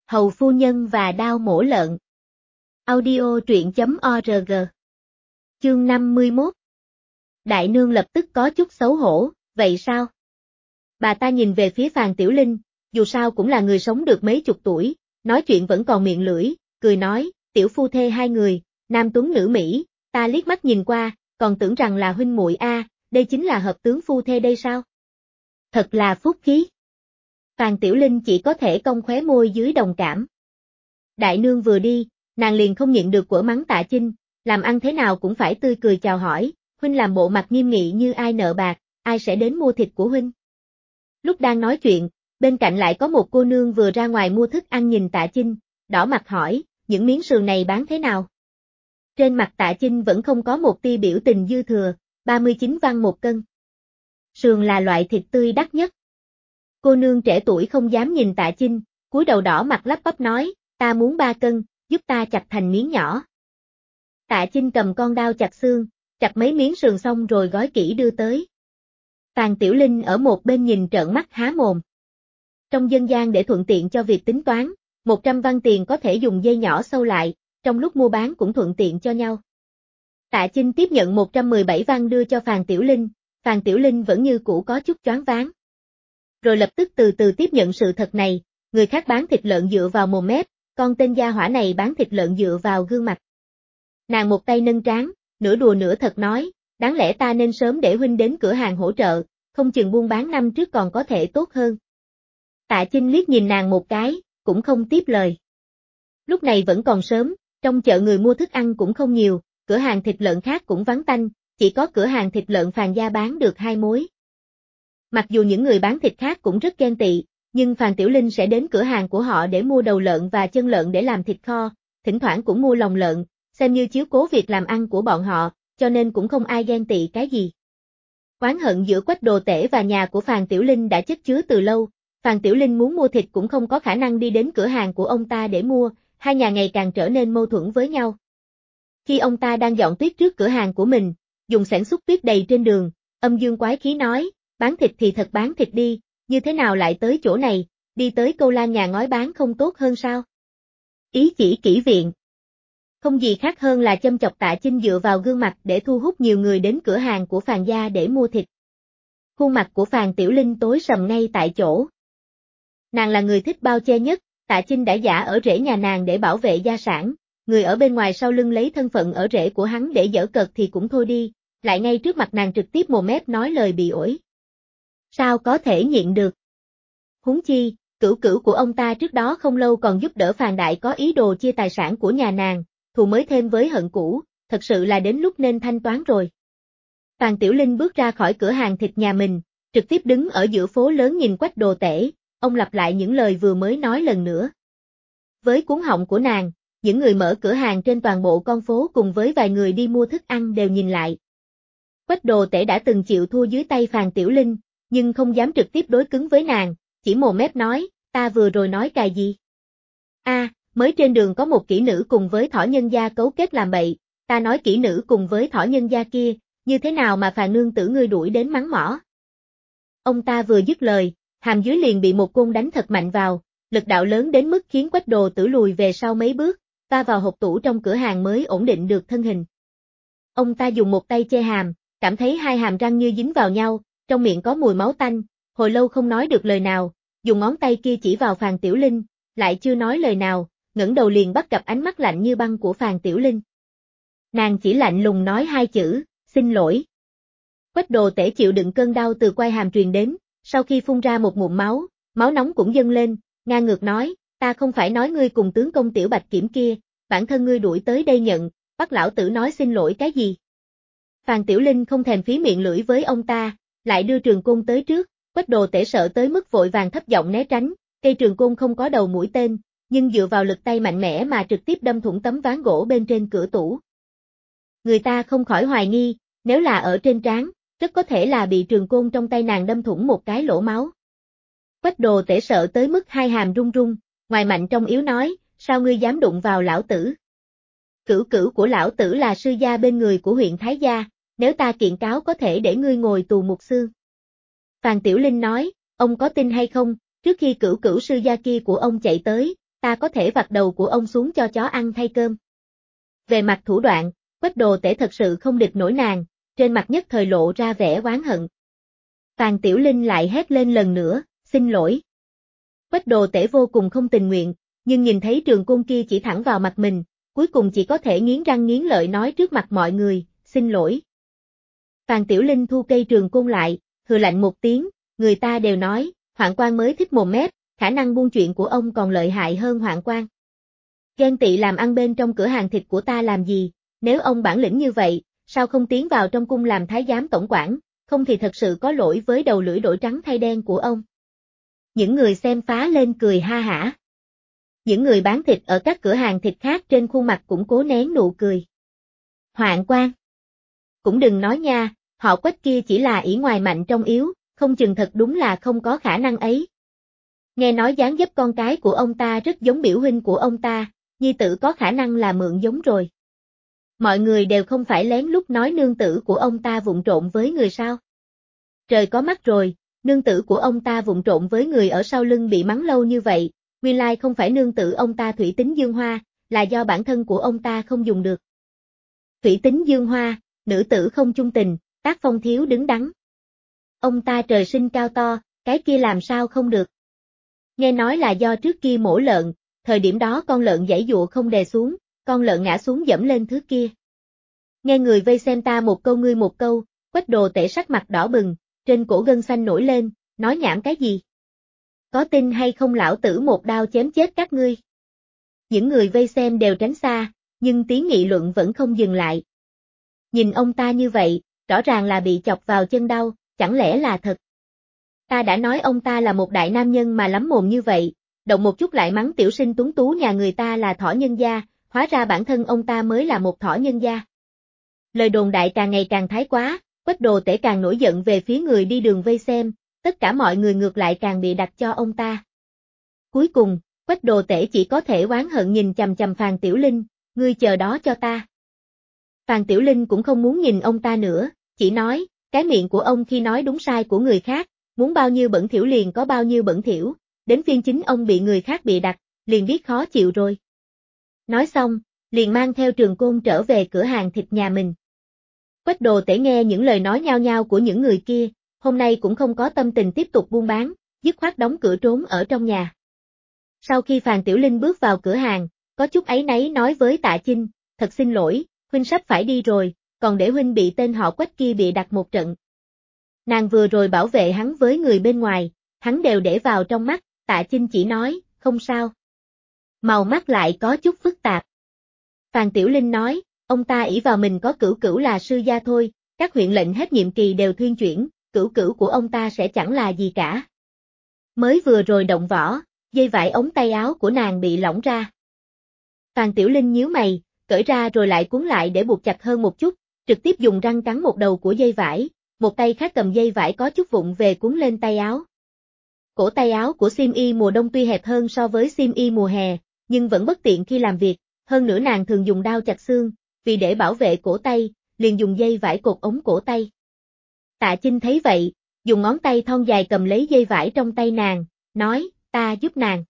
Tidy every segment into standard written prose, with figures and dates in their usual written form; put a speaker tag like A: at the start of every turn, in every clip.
A: Hầu phu nhân và đao mổ lợn. Audio truyện.org. Chương 51. Đại nương lập tức có chút xấu hổ, vậy sao? Bà ta nhìn về phía Phàn Tiểu Linh, dù sao cũng là người sống được mấy chục tuổi, nói chuyện vẫn còn miệng lưỡi, cười nói, tiểu phu thê hai người, nam tuấn nữ Mỹ, ta liếc mắt nhìn qua, còn tưởng rằng là huynh muội a, đây chính là hợp tướng phu thê đây sao? Thật là phúc khí. Phàn Tiểu Linh chỉ có thể cong khóe môi dưới đồng cảm. Đại nương vừa đi, nàng liền không nhịn được quở mắng Tạ Chinh, làm ăn thế nào cũng phải tươi cười chào hỏi, huynh làm bộ mặt nghiêm nghị như ai nợ bạc, ai sẽ đến mua thịt của huynh. Lúc đang nói chuyện, bên cạnh lại có một cô nương vừa ra ngoài mua thức ăn nhìn Tạ Chinh, đỏ mặt hỏi, những miếng sườn này bán thế nào? Trên mặt Tạ Chinh vẫn không có một tia biểu tình dư thừa, 39 văn một cân. Sườn là loại thịt tươi đắt nhất. Cô nương trẻ tuổi không dám nhìn Tạ Chinh, cúi đầu đỏ mặt lắp bắp nói, ta muốn 3 cân, giúp ta chặt thành miếng nhỏ. Tạ Chinh cầm con đao chặt xương, chặt mấy miếng sườn xong rồi gói kỹ đưa tới. Phàn Tiểu Linh ở một bên nhìn trợn mắt há mồm. Trong dân gian để thuận tiện cho việc tính toán, 100 văn tiền có thể dùng dây nhỏ sâu lại, trong lúc mua bán cũng thuận tiện cho nhau. Tạ Chinh tiếp nhận 117 văn đưa cho Phàn Tiểu Linh, Phàn Tiểu Linh vẫn như cũ có chút choáng váng. Rồi lập tức từ từ tiếp nhận sự thật này, người khác bán thịt lợn dựa vào mồm mép, con tên gia hỏa này bán thịt lợn dựa vào gương mặt. Nàng một tay nâng trán, nửa đùa nửa thật nói, đáng lẽ ta nên sớm để huynh đến cửa hàng hỗ trợ, không chừng buôn bán năm trước còn có thể tốt hơn. Tạ Chinh liếc nhìn nàng một cái, cũng không tiếp lời. Lúc này vẫn còn sớm, trong chợ người mua thức ăn cũng không nhiều, cửa hàng thịt lợn khác cũng vắng tanh, chỉ có cửa hàng thịt lợn Phàn gia bán được 2 mối. Mặc dù những người bán thịt khác cũng rất ghen tị, nhưng Phàn Tiểu Linh sẽ đến cửa hàng của họ để mua đầu lợn và chân lợn để làm thịt kho, thỉnh thoảng cũng mua lòng lợn, xem như chiếu cố việc làm ăn của bọn họ, cho nên cũng không ai ghen tị cái gì. Oán hận giữa Quách Đồ Tể và nhà của Phàn Tiểu Linh đã chất chứa từ lâu, Phàn Tiểu Linh muốn mua thịt cũng không có khả năng đi đến cửa hàng của ông ta để mua, hai nhà ngày càng trở nên mâu thuẫn với nhau. Khi ông ta đang dọn tuyết trước cửa hàng của mình, dùng xẻng xúc tuyết đầy trên đường, âm dương quái khí nói, bán thịt thì thật bán thịt đi, như thế nào lại tới chỗ này, đi tới Câu Lan nhà ngói bán không tốt hơn sao? Ý chỉ kỹ viện. Không gì khác hơn là châm chọc Tạ Chinh dựa vào gương mặt để thu hút nhiều người đến cửa hàng của Phàn gia để mua thịt. Khuôn mặt của Phàn Tiểu Linh tối sầm ngay tại chỗ. Nàng là người thích bao che nhất, Tạ Chinh đã giả ở rễ nhà nàng để bảo vệ gia sản, người ở bên ngoài sau lưng lấy thân phận ở rễ của hắn để giở cợt thì cũng thôi đi, lại ngay trước mặt nàng trực tiếp mồm mép nói lời bị ổi. Sao có thể nhịn được? Huống chi, cửu cửu của ông ta trước đó không lâu còn giúp đỡ Phàn đại có ý đồ chia tài sản của nhà nàng, thù mới thêm với hận cũ, thật sự là đến lúc nên thanh toán rồi. Phàn Tiểu Linh bước ra khỏi cửa hàng thịt nhà mình, trực tiếp đứng ở giữa phố lớn nhìn Quách Đồ Tể, ông lặp lại những lời vừa mới nói lần nữa. Với cuống họng của nàng, những người mở cửa hàng trên toàn bộ con phố cùng với vài người đi mua thức ăn đều nhìn lại. Quách Đồ Tể đã từng chịu thua dưới tay Phàn Tiểu Linh, nhưng không dám trực tiếp đối cứng với nàng, chỉ mồm mép nói, ta vừa rồi nói cài gì? Mới trên đường có một kỹ nữ cùng với thỏ nhân gia cấu kết làm bậy, ta nói kỹ nữ cùng với thỏ nhân gia kia, như thế nào mà Phàn nương tử ngươi đuổi đến mắng mỏ? Ông ta vừa dứt lời, hàm dưới liền bị một côn đánh thật mạnh vào, lực đạo lớn đến mức khiến Quách Đồ Tử lùi về sau mấy bước, va vào hộc tủ trong cửa hàng mới ổn định được thân hình. Ông ta dùng một tay che hàm, cảm thấy hai hàm răng như dính vào nhau, trong miệng có mùi máu tanh, hồi lâu không nói được lời nào, dùng ngón tay kia chỉ vào Phàn Tiểu Linh, lại chưa nói lời nào, ngẩng đầu liền bắt gặp ánh mắt lạnh như băng của Phàn Tiểu Linh. Nàng chỉ lạnh lùng nói 2 chữ, xin lỗi. Quách Đồ Tể chịu đựng cơn đau từ quai hàm truyền đến, sau khi phun ra một ngụm máu, máu nóng cũng dâng lên, ngang ngược nói, ta không phải nói ngươi cùng tướng công Tiểu Bạch Kiểm kia, bản thân ngươi đuổi tới đây nhận, bắt lão tử nói xin lỗi cái gì? Phàn Tiểu Linh không thèm phí miệng lưỡi với ông ta, lại đưa trường côn tới trước, Quách Đồ Tể sợ tới mức vội vàng thấp giọng né tránh, cây trường côn không có đầu mũi tên, nhưng dựa vào lực tay mạnh mẽ mà trực tiếp đâm thủng tấm ván gỗ bên trên cửa tủ. Người ta không khỏi hoài nghi, nếu là ở trên trán, rất có thể là bị trường côn trong tay nàng đâm thủng một cái lỗ máu. Quách Đồ Tể sợ tới mức hai hàm run run, ngoài mạnh trong yếu nói, sao ngươi dám đụng vào lão tử? Cửu cửu của lão tử là sư gia bên người của huyện Thái Gia, nếu ta kiện cáo có thể để ngươi ngồi tù một xương. Phàn Tiểu Linh nói, ông có tin hay không, trước khi cửu cửu sư gia kia của ông chạy tới, ta có thể vặt đầu của ông xuống cho chó ăn thay cơm. Về mặt thủ đoạn, Quách Đồ Tể thật sự không địch nổi nàng, trên mặt nhất thời lộ ra vẻ oán hận. Phàn Tiểu Linh lại hét lên lần nữa, xin lỗi. Quách Đồ Tể vô cùng không tình nguyện, nhưng nhìn thấy trường côn kia chỉ thẳng vào mặt mình, cuối cùng chỉ có thể nghiến răng nghiến lợi nói trước mặt mọi người, xin lỗi. Phàn Tiểu Linh thu cây trường côn lại, hừ lạnh một tiếng, người ta đều nói, Hoạn Quan mới thích mồm mép, khả năng buôn chuyện của ông còn lợi hại hơn Hoạn Quan. Ghen tị làm ăn bên trong cửa hàng thịt của ta làm gì, nếu ông bản lĩnh như vậy, sao không tiến vào trong cung làm thái giám tổng quản, không thì thật sự có lỗi với đầu lưỡi đổi trắng thay đen của ông. Những người xem phá lên cười ha hả. Những người bán thịt ở các cửa hàng thịt khác trên khuôn mặt cũng cố nén nụ cười. Hoạn Quan. Cũng đừng nói nha, họ Quách kia chỉ là ỷ ngoài mạnh trong yếu, không chừng thật đúng là không có khả năng ấy. Nghe nói dáng dấp con cái của ông ta rất giống biểu huynh của ông ta, nhi tử có khả năng là mượn giống rồi. Mọi người đều không phải lén lút nói nương tử của ông ta vụng trộn với người sao. Trời có mắt rồi, nương tử của ông ta vụng trộn với người ở sau lưng bị mắng lâu như vậy, nguyên lai không phải nương tử ông ta thủy tính dương hoa, là do bản thân của ông ta không dùng được. Thủy tính dương hoa, nữ tử không chung tình, tác phong thiếu đứng đắn. Ông ta trời sinh cao to, cái kia làm sao không được. Nghe nói là do trước kia mổ lợn, thời điểm đó con lợn giãy giụa không đè xuống, con lợn ngã xuống dẫm lên thứ kia. Nghe người vây xem ta một câu ngươi một câu, Quách Đồ Tể sắc mặt đỏ bừng, trên cổ gân xanh nổi lên, nói nhảm cái gì? Có tin hay không lão tử một đao chém chết các ngươi? Những người vây xem đều tránh xa, nhưng tiếng nghị luận vẫn không dừng lại. Nhìn ông ta như vậy, rõ ràng là bị chọc vào chân đau, chẳng lẽ là thật? Ta đã nói ông ta là một đại nam nhân mà lắm mồm như vậy, động một chút lại mắng tiểu sinh tuấn tú nhà người ta là thỏ nhân gia, hóa ra bản thân ông ta mới là một thỏ nhân gia. Lời đồn đại càng ngày càng thái quá, Quách Đồ Tể càng nổi giận về phía người đi đường vây xem, tất cả mọi người ngược lại càng bị đặt cho ông ta. Cuối cùng, Quách Đồ Tể chỉ có thể oán hận nhìn chằm chằm Phàn Tiểu Linh, ngươi chờ đó cho ta. Phàn Tiểu Linh cũng không muốn nhìn ông ta nữa, chỉ nói, cái miệng của ông khi nói đúng sai của người khác, muốn bao nhiêu bẩn thỉu liền có bao nhiêu bẩn thỉu, đến phiên chính ông bị người khác bịa đặt, liền biết khó chịu rồi. Nói xong, liền mang theo trường côn trở về cửa hàng thịt nhà mình. Quách Đồ Tể nghe những lời nói nhao nhao của những người kia, hôm nay cũng không có tâm tình tiếp tục buôn bán, dứt khoát đóng cửa trốn ở trong nhà. Sau khi Phàn Tiểu Linh bước vào cửa hàng, có chút áy náy nói với Tạ Chinh, thật xin lỗi, huynh sắp phải đi rồi, còn để huynh bị tên họ Quách kia bịa đặt một trận. Nàng vừa rồi bảo vệ hắn với người bên ngoài, hắn đều để vào trong mắt, Tạ Chinh chỉ nói, không sao. Màu mắt lại có chút phức tạp. Phàn Tiểu Linh nói, ông ta ỷ vào mình có cửu cửu là sư gia thôi, các huyện lệnh hết nhiệm kỳ đều thuyên chuyển, cửu cửu của ông ta sẽ chẳng là gì cả. Mới vừa rồi động võ, dây vải ống tay áo của nàng bị lỏng ra. Phàn Tiểu Linh nhíu mày, cởi ra rồi lại cuốn lại để buộc chặt hơn một chút, trực tiếp dùng răng cắn một đầu của dây vải, một tay khác cầm dây vải có chút vụng về cuốn lên tay áo. Cổ tay áo của xiêm y mùa đông tuy hẹp hơn so với xiêm y mùa hè, nhưng vẫn bất tiện khi làm việc, hơn nữa nàng thường dùng đao chặt xương, vì để bảo vệ cổ tay, liền dùng dây vải cột ống cổ tay. Tạ Chinh thấy vậy, dùng ngón tay thon dài cầm lấy dây vải trong tay nàng, nói, ta giúp nàng.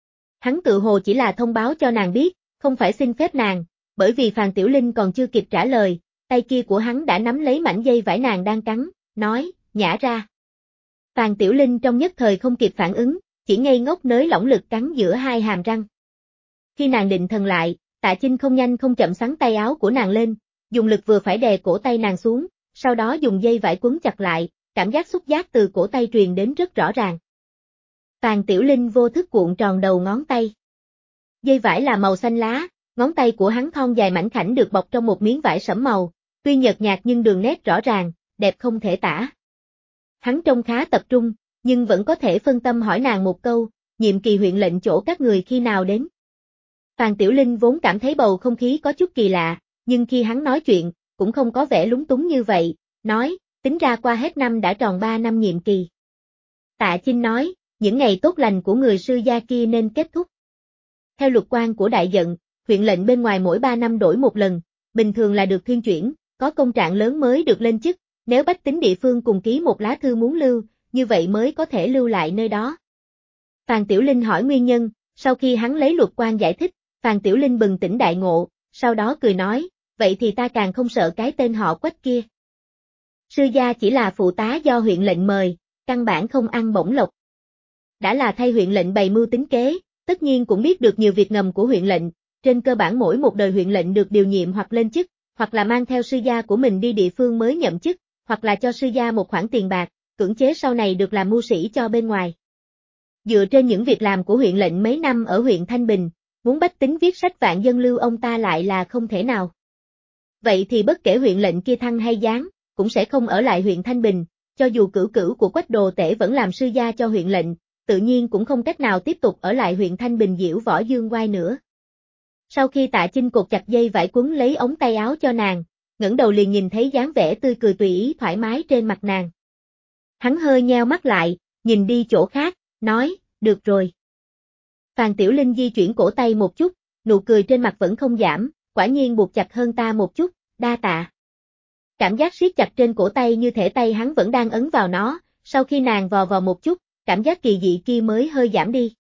A: Hắn tự hồ chỉ là thông báo cho nàng biết, không phải xin phép nàng, bởi vì Phàn Tiểu Linh còn chưa kịp trả lời, tay kia của hắn đã nắm lấy mảnh dây vải nàng đang cắn, nói, nhả ra. Phàn Tiểu Linh trong nhất thời không kịp phản ứng, chỉ ngây ngốc nới lỏng lực cắn giữa hai hàm răng. Khi nàng định thần lại, Tạ Chinh không nhanh không chậm xắn tay áo của nàng lên, dùng lực vừa phải đè cổ tay nàng xuống, sau đó dùng dây vải quấn chặt lại, cảm giác xúc giác từ cổ tay truyền đến rất rõ ràng. Phàn Tiểu Linh vô thức cuộn tròn đầu ngón tay. Dây vải là màu xanh lá, ngón tay của hắn thon dài mảnh khảnh được bọc trong một miếng vải sẫm màu, tuy nhợt nhạt nhưng đường nét rõ ràng, đẹp không thể tả. Hắn trông khá tập trung, nhưng vẫn có thể phân tâm hỏi nàng một câu, nhiệm kỳ huyện lệnh chỗ các người khi nào đến. Phàn Tiểu Linh vốn cảm thấy bầu không khí có chút kỳ lạ, nhưng khi hắn nói chuyện, cũng không có vẻ lúng túng như vậy, nói, tính ra qua hết năm đã tròn 3 năm nhiệm kỳ. Tạ Chinh nói, những ngày tốt lành của người sư gia kia nên kết thúc. Theo luật quan của đại dận, huyện lệnh bên ngoài mỗi 3 năm đổi một lần, bình thường là được thuyên chuyển, có công trạng lớn mới được lên chức, nếu bách tính địa phương cùng ký một lá thư muốn lưu, như vậy mới có thể lưu lại nơi đó. Phàn Tiểu Linh hỏi nguyên nhân, Sau khi hắn lấy luật quan giải thích, Phàn Tiểu Linh bừng tỉnh đại ngộ, sau đó cười nói, vậy thì ta càng không sợ cái tên họ Quách kia. Sư gia chỉ là phụ tá do huyện lệnh mời, căn bản không ăn bổng lộc. Đã là thay huyện lệnh bày mưu tính kế, tất nhiên cũng biết được nhiều việc ngầm của huyện lệnh, trên cơ bản mỗi một đời huyện lệnh được điều nhiệm hoặc lên chức, hoặc là mang theo sư gia của mình đi địa phương mới nhậm chức, hoặc là cho sư gia một khoản tiền bạc, cưỡng chế sau này được làm mưu sĩ cho bên ngoài. Dựa trên những việc làm của huyện lệnh mấy năm ở huyện Thanh Bình, muốn bách tính viết sách vạn dân lưu ông ta lại là không thể nào. Vậy thì bất kể huyện lệnh kia thăng hay giáng, cũng sẽ không ở lại huyện Thanh Bình, cho dù cửu cửu của Quách Đồ Tể vẫn làm sư gia cho huyện lệnh, tự nhiên cũng không cách nào tiếp tục ở lại huyện Thanh Bình diễu võ dương oai nữa. Sau khi Tạ Chinh cột chặt dây vải quấn lấy ống tay áo cho nàng, ngẩng đầu liền nhìn thấy dáng vẻ tươi cười tùy ý thoải mái trên mặt nàng. Hắn hơi nheo mắt lại, nhìn đi chỗ khác, nói, được rồi. Phàn Tiểu Linh di chuyển cổ tay một chút, nụ cười trên mặt vẫn không giảm, quả nhiên buộc chặt hơn ta một chút, đa tạ. Cảm giác siết chặt trên cổ tay như thể tay hắn vẫn đang ấn vào nó, sau khi nàng vò vào một chút, cảm giác kỳ dị kia mới hơi giảm đi.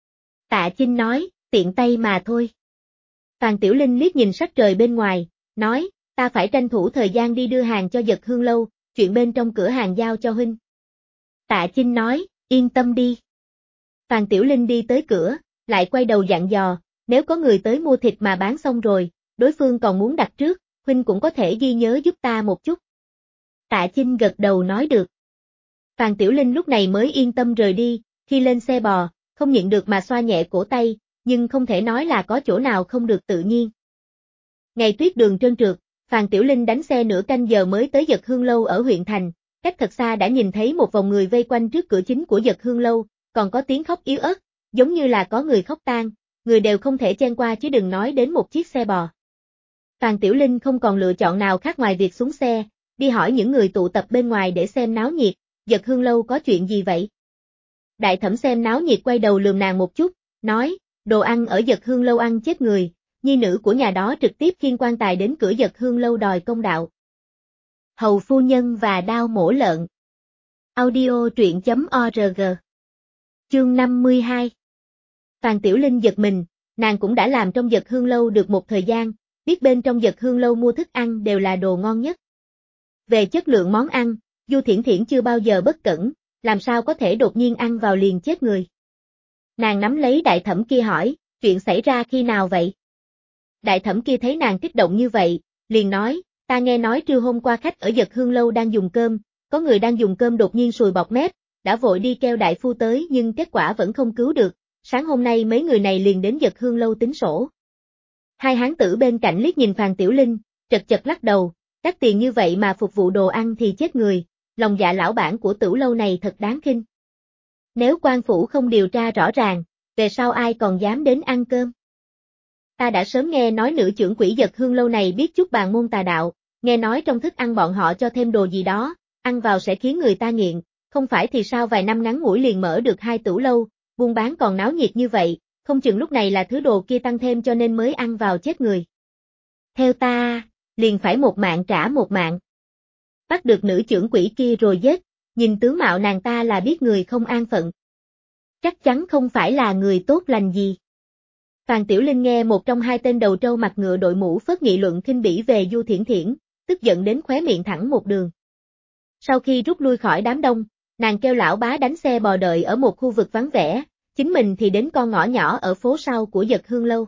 A: Tạ Chinh nói, tiện tay mà thôi. Phàn Tiểu Linh liếc nhìn sắc trời bên ngoài, nói, ta phải tranh thủ thời gian đi đưa hàng cho Dật Hương Lâu, chuyện bên trong cửa hàng giao cho huynh. Tạ Chinh nói, yên tâm đi. Phàn Tiểu Linh đi tới cửa, lại quay đầu dặn dò, nếu có người tới mua thịt mà bán xong rồi, đối phương còn muốn đặt trước, huynh cũng có thể ghi nhớ giúp ta một chút. Tạ Chinh gật đầu nói được. Phàn Tiểu Linh lúc này mới yên tâm rời đi, khi lên xe bò, không nhịn được mà xoa nhẹ cổ tay, nhưng không thể nói là có chỗ nào không được tự nhiên. Ngày tuyết đường trơn trượt, Phàn Tiểu Linh đánh xe nửa canh giờ mới tới Dật Hương Lâu ở huyện thành, cách thật xa đã nhìn thấy một vòng người vây quanh trước cửa chính của Dật Hương Lâu, còn có tiếng khóc yếu ớt, giống như là có người khóc tang, người đều không thể chen qua chứ đừng nói đến một chiếc xe bò. Phàn Tiểu Linh không còn lựa chọn nào khác ngoài việc xuống xe, đi hỏi những người tụ tập bên ngoài để xem náo nhiệt, Dật Hương Lâu có chuyện gì vậy? Đại thẩm xem náo nhiệt quay đầu lườm nàng một chút, nói, đồ ăn ở Dật Hương Lâu ăn chết người, nhi nữ của nhà đó trực tiếp khiêng quan tài đến cửa Dật Hương Lâu đòi công đạo. Hầu phu nhân và đao mổ lợn. Audio truyện.org. Chương 52. Phàn Tiểu Linh giật mình, nàng cũng đã làm trong Dật Hương Lâu được một thời gian, biết bên trong Dật Hương Lâu mua thức ăn đều là đồ ngon nhất. Về chất lượng món ăn, Du Thiển Thiển chưa bao giờ bất cẩn, làm sao có thể đột nhiên ăn vào liền chết người. Nàng nắm lấy đại thẩm kia hỏi, chuyện xảy ra khi nào vậy? Đại thẩm kia thấy nàng kích động như vậy, liền nói, ta nghe nói trưa hôm qua khách ở Dật Hương Lâu đang dùng cơm, có người đang dùng cơm đột nhiên sùi bọt mép, đã vội đi kêu đại phu tới nhưng kết quả vẫn không cứu được, sáng hôm nay mấy người này liền đến Dật Hương Lâu tính sổ. Hai hán tử bên cạnh liếc nhìn Phàn Tiểu Linh, chật chật lắc đầu, đắt tiền như vậy mà phục vụ đồ ăn thì chết người, lòng dạ lão bản của Tửu Lâu này thật đáng khinh. Nếu quan phủ không điều tra rõ ràng, về sau ai còn dám đến ăn cơm? Ta đã sớm nghe nói nữ trưởng quỹ Dật Hương Lâu này biết chút bàn môn tà đạo, nghe nói trong thức ăn bọn họ cho thêm đồ gì đó, ăn vào sẽ khiến người ta nghiện, không phải thì sao vài năm ngắn ngủi liền mở được 2 Tửu Lâu, buôn bán còn náo nhiệt như vậy, không chừng lúc này là thứ đồ kia tăng thêm cho nên mới ăn vào chết người. Theo ta, liền phải một mạng trả một mạng. Bắt được nữ trưởng quỹ kia rồi giết, nhìn tướng mạo nàng ta là biết người không an phận. Chắc chắn không phải là người tốt lành gì. Phàn Tiểu Linh nghe một trong hai tên đầu trâu mặt ngựa đội mũ phớt nghị luận khinh bỉ về Du Thiển Thiển, tức giận đến khóe miệng thẳng một đường. Sau khi rút lui khỏi đám đông, nàng kêu lão bá đánh xe bò đợi ở một khu vực vắng vẻ, chính mình thì đến con ngõ nhỏ ở phố sau của Dật Hương Lâu.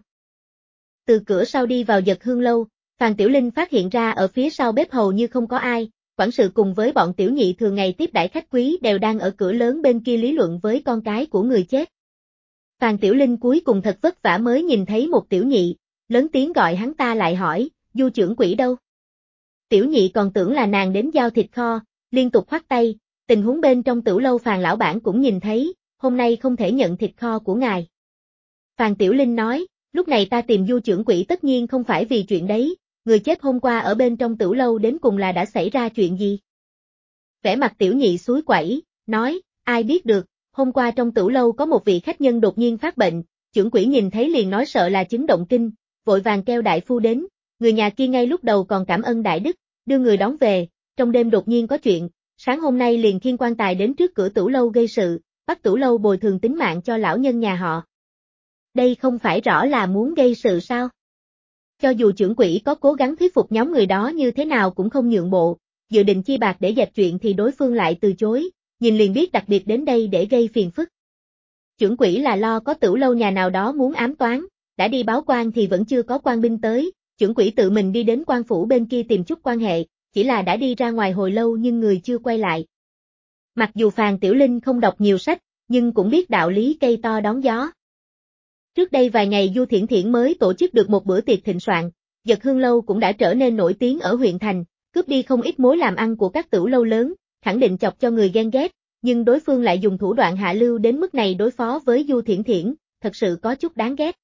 A: Từ cửa sau đi vào Dật Hương Lâu, Phàn Tiểu Linh phát hiện ra ở phía sau bếp hầu như không có ai, quản sự cùng với bọn tiểu nhị thường ngày tiếp đãi khách quý đều đang ở cửa lớn bên kia lý luận với con cái của người chết. Phàn Tiểu Linh cuối cùng thật vất vả mới nhìn thấy một tiểu nhị, lớn tiếng gọi hắn ta lại hỏi, Du trưởng quỹ đâu? Tiểu nhị còn tưởng là nàng đến giao thịt kho, liên tục khoát tay, tình huống bên trong Tửu Lâu Phàn lão bản cũng nhìn thấy, hôm nay không thể nhận thịt kho của ngài. Phàn Tiểu Linh nói, lúc này ta tìm Du trưởng quỹ tất nhiên không phải vì chuyện đấy, người chết hôm qua ở bên trong Tửu Lâu đến cùng là đã xảy ra chuyện gì? Vẻ mặt tiểu nhị xúi quẩy, nói, ai biết được, hôm qua trong Tửu Lâu có một vị khách nhân đột nhiên phát bệnh, trưởng quỹ nhìn thấy liền nói sợ là chứng động kinh, vội vàng kêu đại phu đến, người nhà kia ngay lúc đầu còn cảm ơn đại đức, đưa người đón về, trong đêm đột nhiên có chuyện, sáng hôm nay liền khiêng quan tài đến trước cửa Tửu Lâu gây sự, bắt Tửu Lâu bồi thường tính mạng cho lão nhân nhà họ. Đây không phải rõ là muốn gây sự sao? Cho dù trưởng quỹ có cố gắng thuyết phục nhóm người đó như thế nào cũng không nhượng bộ, dự định chi bạc để dẹp chuyện thì đối phương lại từ chối, nhìn liền biết đặc biệt đến đây để gây phiền phức. Trưởng quỹ là lo có tửu lâu nhà nào đó muốn ám toán, đã đi báo quan thì vẫn chưa có quan binh tới, trưởng quỹ tự mình đi đến quan phủ bên kia tìm chút quan hệ, chỉ là đã đi ra ngoài hồi lâu nhưng người chưa quay lại. Mặc dù Phàn Tiểu Linh không đọc nhiều sách, nhưng cũng biết đạo lý cây to đón gió. Trước đây vài ngày Du Thiển Thiển mới tổ chức được một bữa tiệc thịnh soạn, Dật Hương Lâu cũng đã trở nên nổi tiếng ở huyện thành, cướp đi không ít mối làm ăn của các tửu lâu lớn, khẳng định chọc cho người ghen ghét, nhưng đối phương lại dùng thủ đoạn hạ lưu đến mức này đối phó với Du Thiển Thiển, thật sự có chút đáng ghét.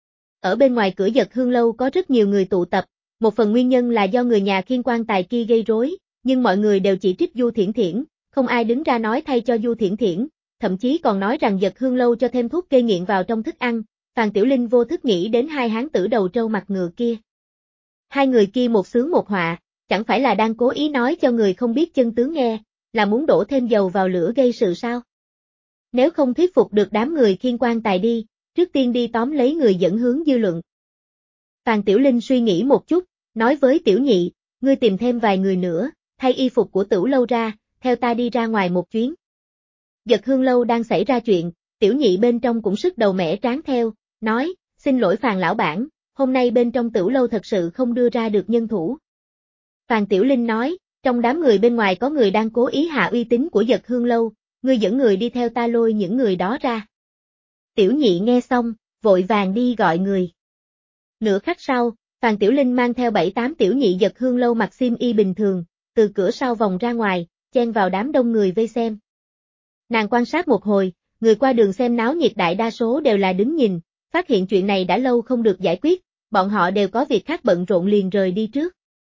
A: Ở bên ngoài cửa Dật Hương Lâu có rất nhiều người tụ tập, một phần nguyên nhân là do người nhà khiên quan tài kia gây rối, nhưng mọi người đều chỉ trích Du Thiển Thiển, không ai đứng ra nói thay cho Du Thiển Thiển, thậm chí còn nói rằng Dật Hương Lâu cho thêm thuốc gây nghiện vào trong thức ăn. Phàn Tiểu Linh vô thức nghĩ đến hai hán tử đầu trâu mặt ngựa kia. Hai người kia một xướng một họa, chẳng phải là đang cố ý nói cho người không biết chân tướng nghe, là muốn đổ thêm dầu vào lửa gây sự sao? Nếu không thuyết phục được đám người khiên quan tài đi, trước tiên đi tóm lấy người dẫn hướng dư luận. Phàn Tiểu Linh suy nghĩ một chút, nói với Tiểu Nhị, ngươi tìm thêm vài người nữa, thay y phục của Tửu Lâu ra, theo ta đi ra ngoài một chuyến. Dật Hương Lâu đang xảy ra chuyện, Tiểu Nhị bên trong cũng sức đầu mẻ tráng theo, nói, xin lỗi Phàn lão bản, hôm nay bên trong Tửu Lâu thật sự không đưa ra được nhân thủ. Phàn Tiểu Linh nói, trong đám người bên ngoài có người đang cố ý hạ uy tín của Dật Hương Lâu, ngươi dẫn người đi theo ta lôi những người đó ra. Tiểu Nhị nghe xong, vội vàng đi gọi người. Nửa khắc sau, Phàn Tiểu Linh mang theo 7-8 tiểu nhị Dật Hương Lâu mặc xiêm y bình thường, từ cửa sau vòng ra ngoài, chen vào đám đông người vây xem. Nàng quan sát một hồi, người qua đường xem náo nhiệt đại đa số đều là đứng nhìn, phát hiện chuyện này đã lâu không được giải quyết, bọn họ đều có việc khác bận rộn liền rời đi trước.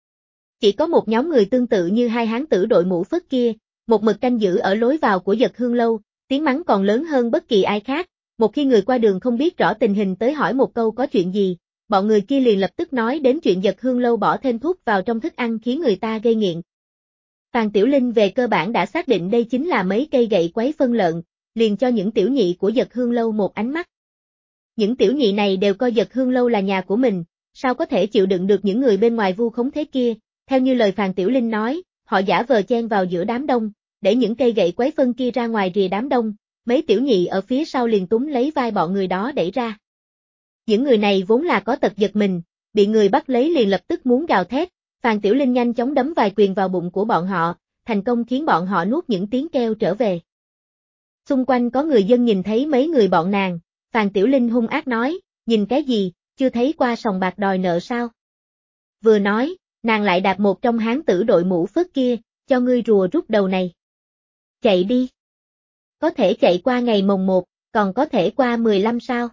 A: Chỉ có một nhóm người tương tự như hai hán tử đội mũ phất kia, một mực canh giữ ở lối vào của Dật Hương Lâu, tiếng mắng còn lớn hơn bất kỳ ai khác, một khi người qua đường không biết rõ tình hình tới hỏi một câu có chuyện gì, bọn người kia liền lập tức nói đến chuyện Dật Hương Lâu bỏ thêm thuốc vào trong thức ăn khiến người ta gây nghiện. Phàn Tiểu Linh về cơ bản đã xác định đây chính là mấy cây gậy quấy phân lợn, liền cho những tiểu nhị của Dật Hương Lâu một ánh mắt. Những tiểu nhị này đều coi Dật Hương Lâu là nhà của mình, sao có thể chịu đựng được những người bên ngoài vu khống thế kia, theo như lời Phàn Tiểu Linh nói, họ giả vờ chen vào giữa đám đông, để những cây gậy quấy phân kia ra ngoài rìa đám đông, mấy tiểu nhị ở phía sau liền túm lấy vai bọn người đó đẩy ra. Những người này vốn là có tật giật mình, bị người bắt lấy liền lập tức muốn gào thét, Phàn Tiểu Linh nhanh chóng đấm vài quyền vào bụng của bọn họ, thành công khiến bọn họ nuốt những tiếng kêu trở về. Xung quanh có người dân nhìn thấy mấy người bọn nàng, Phàn Tiểu Linh hung ác nói, nhìn cái gì, chưa thấy qua sòng bạc đòi nợ sao? Vừa nói, nàng lại đạp một trong hán tử đội mũ phớt kia, cho ngươi rùa rút đầu này. Chạy đi. Có thể chạy qua ngày mồng 1, còn có thể qua 15 sao?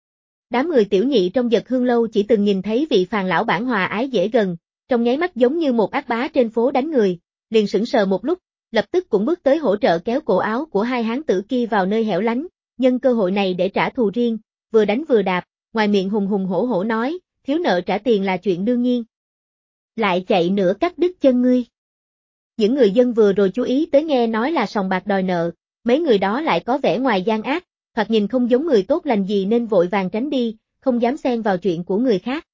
A: Đám người tiểu nhị trong Dật Hương Lâu chỉ từng nhìn thấy vị Phàn lão bản hòa ái dễ gần, trong nháy mắt giống như một ác bá trên phố đánh người, liền sững sờ một lúc, lập tức cũng bước tới hỗ trợ kéo cổ áo của hai hán tử kia vào nơi hẻo lánh, nhân cơ hội này để trả thù riêng, vừa đánh vừa đạp, ngoài miệng hùng hùng hổ hổ nói, thiếu nợ trả tiền là chuyện đương nhiên. Lại chạy nữa cắt đứt chân ngươi. Những người dân vừa rồi chú ý tới nghe nói là sòng bạc đòi nợ, mấy người đó lại có vẻ ngoài gian ác, thoạt nhìn không giống người tốt lành gì nên vội vàng tránh đi, không dám xen vào chuyện của người khác.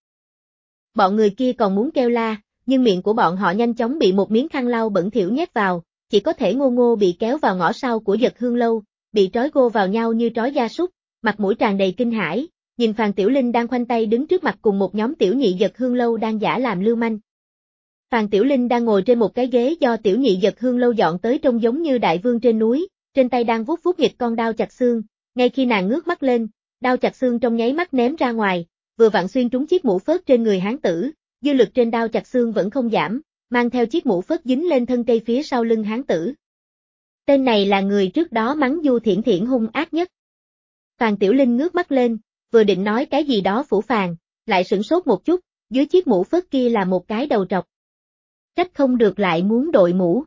A: Bọn người kia còn muốn kêu la, nhưng miệng của bọn họ nhanh chóng bị một miếng khăn lau bẩn thỉu nhét vào, chỉ có thể ngô ngô bị kéo vào ngõ sau của Dật Hương Lâu, bị trói gô vào nhau như trói gia súc, mặt mũi tràn đầy kinh hãi, nhìn Phàn Tiểu Linh đang khoanh tay đứng trước mặt cùng một nhóm tiểu nhị Dật Hương Lâu đang giả làm lưu manh. Phàn Tiểu Linh đang ngồi trên một cái ghế do tiểu nhị Dật Hương Lâu dọn tới trông giống như đại vương trên núi, trên tay đang vuốt vuốt nghịch con đao chặt xương, ngay khi nàng ngước mắt lên, đao chặt xương trong nháy mắt ném ra ngoài, vừa vặn xuyên trúng chiếc mũ phớt trên người hán tử, dư lực trên đao chặt xương vẫn không giảm, mang theo chiếc mũ phớt dính lên thân cây phía sau lưng hán tử. Tên này là người trước đó mắng Du Thiển Thiển hung ác nhất. Phàn Tiểu Linh ngước mắt lên, vừa định nói cái gì đó phũ phàng, lại sửng sốt một chút, dưới chiếc mũ phớt kia là một cái đầu trọc. Trách không được lại muốn đội mũ.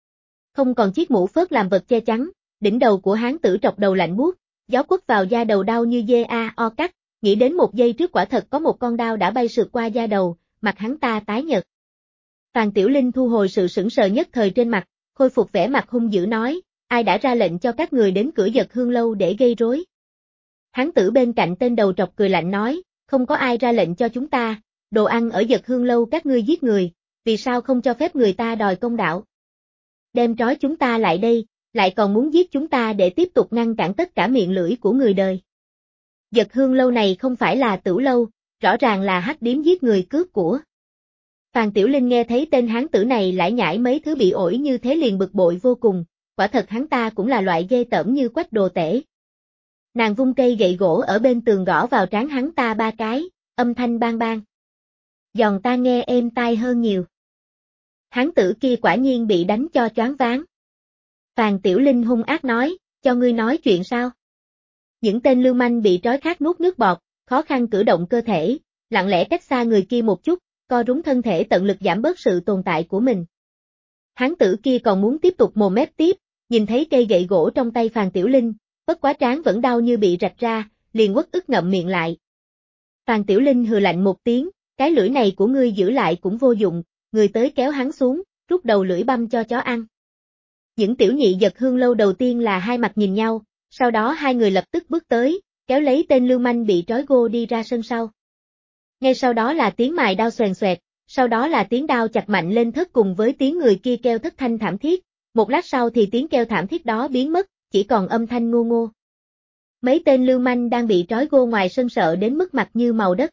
A: Không còn chiếc mũ phớt làm vật che chắn, đỉnh đầu của hán tử trọc đầu lạnh buốt, gió quất vào da đầu đau như dê o cắt, nghĩ đến một giây trước quả thật có một con đao đã bay sượt qua da đầu, mặt hắn ta tái nhợt. Phàn Tiểu Linh thu hồi sự sững sờ nhất thời trên mặt, khôi phục vẻ mặt hung dữ nói, ai đã ra lệnh cho các người đến cửa Dật Hương Lâu để gây rối? Hán tử bên cạnh tên đầu trọc cười lạnh nói, không có ai ra lệnh cho chúng ta, đồ ăn ở Dật Hương lâu các ngươi giết người, vì sao không cho phép người ta đòi công đạo? Đem trói chúng ta lại đây, lại còn muốn giết chúng ta để tiếp tục ngăn cản tất cả miệng lưỡi của người đời. Dật Hương lâu này không phải là tửu lâu, rõ ràng là hắc điếm giết người cướp của. Phàn Tiểu Linh nghe thấy tên hán tử này lải nhải mấy thứ bị ổi như thế liền bực bội vô cùng, quả thật hắn ta cũng là loại ghê tởm như Quách Đồ Tể. Nàng vung cây gậy gỗ ở bên tường gõ vào trán hắn ta 3 cái, âm thanh bang bang. Giòn ta nghe êm tai hơn nhiều. Hán tử kia quả nhiên bị đánh cho choáng váng. Phàn Tiểu Linh hung ác nói, cho ngươi nói chuyện sao? Những tên lưu manh bị trói khát nuốt nước bọt, khó khăn cử động cơ thể, lặng lẽ cách xa người kia một chút, co rúm thân thể tận lực giảm bớt sự tồn tại của mình. Hán tử kia còn muốn tiếp tục mồm mép tiếp, nhìn thấy cây gậy gỗ trong tay Phàn Tiểu Linh, bất quá trán vẫn đau như bị rạch ra, liền uất ức ngậm miệng lại. Phàn Tiểu Linh hừ lạnh một tiếng, cái lưỡi này của ngươi giữ lại cũng vô dụng, người tới kéo hắn xuống, rút đầu lưỡi băm cho chó ăn. Những tiểu nhị Dật Hương lâu đầu tiên là hai mặt nhìn nhau, sau đó hai người lập tức bước tới, kéo lấy tên lưu manh bị trói gô đi ra sân sau. Ngay sau đó là tiếng mài đao xoèn xoẹt, sau đó là tiếng đao chặt mạnh lên thớt cùng với tiếng người kia kêu thất thanh thảm thiết, một lát sau thì tiếng kêu thảm thiết đó biến mất, chỉ còn âm thanh ngô ngô. Mấy tên lưu manh đang bị trói gô ngoài sân sợ đến mức mặt như màu đất.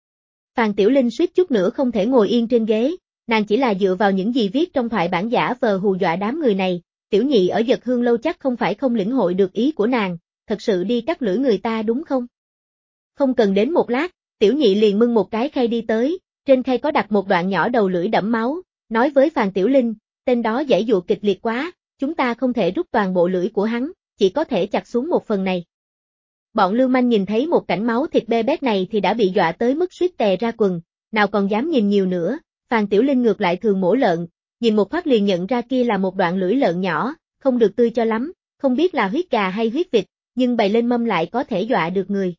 A: Phàn Tiểu Linh suýt chút nữa không thể ngồi yên trên ghế, nàng chỉ là dựa vào những gì viết trong thoại bản giả vờ hù dọa đám người này, tiểu nhị ở Dật Hương lâu chắc không phải không lĩnh hội được ý của nàng, thật sự đi cắt lưỡi người ta đúng không? Không cần đến một lát, tiểu nhị liền bưng một cái khay đi tới, trên khay có đặt một đoạn nhỏ đầu lưỡi đẫm máu, nói với Phàn Tiểu Linh, tên đó giãy giụa kịch liệt quá, chúng ta không thể rút toàn bộ lưỡi của hắn, chỉ có thể chặt xuống một phần này. Bọn lưu manh nhìn thấy một cảnh máu thịt bê bết này thì đã bị dọa tới mức suýt tè ra quần, nào còn dám nhìn nhiều nữa, Phàn Tiểu Linh ngược lại thường mổ lợn, nhìn một phát liền nhận ra kia là một đoạn lưỡi lợn nhỏ, không được tươi cho lắm, không biết là huyết gà hay huyết vịt, nhưng bày lên mâm lại có thể dọa được người.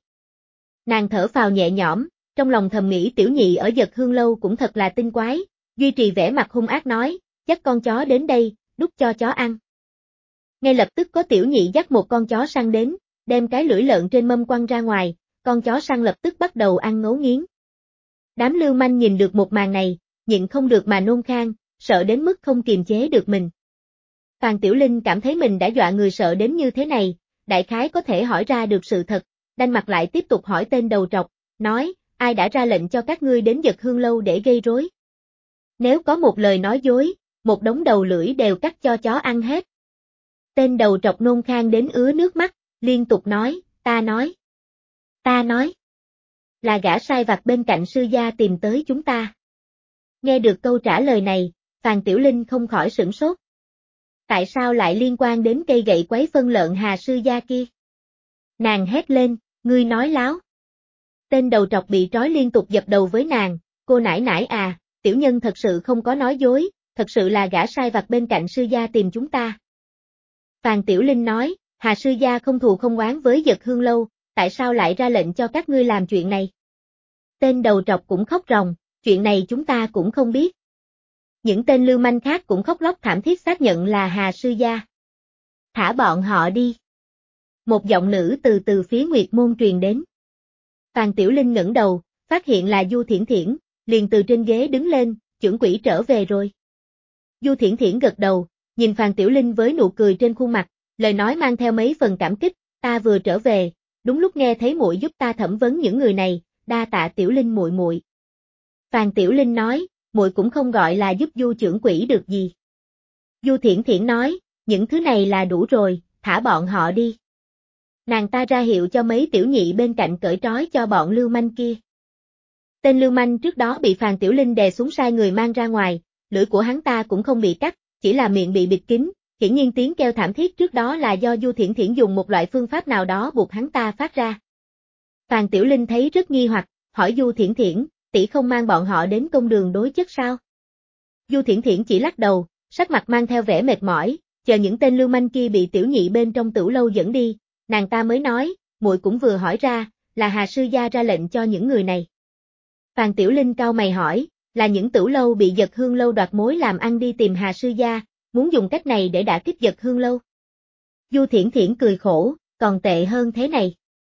A: Nàng thở phào nhẹ nhõm, trong lòng thầm nghĩ tiểu nhị ở Dật Hương lâu cũng thật là tinh quái, duy trì vẻ mặt hung ác nói, dắt con chó đến đây, đút cho chó ăn. Ngay lập tức có tiểu nhị dắt một con chó săn đến, đem cái lưỡi lợn trên mâm quăng ra ngoài, con chó săn lập tức bắt đầu ăn ngấu nghiến. Đám lưu manh nhìn được một màn này, nhịn không được mà nôn khan, sợ đến mức không kiềm chế được mình. Phàn Tiểu Linh cảm thấy mình đã dọa người sợ đến như thế này, đại khái có thể hỏi ra được sự thật, đanh mặt lại tiếp tục hỏi tên đầu trọc, nói, ai đã ra lệnh cho các ngươi đến Dật Hương lâu để gây rối? Nếu có một lời nói dối, một đống đầu lưỡi đều cắt cho chó ăn hết. Tên đầu trọc nôn khan đến ứa nước mắt, liên tục nói, ta nói, là gã sai vặt bên cạnh sư gia tìm tới chúng ta. Nghe được câu trả lời này, Phàn Tiểu Linh không khỏi sửng sốt. Tại sao lại liên quan đến cây gậy quấy phân lợn Hà sư gia kia? Nàng hét lên, ngươi nói láo. Tên đầu trọc bị trói liên tục dập đầu với nàng, cô nãi nãi à, tiểu nhân thật sự không có nói dối, thật sự là gã sai vặt bên cạnh sư gia tìm chúng ta. Phàn Tiểu Linh nói, Hà sư gia không thù không oán với Dật Hương lâu, tại sao lại ra lệnh cho các ngươi làm chuyện này? Tên đầu trọc cũng khóc ròng, chuyện này chúng ta cũng không biết. Những tên lưu manh khác cũng khóc lóc thảm thiết xác nhận là Hà sư gia. Thả bọn họ đi. Một giọng nữ từ phía Nguyệt môn truyền đến. Phàn Tiểu Linh ngẩng đầu, phát hiện là Du Thiển Thiển, liền từ trên ghế đứng lên, chưởng quỷ trở về rồi. Du Thiển Thiển gật đầu, nhìn Phàn Tiểu Linh với nụ cười trên khuôn mặt, lời nói mang theo mấy phần cảm kích, ta vừa trở về, đúng lúc nghe thấy muội giúp ta thẩm vấn những người này, đa tạ Tiểu Linh muội muội. Phàn Tiểu Linh nói, muội cũng không gọi là giúp Du trưởng quỷ được gì. Du Thiển Thiển nói, những thứ này là đủ rồi, thả bọn họ đi. Nàng ta ra hiệu cho mấy tiểu nhị bên cạnh cởi trói cho bọn lưu manh kia. Tên lưu manh trước đó bị Phàn Tiểu Linh đè xuống sai người mang ra ngoài, lưỡi của hắn ta cũng không bị cắt, chỉ là miệng bị bịt kín, hiển nhiên tiếng kêu thảm thiết trước đó là do Du Thiển Thiển dùng một loại phương pháp nào đó buộc hắn ta phát ra. Phàn Tiểu Linh thấy rất nghi hoặc, hỏi Du Thiển Thiển, tỷ không mang bọn họ đến công đường đối chất sao? Du Thiển Thiển chỉ lắc đầu, sắc mặt mang theo vẻ mệt mỏi, chờ những tên lưu manh kia bị tiểu nhị bên trong tửu lâu dẫn đi, nàng ta mới nói, muội cũng vừa hỏi ra, là Hà sư gia ra lệnh cho những người này. Phàn Tiểu Linh cau mày hỏi, là những tửu lâu bị Dật Hương lâu đoạt mối làm ăn đi tìm Hà sư gia, muốn dùng cách này để đả kích Dật Hương lâu. Du Thiển Thiển cười khổ, còn tệ hơn thế này.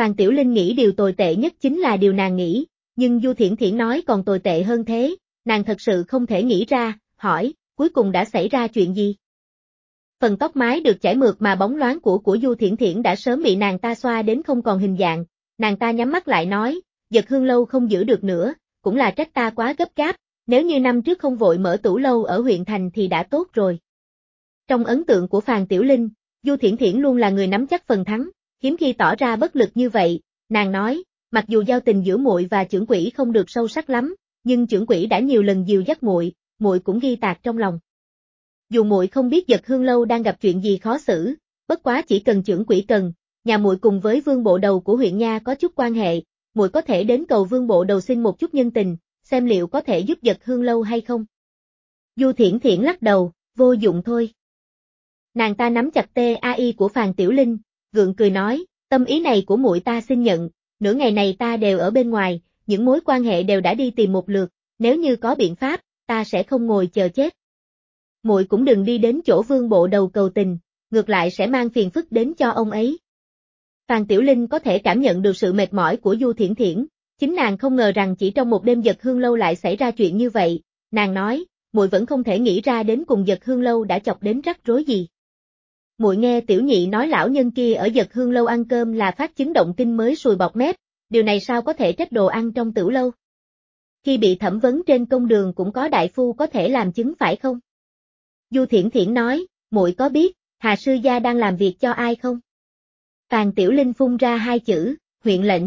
A: Phan Tiểu Linh nghĩ điều tồi tệ nhất chính là điều nàng nghĩ, nhưng Du Thiển Thiển nói còn tồi tệ hơn thế, nàng thật sự không thể nghĩ ra, hỏi, cuối cùng đã xảy ra chuyện gì? Phần tóc mái được chải mượt mà bóng loáng của Du Thiển Thiển đã sớm bị nàng ta xoa đến không còn hình dạng, nàng ta nhắm mắt lại nói, Dật Hương lâu không giữ được nữa, cũng là trách ta quá gấp gáp, nếu như năm trước không vội mở tủ lâu ở huyện thành thì đã tốt rồi. Trong ấn tượng của Phan Tiểu Linh, Du Thiển Thiển luôn là người nắm chắc phần thắng, hiếm khi tỏ ra bất lực như vậy, nàng nói, mặc dù giao tình giữa muội và trưởng quỹ không được sâu sắc lắm, nhưng trưởng quỹ đã nhiều lần dìu dắt muội, muội cũng ghi tạc trong lòng. Dù muội không biết Dật Hương lâu đang gặp chuyện gì khó xử, bất quá chỉ cần trưởng quỹ cần, nhà muội cùng với Vương bộ đầu của huyện nha có chút quan hệ, muội có thể đến cầu Vương bộ đầu xin một chút nhân tình, xem liệu có thể giúp Dật Hương lâu hay không. Du Thiển Thiển lắc đầu, vô dụng thôi. Nàng ta nắm chặt tai của Phan Tiểu Linh, gượng cười nói, tâm ý này của muội ta xin nhận, nửa ngày này ta đều ở bên ngoài, những mối quan hệ đều đã đi tìm một lượt, nếu như có biện pháp, ta sẽ không ngồi chờ chết. Muội cũng đừng đi đến chỗ Vương bộ đầu cầu tình, ngược lại sẽ mang phiền phức đến cho ông ấy. Phan Tiểu Linh có thể cảm nhận được sự mệt mỏi của Du Thiển Thiển, chính nàng không ngờ rằng chỉ trong một đêm Dật Hương lâu lại xảy ra chuyện như vậy, nàng nói, muội vẫn không thể nghĩ ra đến cùng Dật Hương lâu đã chọc đến rắc rối gì. Muội nghe tiểu nhị nói lão nhân kia ở Dật Hương lâu ăn cơm là phát chứng động kinh mới sùi bọt mép, điều này sao có thể trách đồ ăn trong tửu lâu. Khi bị thẩm vấn trên công đường cũng có đại phu có thể làm chứng phải không? Du Thiển Thiển nói, muội có biết, Hà sư gia đang làm việc cho ai không? Phan Tiểu Linh phun ra hai chữ, huyện lệnh.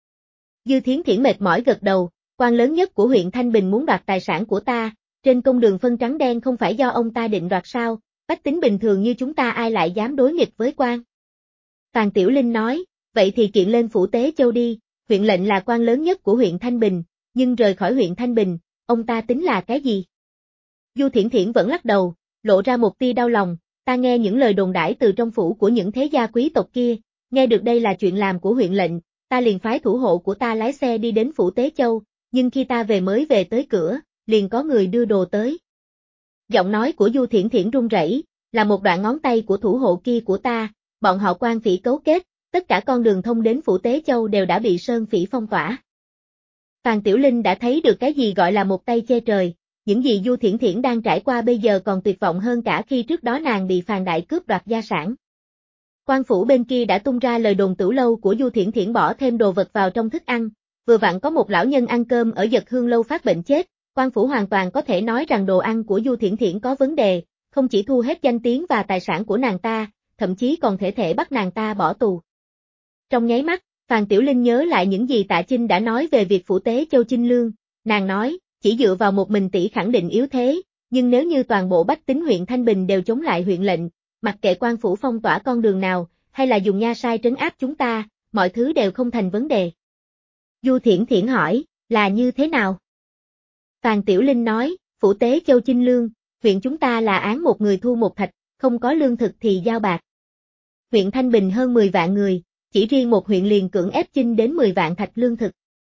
A: Du Thiển Thiển mệt mỏi gật đầu, quan lớn nhất của huyện Thanh Bình muốn đoạt tài sản của ta, trên công đường phân trắng đen không phải do ông ta định đoạt sao, bách tính bình thường như chúng ta ai lại dám đối nghịch với quan. Phan Tiểu Linh nói, vậy thì kiện lên phủ Tế Châu đi, huyện lệnh là quan lớn nhất của huyện Thanh Bình, nhưng rời khỏi huyện Thanh Bình, ông ta tính là cái gì? Du Thiển Thiển vẫn lắc đầu, lộ ra một tia đau lòng, ta nghe những lời đồn đãi từ trong phủ của những thế gia quý tộc kia, nghe được đây là chuyện làm của huyện lệnh, ta liền phái thủ hộ của ta lái xe đi đến phủ Tế Châu, nhưng khi ta mới về tới cửa, liền có người đưa đồ tới. Giọng nói của Du Thiển Thiển run rẩy, là một đoạn ngón tay của thủ hộ kia của ta, bọn họ quan phỉ cấu kết, tất cả con đường thông đến phủ Tế Châu đều đã bị sơn phỉ phong tỏa. Phan Tiểu Linh đã thấy được cái gì gọi là một tay che trời, những gì Du Thiển Thiển đang trải qua bây giờ còn tuyệt vọng hơn cả khi trước đó nàng bị Phàn Đại cướp đoạt gia sản. Quan phủ bên kia đã tung ra lời đồn tửu lâu của Du Thiển Thiển bỏ thêm đồ vật vào trong thức ăn, vừa vặn có một lão nhân ăn cơm ở Dật Hương lâu phát bệnh chết, quan phủ hoàn toàn có thể nói rằng đồ ăn của Du Thiển Thiển có vấn đề, không chỉ thu hết danh tiếng và tài sản của nàng ta, thậm chí còn thể bắt nàng ta bỏ tù. Trong nháy mắt, Phan Tiểu Linh nhớ lại những gì Tạ Chinh đã nói về việc phủ Tế Châu Chinh Lương, nàng nói, chỉ dựa vào một mình tỷ khẳng định yếu thế, nhưng nếu như toàn bộ bách tính huyện Thanh Bình đều chống lại huyện lệnh, mặc kệ quan phủ phong tỏa con đường nào, hay là dùng nha sai trấn áp chúng ta, mọi thứ đều không thành vấn đề. Du Thiển Thiển hỏi, là như thế nào? Phan Tiểu Linh nói, phủ Tế Châu Chinh Lương, huyện chúng ta là án một người thu một thạch, không có lương thực thì giao bạc. Huyện Thanh Bình hơn 10 vạn người, chỉ riêng một huyện liền cưỡng ép chinh đến 10 vạn thạch lương thực.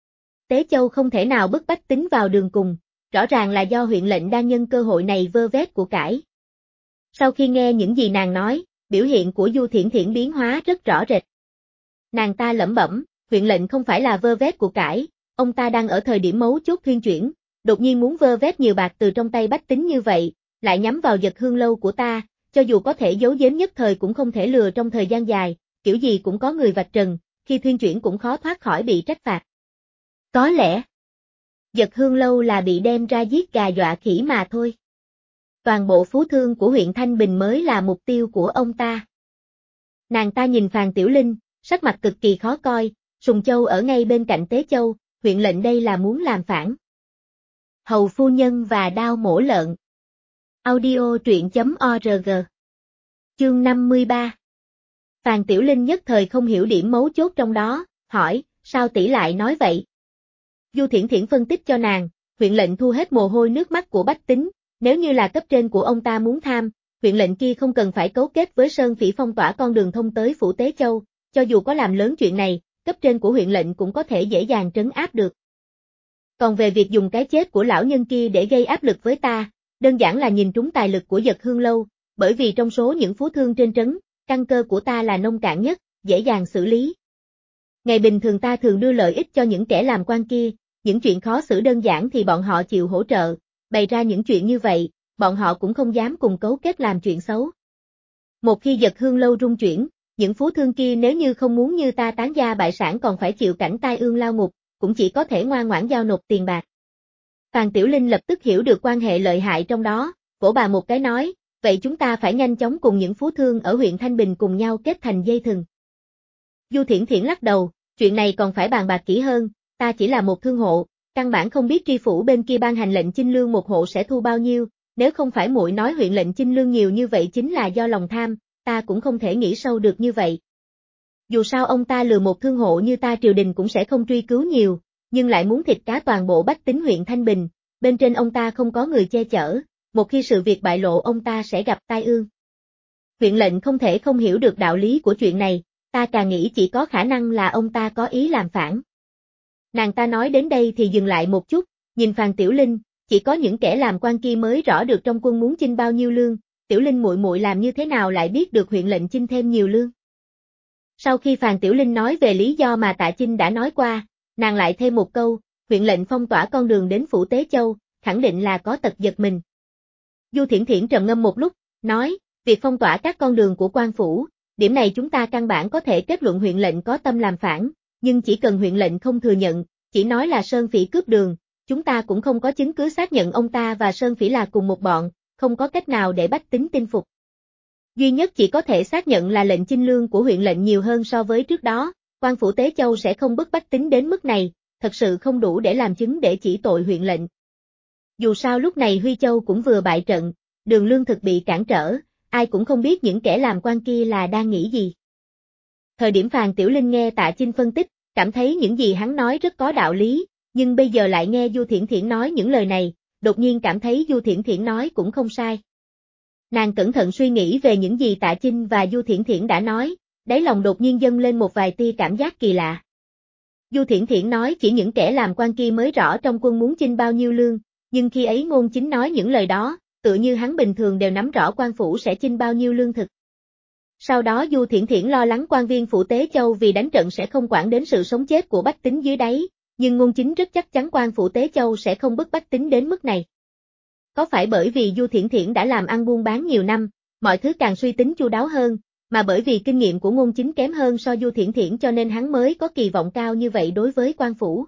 A: Tế Châu không thể nào bức bách tính vào đường cùng, rõ ràng là do huyện lệnh đang nhân cơ hội này vơ vét của cải. Sau khi nghe những gì nàng nói, biểu hiện của Du Thiển Thiển biến hóa rất rõ rệt. Nàng ta lẩm bẩm, huyện lệnh không phải là vơ vét của cải, ông ta đang ở thời điểm mấu chốt thuyên chuyển, đột nhiên muốn vơ vét nhiều bạc từ trong tay bách tính như vậy, lại nhắm vào Dật Hương lâu của ta, cho dù có thể giấu giếm nhất thời cũng không thể lừa trong thời gian dài, kiểu gì cũng có người vạch trần, khi thuyên chuyển cũng khó thoát khỏi bị trách phạt. Có lẽ, Dật Hương lâu là bị đem ra giết gà dọa khỉ mà thôi. Toàn bộ phú thương của huyện Thanh Bình mới là mục tiêu của ông ta. Nàng ta nhìn Phan Tiểu Linh, sắc mặt cực kỳ khó coi, Sùng Châu ở ngay bên cạnh Tế Châu, huyện lệnh đây là muốn làm phản. Hầu phu nhân và đao mổ lợn. Audio truyện.org. Chương 53. Phan Tiểu Linh nhất thời không hiểu điểm mấu chốt trong đó, hỏi, sao tỷ lại nói vậy? Du Thiển Thiển phân tích cho nàng, huyện lệnh thu hết mồ hôi nước mắt của bách tính, nếu như là cấp trên của ông ta muốn tham, huyện lệnh kia không cần phải cấu kết với sơn phỉ phong tỏa con đường thông tới phủ Tế Châu, cho dù có làm lớn chuyện này, cấp trên của huyện lệnh cũng có thể dễ dàng trấn áp được. Còn về việc dùng cái chết của lão nhân kia để gây áp lực với ta, đơn giản là nhìn trúng tài lực của Dật Hương lâu, bởi vì trong số những phú thương trên trấn, căn cơ của ta là nông cạn nhất, dễ dàng xử lý. Ngày bình thường ta thường đưa lợi ích cho những kẻ làm quan kia, những chuyện khó xử đơn giản thì bọn họ chịu hỗ trợ, bày ra những chuyện như vậy, bọn họ cũng không dám cùng cấu kết làm chuyện xấu. Một khi Dật Hương Lâu rung chuyển, những phú thương kia nếu như không muốn như ta tán gia bại sản còn phải chịu cảnh tai ương lao ngục, cũng chỉ có thể ngoan ngoãn giao nộp tiền bạc. Phàn Tiểu Linh lập tức hiểu được quan hệ lợi hại trong đó, vỗ bà một cái nói, vậy chúng ta phải nhanh chóng cùng những phú thương ở huyện Thanh Bình cùng nhau kết thành dây thừng. Du Thiển Thiển lắc đầu, chuyện này còn phải bàn bạc kỹ hơn, ta chỉ là một thương hộ, căn bản không biết tri phủ bên kia ban hành lệnh chinh lương một hộ sẽ thu bao nhiêu, nếu không phải muội nói huyện lệnh chinh lương nhiều như vậy chính là do lòng tham, ta cũng không thể nghĩ sâu được như vậy. Dù sao ông ta lừa một thương hộ như ta triều đình cũng sẽ không truy cứu nhiều, nhưng lại muốn thịt cá toàn bộ bách tính huyện Thanh Bình, bên trên ông ta không có người che chở, một khi sự việc bại lộ ông ta sẽ gặp tai ương. Huyện lệnh không thể không hiểu được đạo lý của chuyện này, ta càng nghĩ chỉ có khả năng là ông ta có ý làm phản. Nàng ta nói đến đây thì dừng lại một chút, nhìn Phàn Tiểu Linh, chỉ có những kẻ làm quan kia mới rõ được trong quân muốn chinh bao nhiêu lương, Tiểu Linh muội muội làm như thế nào lại biết được huyện lệnh chinh thêm nhiều lương. Sau khi Phàn Tiểu Linh nói về lý do mà Tạ Chinh đã nói qua, nàng lại thêm một câu, huyện lệnh phong tỏa con đường đến phủ Tế Châu, khẳng định là có tật giật mình. Du Thiển Thiển trầm ngâm một lúc, nói, việc phong tỏa các con đường của quan phủ, điểm này chúng ta căn bản có thể kết luận huyện lệnh có tâm làm phản, nhưng chỉ cần huyện lệnh không thừa nhận, chỉ nói là Sơn Phỉ cướp đường, chúng ta cũng không có chứng cứ xác nhận ông ta và Sơn Phỉ là cùng một bọn, không có cách nào để bách tính tin phục. Duy nhất chỉ có thể xác nhận là lệnh chinh lương của huyện lệnh nhiều hơn so với trước đó, quan phủ Tế Châu sẽ không bức bách tính đến mức này, thật sự không đủ để làm chứng để chỉ tội huyện lệnh. Dù sao lúc này Huy Châu cũng vừa bại trận, đường lương thực bị cản trở, ai cũng không biết những kẻ làm quan kia là đang nghĩ gì. Thời điểm Phàn Tiểu Linh nghe Tạ Chinh phân tích, cảm thấy những gì hắn nói rất có đạo lý, nhưng bây giờ lại nghe Du Thiển Thiển nói những lời này, đột nhiên cảm thấy Du Thiển Thiển nói cũng không sai. Nàng cẩn thận suy nghĩ về những gì Tạ Chinh và Du Thiển Thiển đã nói, đáy lòng đột nhiên dâng lên một vài tia cảm giác kỳ lạ. Du Thiển Thiển nói chỉ những kẻ làm quan kia mới rõ trong quân muốn chinh bao nhiêu lương, nhưng khi ấy Ngôn Chính nói những lời đó, tự như hắn bình thường đều nắm rõ quan phủ sẽ chinh bao nhiêu lương thực. Sau đó Du Thiển Thiển lo lắng quan viên phủ Tế Châu vì đánh trận sẽ không quản đến sự sống chết của bách tính dưới đáy, nhưng Ngôn Chính rất chắc chắn quan phủ Tế Châu sẽ không bức bách tính đến mức này. Có phải bởi vì Du Thiển Thiển đã làm ăn buôn bán nhiều năm, mọi thứ càng suy tính chu đáo hơn, mà bởi vì kinh nghiệm của Ngôn Chính kém hơn so Du Thiển Thiển cho nên hắn mới có kỳ vọng cao như vậy đối với quan phủ.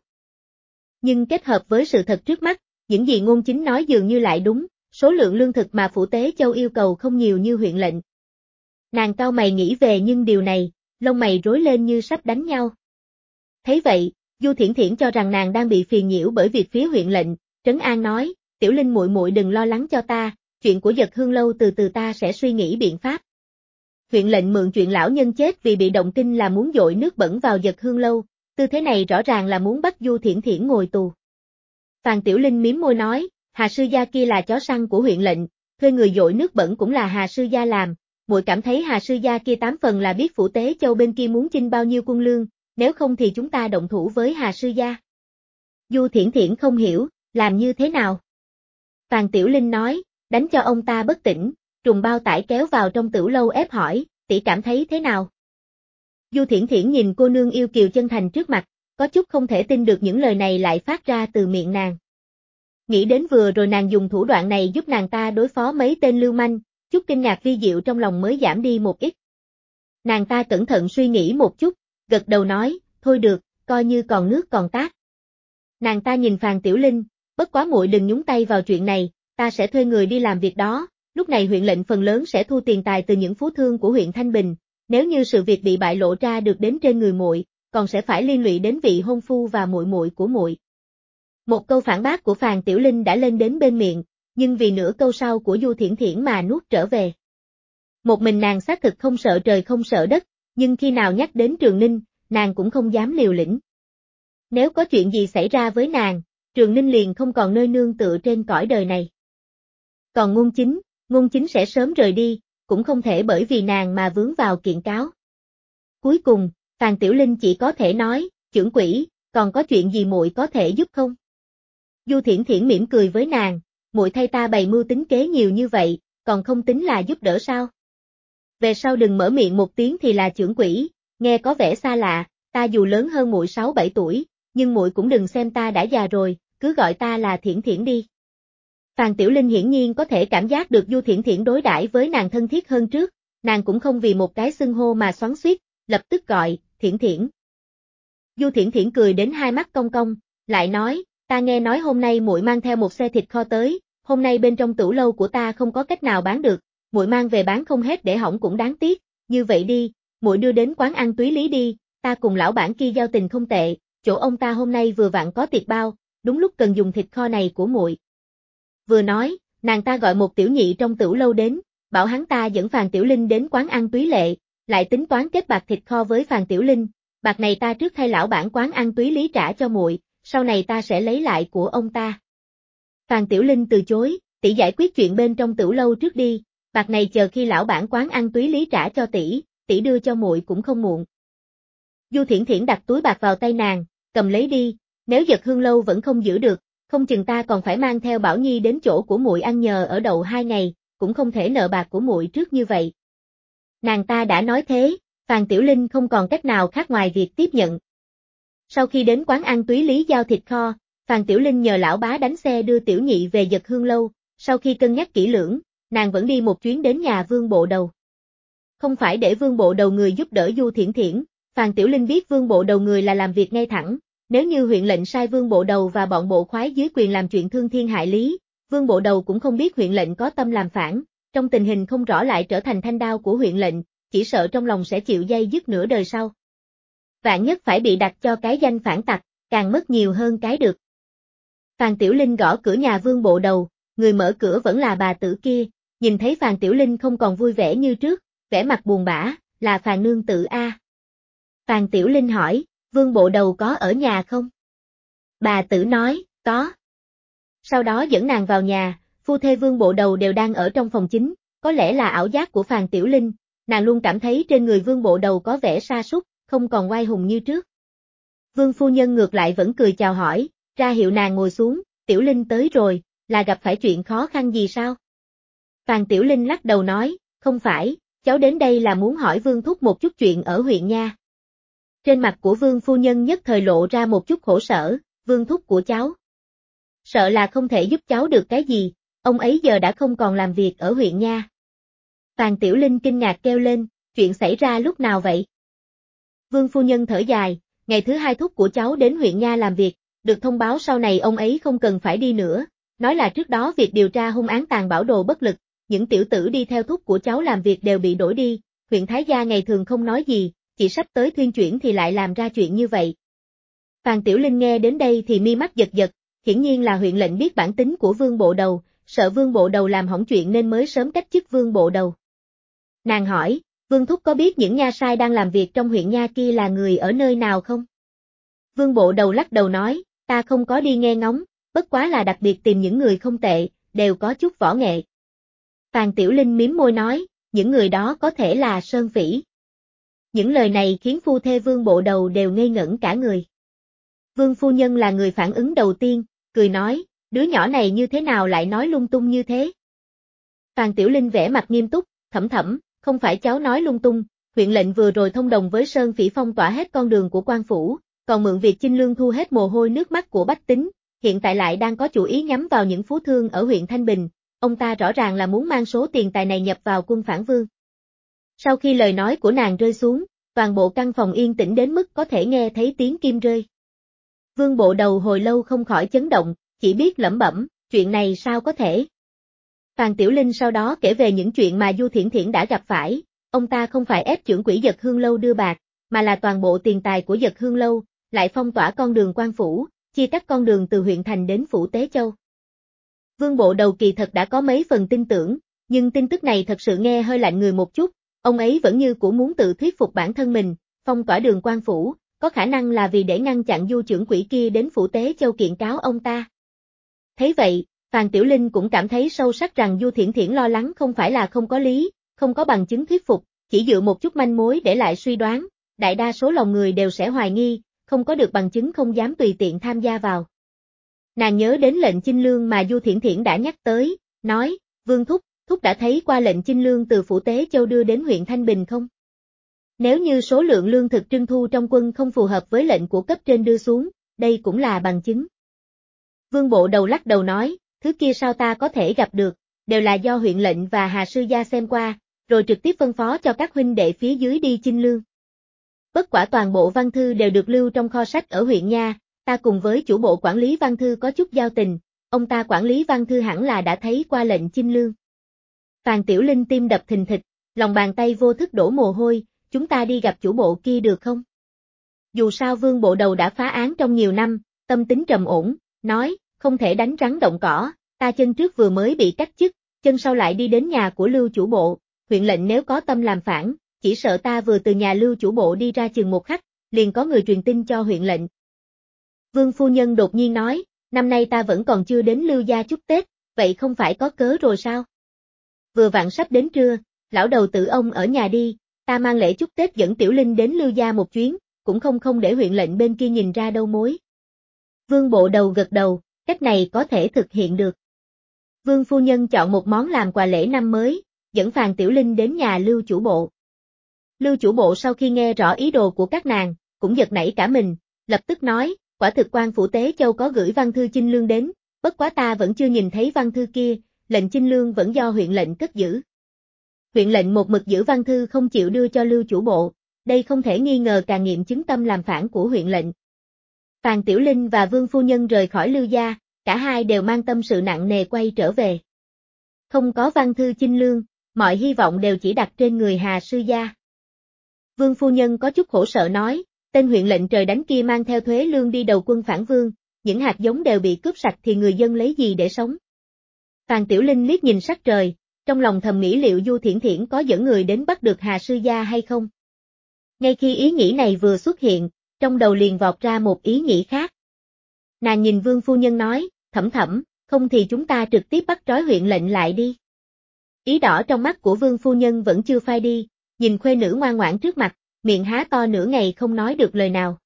A: Nhưng kết hợp với sự thật trước mắt, những gì Ngôn Chính nói dường như lại đúng, số lượng lương thực mà phủ Tế Châu yêu cầu không nhiều như huyện lệnh. Nàng cau mày nghĩ về nhưng điều này, lông mày rối lên như sắp đánh nhau. Thấy vậy, Du Thiển Thiển cho rằng nàng đang bị phiền nhiễu bởi việc phía huyện lệnh, trấn an nói, Tiểu Linh muội muội đừng lo lắng cho ta, chuyện của Dật Hương Lâu từ từ ta sẽ suy nghĩ biện pháp. Huyện lệnh mượn chuyện lão nhân chết vì bị động kinh là muốn dội nước bẩn vào Dật Hương Lâu, tư thế này rõ ràng là muốn bắt Du Thiển Thiển ngồi tù. Phàn Tiểu Linh mím môi nói, Hà sư gia kia là chó săn của huyện lệnh, thuê người dội nước bẩn cũng là Hà sư gia làm, muội cảm thấy Hà sư gia kia 8 phần là biết phủ Tế Châu bên kia muốn chinh bao nhiêu quân lương, nếu không thì chúng ta động thủ với Hà sư gia. Du Thiển Thiển không hiểu, làm như thế nào? Phàn Tiểu Linh nói, đánh cho ông ta bất tỉnh, trùng bao tải kéo vào trong tửu lâu ép hỏi, tỷ cảm thấy thế nào? Du Thiển Thiển nhìn cô nương yêu kiều chân thành trước mặt, có chút không thể tin được những lời này lại phát ra từ miệng nàng. Nghĩ đến vừa rồi nàng dùng thủ đoạn này giúp nàng ta đối phó mấy tên lưu manh, chút kinh ngạc vi diệu trong lòng mới giảm đi một ít. Nàng ta cẩn thận suy nghĩ một chút, gật đầu nói, thôi được, coi như còn nước còn tát. Nàng ta nhìn Phàn Tiểu Linh, bất quá muội đừng nhúng tay vào chuyện này, ta sẽ thuê người đi làm việc đó, lúc này huyện lệnh phần lớn sẽ thu tiền tài từ những phú thương của huyện Thanh Bình, nếu như sự việc bị bại lộ ra được đến trên người muội, còn sẽ phải liên lụy đến vị hôn phu và muội muội của muội. Một câu phản bác của Phàn Tiểu Linh đã lên đến bên miệng, nhưng vì nửa câu sau của Du Thiển Thiển mà nuốt trở về. Một mình nàng xác thực không sợ trời không sợ đất, nhưng khi nào nhắc đến Trường Ninh, nàng cũng không dám liều lĩnh. Nếu có chuyện gì xảy ra với nàng, Trường Ninh liền không còn nơi nương tựa trên cõi đời này. Còn Ngôn Chính sẽ sớm rời đi, cũng không thể bởi vì nàng mà vướng vào kiện cáo. Cuối cùng, Phàn Tiểu Linh chỉ có thể nói, trưởng quỹ, còn có chuyện gì muội có thể giúp không? Du Thiển Thiển mỉm cười với nàng, muội thay ta bày mưu tính kế nhiều như vậy, còn không tính là giúp đỡ sao? Về sau đừng mở miệng một tiếng thì là trưởng quỹ, nghe có vẻ xa lạ, ta dù lớn hơn muội 6-7 tuổi, nhưng muội cũng đừng xem ta đã già rồi, cứ gọi ta là Thiển Thiển đi. Phàn Tiểu Linh hiển nhiên có thể cảm giác được Du Thiển Thiển đối đãi với nàng thân thiết hơn trước, nàng cũng không vì một cái xưng hô mà xoắn xuýt, lập tức gọi, Thiển Thiển. Du Thiển Thiển cười đến hai mắt cong cong, lại nói, ta nghe nói hôm nay muội mang theo một xe thịt kho tới, hôm nay bên trong tửu lâu của ta không có cách nào bán được, muội mang về bán không hết để hỏng cũng đáng tiếc, như vậy đi, muội đưa đến quán ăn Túy Lý đi, ta cùng lão bản kia giao tình không tệ, chỗ ông ta hôm nay vừa vặn có tiệc bao, đúng lúc cần dùng thịt kho này của muội. Vừa nói, nàng ta gọi một tiểu nhị trong tửu lâu đến, bảo hắn ta dẫn Phàn Tiểu Linh đến quán ăn Túy Lệ, lại tính toán kết bạc thịt kho với Phàn Tiểu Linh, bạc này ta trước thay lão bản quán ăn Túy Lý trả cho muội, sau này ta sẽ lấy lại của ông ta. Phàn Tiểu Linh từ chối, tỷ giải quyết chuyện bên trong tửu lâu trước đi, bạc này chờ khi lão bản quán ăn Túy Lý trả cho tỷ đưa cho muội cũng không muộn. Du Thiển Thiển đặt túi bạc vào tay nàng, cầm lấy đi, nếu Dật Hương lâu vẫn không giữ được, không chừng ta còn phải mang theo Bảo Nhi đến chỗ của muội ăn nhờ ở đậu 2 ngày, cũng không thể nợ bạc của muội trước như vậy. Nàng ta đã nói thế, Phàn Tiểu Linh không còn cách nào khác ngoài việc tiếp nhận. Sau khi đến quán ăn Túy Lý giao thịt kho, Phàn Tiểu Linh nhờ lão bá đánh xe đưa tiểu nhị về Dật Hương lâu, sau khi cân nhắc kỹ lưỡng, nàng vẫn đi một chuyến đến nhà Vương Bộ Đầu. Không phải để Vương Bộ Đầu người giúp đỡ Du Thiển Thiển, Phàn Tiểu Linh biết Vương Bộ Đầu người là làm việc ngay thẳng, nếu như huyện lệnh sai Vương Bộ Đầu và bọn bộ khoái dưới quyền làm chuyện thương thiên hại lý, Vương Bộ Đầu cũng không biết huyện lệnh có tâm làm phản, trong tình hình không rõ lại trở thành thanh đao của huyện lệnh, chỉ sợ trong lòng sẽ chịu dây dứt nửa đời sau. Vạn nhất phải bị đặt cho cái danh phản tặc, càng mất nhiều hơn cái được. Phàn Tiểu Linh gõ cửa nhà Vương Bộ Đầu, người mở cửa vẫn là bà tử kia, nhìn thấy Phàn Tiểu Linh không còn vui vẻ như trước, vẻ mặt buồn bã, là Phàn nương tử a. Phàn Tiểu Linh hỏi, Vương Bộ Đầu có ở nhà không? Bà tử nói, có. Sau đó dẫn nàng vào nhà, phu thê Vương Bộ Đầu đều đang ở trong phòng chính, có lẽ là ảo giác của Phàn Tiểu Linh, nàng luôn cảm thấy trên người Vương Bộ Đầu có vẻ sa sút, không còn oai hùng như trước. Vương phu nhân ngược lại vẫn cười chào hỏi, ra hiệu nàng ngồi xuống, Tiểu Linh tới rồi, là gặp phải chuyện khó khăn gì sao? Phàn Tiểu Linh lắc đầu nói, không phải, cháu đến đây là muốn hỏi Vương thúc một chút chuyện ở huyện nha. Trên mặt của Vương phu nhân nhất thời lộ ra một chút khổ sở, Vương thúc của cháu. Sợ là không thể giúp cháu được cái gì, ông ấy giờ đã không còn làm việc ở huyện nha. Phàn Tiểu Linh kinh ngạc kêu lên, chuyện xảy ra lúc nào vậy? Vương phu nhân thở dài, ngày thứ 2 thúc của cháu đến huyện nha làm việc, được thông báo sau này ông ấy không cần phải đi nữa, nói là trước đó việc điều tra hung án tàn bảo đồ bất lực, những tiểu tử đi theo thúc của cháu làm việc đều bị đổi đi, huyện Thái Gia ngày thường không nói gì, chỉ sắp tới thuyên chuyển thì lại làm ra chuyện như vậy. Phàn Tiểu Linh nghe đến đây thì mi mắt giật giật, hiển nhiên là huyện lệnh biết bản tính của Vương Bộ Đầu, sợ Vương Bộ Đầu làm hỏng chuyện nên mới sớm cách chức Vương Bộ Đầu. Nàng hỏi, Vương thúc có biết những nha sai đang làm việc trong huyện nha kia là người ở nơi nào không? Vương Bộ Đầu lắc đầu nói, ta không có đi nghe ngóng, bất quá là đặc biệt tìm những người không tệ, đều có chút võ nghệ. Phàn Tiểu Linh mím môi nói, những người đó có thể là Sơn Phỉ. Những lời này khiến phu thê Vương Bộ Đầu đều ngây ngẩn cả người. Vương phu nhân là người phản ứng đầu tiên, cười nói, đứa nhỏ này như thế nào lại nói lung tung như thế? Phàn Tiểu Linh vẻ mặt nghiêm túc, thẩm thẩm, không phải cháu nói lung tung, huyện lệnh vừa rồi thông đồng với Sơn Phỉ phong tỏa hết con đường của quan phủ, còn mượn việc Chinh Lương thu hết mồ hôi nước mắt của bách tính, hiện tại lại đang có chủ ý nhắm vào những phú thương ở huyện Thanh Bình, ông ta rõ ràng là muốn mang số tiền tài này nhập vào quân phản vương. Sau khi lời nói của nàng rơi xuống, toàn bộ căn phòng yên tĩnh đến mức có thể nghe thấy tiếng kim rơi. Vương Bộ Đầu hồi lâu không khỏi chấn động, chỉ biết lẩm bẩm, chuyện này sao có thể. Phàn Tiểu Linh sau đó kể về những chuyện mà Du Thiển Thiển đã gặp phải, ông ta không phải ép trưởng quỹ Dật Hương lâu đưa bạc, mà là toàn bộ tiền tài của Dật Hương lâu, lại phong tỏa con đường quan phủ, chia cắt con đường từ huyện thành đến phủ Tế Châu. Vương Bộ Đầu kỳ thật đã có mấy phần tin tưởng, nhưng tin tức này thật sự nghe hơi lạnh người một chút, ông ấy vẫn như cũ muốn tự thuyết phục bản thân mình, phong tỏa đường quan phủ, có khả năng là vì để ngăn chặn Du trưởng quỹ kia đến phủ Tế Châu kiện cáo ông ta. Thấy vậy, Phàn Tiểu Linh cũng cảm thấy sâu sắc rằng Du Thiển Thiển lo lắng không phải là không có lý, không có bằng chứng thuyết phục, chỉ dựa một chút manh mối để lại suy đoán, đại đa số lòng người đều sẽ hoài nghi, không có được bằng chứng không dám tùy tiện tham gia vào. Nàng nhớ đến lệnh Chinh Lương mà Du Thiển Thiển đã nhắc tới, nói, Vương Thúc đã thấy qua lệnh Chinh Lương từ phủ Tế Châu đưa đến huyện Thanh Bình không? Nếu như số lượng lương thực trưng thu trong quân không phù hợp với lệnh của cấp trên đưa xuống, đây cũng là bằng chứng. Vương Bộ Đầu lắc đầu nói, thứ kia sao ta có thể gặp được, đều là do huyện lệnh và Hà Sư Gia xem qua, rồi trực tiếp phân phó cho các huynh đệ phía dưới đi chinh lương. Bất quả toàn bộ văn thư đều được lưu trong kho sách ở huyện nha, ta cùng với chủ bộ quản lý văn thư có chút giao tình, ông ta quản lý văn thư hẳn là đã thấy qua lệnh chinh lương. Phàn Tiểu Linh tim đập thình thịch, lòng bàn tay vô thức đổ mồ hôi, chúng ta đi gặp chủ bộ kia được không? Dù sao Vương Bộ Đầu đã phá án trong nhiều năm, tâm tính trầm ổn, nói, không thể đánh rắn động cỏ, ta chân trước vừa mới bị cách chức, chân sau lại đi đến nhà của Lưu chủ bộ, huyện lệnh nếu có tâm làm phản, chỉ sợ ta vừa từ nhà Lưu chủ bộ đi ra chừng một khắc, liền có người truyền tin cho huyện lệnh. Vương phu nhân đột nhiên nói, năm nay ta vẫn còn chưa đến Lưu gia chúc Tết, vậy không phải có cớ rồi sao? Vừa vặn sắp đến trưa, lão đầu tử ông ở nhà đi, ta mang lễ chúc Tết dẫn Tiểu Linh đến Lưu gia một chuyến, cũng không để huyện lệnh bên kia nhìn ra đâu mối. Vương Bộ Đầu gật đầu, cách này có thể thực hiện được. Vương phu nhân chọn một món làm quà lễ năm mới, dẫn Phàn Tiểu Linh đến nhà Lưu chủ bộ. Lưu chủ bộ sau khi nghe rõ ý đồ của các nàng, cũng giật nảy cả mình, lập tức nói, quả thực quan phủ Tế Châu có gửi văn thư chinh lương đến, bất quá ta vẫn chưa nhìn thấy văn thư kia, lệnh chinh lương vẫn do huyện lệnh cất giữ. Huyện lệnh một mực giữ văn thư không chịu đưa cho Lưu chủ bộ, đây không thể nghi ngờ càng nghiệm chứng tâm làm phản của huyện lệnh. Phàn Tiểu Linh và Vương phu nhân rời khỏi Lưu gia, cả hai đều mang tâm sự nặng nề quay trở về. Không có văn thư chinh lương, mọi hy vọng đều chỉ đặt trên người Hà Sư gia. Vương phu nhân có chút khổ sở nói, tên huyện lệnh trời đánh kia mang theo thuế lương đi đầu quân phản vương, những hạt giống đều bị cướp sạch thì người dân lấy gì để sống. Phàn Tiểu Linh liếc nhìn sắc trời, trong lòng thầm nghĩ liệu Du Thiển Thiển có dẫn người đến bắt được Hà Sư gia hay không. Ngay khi ý nghĩ này vừa xuất hiện, trong đầu liền vọt ra một ý nghĩ khác. Nàng nhìn Vương phu nhân nói, Thẩm Thẩm, không thì chúng ta trực tiếp bắt trói huyện lệnh lại đi. Ý đỏ trong mắt của Vương phu nhân vẫn chưa phai đi, nhìn khuê nữ ngoan ngoãn trước mặt, miệng há to nửa ngày không nói được lời nào.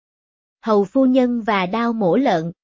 A: Hầu phu nhân và đao mổ lợn.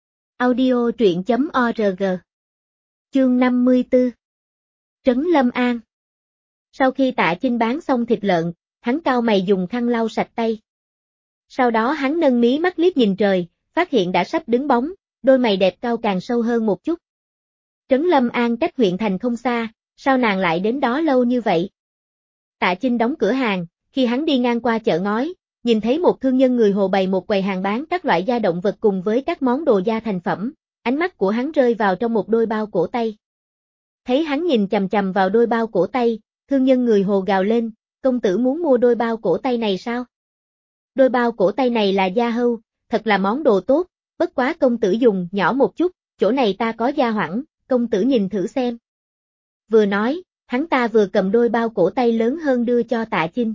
A: Audio truyện.org. Chương 54. Trấn Lâm An. Sau khi Tạ Chinh bán xong thịt lợn, hắn cau mày dùng khăn lau sạch tay. Sau đó hắn nâng mí mắt liếc nhìn trời, phát hiện đã sắp đứng bóng, đôi mày đẹp cau càng sâu hơn một chút. Trấn Lâm An cách huyện thành không xa, sao nàng lại đến đó lâu như vậy? Tạ Chinh đóng cửa hàng, khi hắn đi ngang qua chợ ngói, nhìn thấy một thương nhân người Hồ bày một quầy hàng bán các loại da động vật cùng với các món đồ da thành phẩm, ánh mắt của hắn rơi vào trong một đôi bao cổ tay. Thấy hắn nhìn chằm chằm vào đôi bao cổ tay, thương nhân người Hồ gào lên, công tử muốn mua đôi bao cổ tay này sao? Đôi bao cổ tay này là da hâu, thật là món đồ tốt, bất quá công tử dùng nhỏ một chút, chỗ này ta có da hoẳng, công tử nhìn thử xem. Vừa nói, hắn ta vừa cầm đôi bao cổ tay lớn hơn đưa cho Tạ Chinh.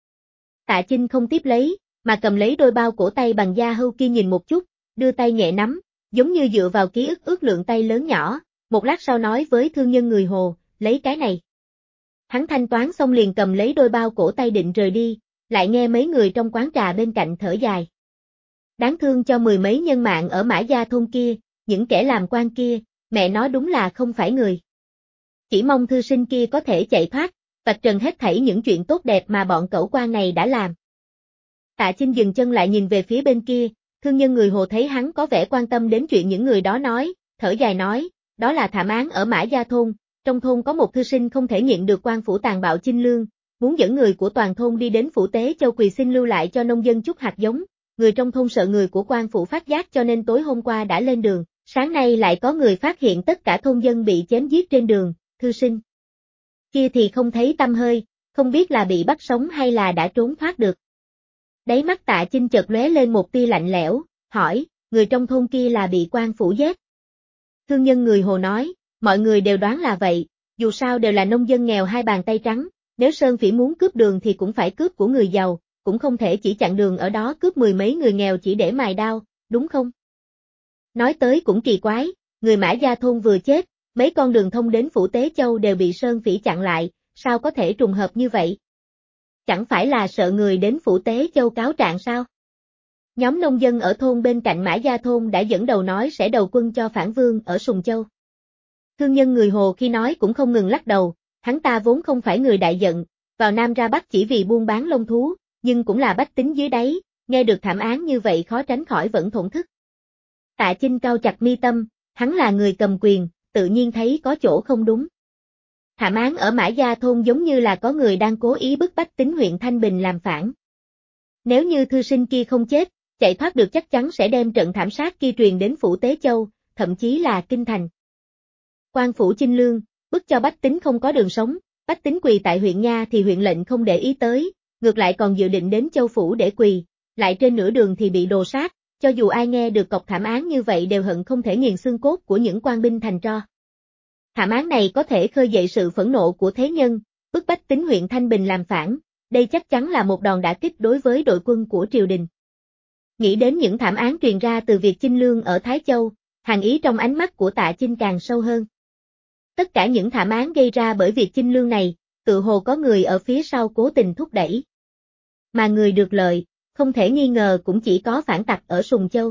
A: Tạ Chinh không tiếp lấy, mà cầm lấy đôi bao cổ tay bằng da hâu kia nhìn một chút, đưa tay nhẹ nắm, giống như dựa vào ký ức ước lượng tay lớn nhỏ, một lát sau nói với thương nhân người Hồ, lấy cái này. Hắn thanh toán xong liền cầm lấy đôi bao cổ tay định rời đi, lại nghe mấy người trong quán trà bên cạnh thở dài. Đáng thương cho mười mấy nhân mạng ở Mã Gia thôn kia, những kẻ làm quan kia, mẹ nói đúng là không phải người. Chỉ mong thư sinh kia có thể chạy thoát, vạch trần hết thảy những chuyện tốt đẹp mà bọn cẩu quan này đã làm. Tạ Chinh dừng chân lại nhìn về phía bên kia, thương nhân người Hồ thấy hắn có vẻ quan tâm đến chuyện những người đó nói, thở dài nói, đó là thảm án ở Mã Gia thôn, trong thôn có một thư sinh không thể nhịn được quan phủ tàn bạo chinh lương, muốn dẫn người của toàn thôn đi đến phủ Tế Châu quỳ xin lưu lại cho nông dân chút hạt giống, người trong thôn sợ người của quan phủ phát giác cho nên tối hôm qua đã lên đường, sáng nay lại có người phát hiện tất cả thôn dân bị chém giết trên đường, thư sinh kia thì không thấy tăm hơi, không biết là bị bắt sống hay là đã trốn thoát được. Đáy mắt Tạ Chinh chợt lóe lên một tia lạnh lẽo, hỏi, người trong thôn kia là bị quan phủ giết. Thương nhân người Hồ nói, mọi người đều đoán là vậy, dù sao đều là nông dân nghèo hai bàn tay trắng, nếu Sơn Phỉ muốn cướp đường thì cũng phải cướp của người giàu, cũng không thể chỉ chặn đường ở đó cướp mười mấy người nghèo chỉ để mài đao, đúng không? Nói tới cũng kỳ quái, người Mã Gia thôn vừa chết, mấy con đường thông đến phủ Tế Châu đều bị Sơn Phỉ chặn lại, sao có thể trùng hợp như vậy? Chẳng phải là sợ người đến phủ Tế Châu cáo trạng sao? Nhóm nông dân ở thôn bên cạnh Mã Gia thôn đã dẫn đầu nói sẽ đầu quân cho phản vương ở Sùng Châu. Thương nhân người Hồ khi nói cũng không ngừng lắc đầu, hắn ta vốn không phải người đại giận, vào Nam ra Bắc chỉ vì buôn bán lông thú, nhưng cũng là bách tính dưới đáy, nghe được thảm án như vậy khó tránh khỏi vẫn thổn thức. Tạ Chinh cau chặt mi tâm, hắn là người cầm quyền, tự nhiên thấy có chỗ không đúng. Thảm án ở Mã Gia thôn giống như là có người đang cố ý bức bách tính huyện Thanh Bình làm phản. Nếu như thư sinh kia không chết, chạy thoát được chắc chắn sẽ đem trận thảm sát kia truyền đến phủ Tế Châu, thậm chí là kinh thành. Quan phủ Chinh Lương, bức cho bách tính không có đường sống, bách tính quỳ tại huyện Nha thì huyện lệnh không để ý tới, ngược lại còn dự định đến Châu phủ để quỳ, lại trên nửa đường thì bị đồ sát, cho dù ai nghe được cọc thảm án như vậy đều hận không thể nghiền xương cốt của những quan binh thành tro. Thảm án này có thể khơi dậy sự phẫn nộ của thế nhân, bức bách tính huyện Thanh Bình làm phản, đây chắc chắn là một đòn đả kích đối với đội quân của triều đình. Nghĩ đến những thảm án truyền ra từ việc Chinh Lương ở Thái Châu, hàn ý trong ánh mắt của Tạ Chinh càng sâu hơn. Tất cả những thảm án gây ra bởi việc Chinh Lương này, tự hồ có người ở phía sau cố tình thúc đẩy. Mà người được lợi, không thể nghi ngờ cũng chỉ có phản tặc ở Sùng Châu.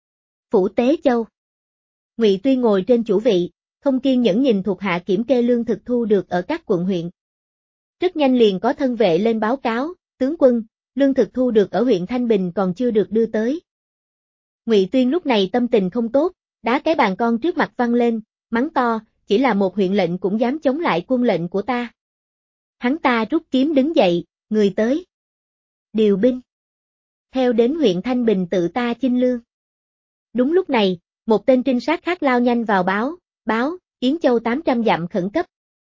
A: Phủ Tế Châu. Ngụy Tuyên ngồi trên chủ vị, không kiên nhẫn nhìn thuộc hạ kiểm kê lương thực thu được ở các quận huyện. Rất nhanh liền có thân vệ lên báo cáo, tướng quân, lương thực thu được ở huyện Thanh Bình còn chưa được đưa tới. Ngụy Tuyên lúc này tâm tình không tốt, đá cái bàn con trước mặt văng lên, mắng to, chỉ là một huyện lệnh cũng dám chống lại quân lệnh của ta. Hắn ta rút kiếm đứng dậy, người tới. Điều binh. Theo đến huyện Thanh Bình tự ta chinh lương. Đúng lúc này, một tên trinh sát khác lao nhanh vào báo, Yến Châu 800 dặm khẩn cấp.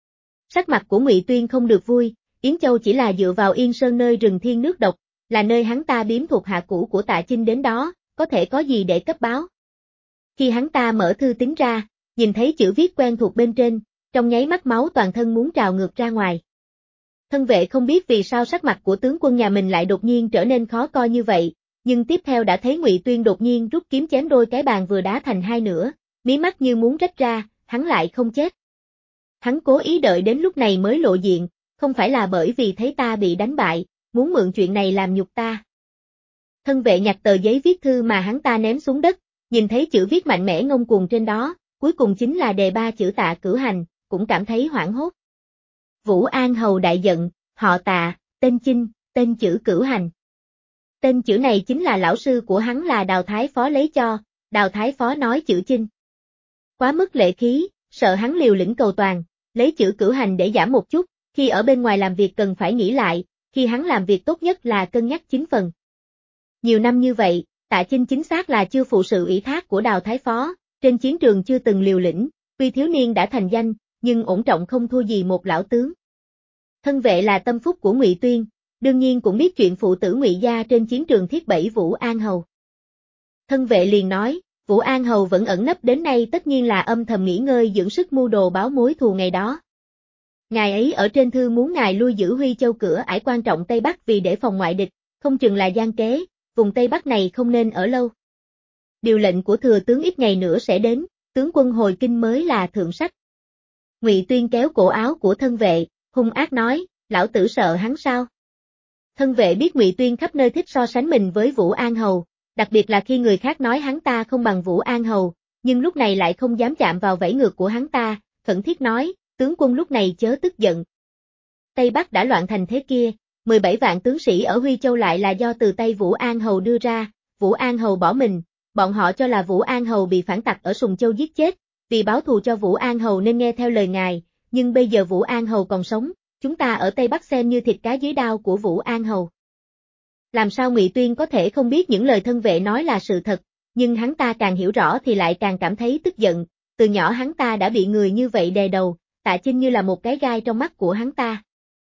A: Sắc mặt của Ngụy Tuyên không được vui, Yến Châu chỉ là dựa vào Yên Sơn nơi rừng thiên nước độc, là nơi hắn ta biếm thuộc hạ cũ của Tạ Chinh đến đó, có thể có gì để cấp báo. Khi hắn ta mở thư tín ra, nhìn thấy chữ viết quen thuộc bên trên, trong nháy mắt máu toàn thân muốn trào ngược ra ngoài. Thân vệ không biết vì sao sắc mặt của tướng quân nhà mình lại đột nhiên trở nên khó coi như vậy, nhưng tiếp theo đã thấy Ngụy Tuyên đột nhiên rút kiếm chém đôi cái bàn vừa đá thành hai nửa, mí mắt như muốn rách ra, hắn lại không chết. Hắn cố ý đợi đến lúc này mới lộ diện, không phải là bởi vì thấy ta bị đánh bại, muốn mượn chuyện này làm nhục ta. Thân vệ nhặt tờ giấy viết thư mà hắn ta ném xuống đất, nhìn thấy chữ viết mạnh mẽ ngông cuồng trên đó, cuối cùng chính là đề ba chữ Tạ Cửu Hành, cũng cảm thấy hoảng hốt. Vũ An Hầu đại giận, họ Tạ, tên Chinh, tên chữ Cửu Hành. Tên chữ này chính là lão sư của hắn là Đào Thái Phó lấy cho, Đào Thái Phó nói chữ Chinh. Quá mức lệ khí, sợ hắn liều lĩnh cầu toàn, lấy chữ Cửu Hành để giảm một chút, khi ở bên ngoài làm việc cần phải nghĩ lại, khi hắn làm việc tốt nhất là cân nhắc 9 phần. Nhiều năm như vậy, Tạ Chinh chính xác là chưa phụ sự ủy thác của Đào Thái Phó, trên chiến trường chưa từng liều lĩnh, tuy thiếu niên đã thành danh, nhưng ổn trọng không thua gì một lão tướng. Thân vệ là tâm phúc của Ngụy Tuyên, đương nhiên cũng biết chuyện phụ tử Ngụy gia trên chiến trường thiết bẫy Vũ An Hầu. Thân vệ liền nói, Vũ An Hầu vẫn ẩn nấp đến nay tất nhiên là âm thầm nghỉ ngơi dưỡng sức mưu đồ báo mối thù ngày đó. Ngài ấy ở trên thư muốn ngài lui giữ Huy Châu cửa ải quan trọng Tây Bắc vì để phòng ngoại địch, không chừng là gian kế, vùng Tây Bắc này không nên ở lâu. Điều lệnh của thừa tướng ít ngày nữa sẽ đến, tướng quân hồi kinh mới là thượng sách. Ngụy Tuyên kéo cổ áo của thân vệ, hung ác nói, lão tử sợ hắn sao? Thân vệ biết Ngụy Tuyên khắp nơi thích so sánh mình với Vũ An Hầu, đặc biệt là khi người khác nói hắn ta không bằng Vũ An Hầu, nhưng lúc này lại không dám chạm vào vảy ngược của hắn ta, khẩn thiết nói, tướng quân lúc này chớ tức giận. Tây Bắc đã loạn thành thế kia, 17 vạn tướng sĩ ở Huy Châu lại là do từ tay Vũ An Hầu đưa ra, Vũ An Hầu bỏ mình, bọn họ cho là Vũ An Hầu bị phản tặc ở Sùng Châu giết chết, vì báo thù cho Vũ An Hầu nên nghe theo lời ngài, nhưng bây giờ Vũ An Hầu còn sống, chúng ta ở Tây Bắc xem như thịt cá dưới đao của Vũ An Hầu. Làm sao Ngụy Tuyên có thể không biết những lời thân vệ nói là sự thật, nhưng hắn ta càng hiểu rõ thì lại càng cảm thấy tức giận, từ nhỏ hắn ta đã bị người như vậy đè đầu, Tạ Chinh như là một cái gai trong mắt của hắn ta.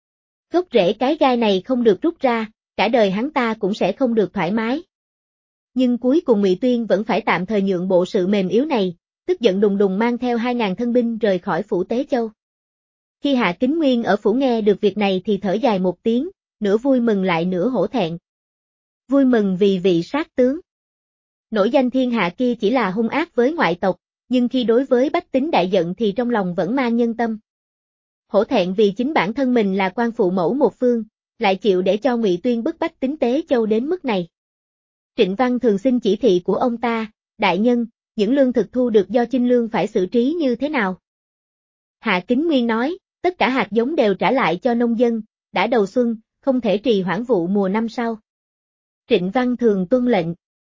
A: Gốc rễ cái gai này không được rút ra, cả đời hắn ta cũng sẽ không được thoải mái. Nhưng cuối cùng Ngụy Tuyên vẫn phải tạm thời nhượng bộ sự mềm yếu này, tức giận đùng đùng mang theo 2.000 thân binh rời khỏi phủ Tế Châu. Khi Hạ Kính Nguyên ở phủ nghe được việc này thì thở dài một tiếng, nửa vui mừng lại nửa hổ thẹn. Vui mừng vì vị sát tướng. Nổi danh thiên hạ kia chỉ là hung ác với ngoại tộc, nhưng khi đối với bách tính đại giận thì trong lòng vẫn mang nhân tâm. Hổ thẹn vì chính bản thân mình là quan phụ mẫu một phương, lại chịu để cho Ngụy Tuyên bức bách tính Tế Châu đến mức này. Trịnh Văn thường xin chỉ thị của ông ta, đại nhân, những lương thực thu được do Chinh Lương phải xử trí như thế nào? Hạ Kính Nguyên nói, tất cả hạt giống đều trả lại cho nông dân, đã đầu xuân, không thể trì hoãn vụ mùa năm sau. Trịnh Văn Thường tuân lệnh.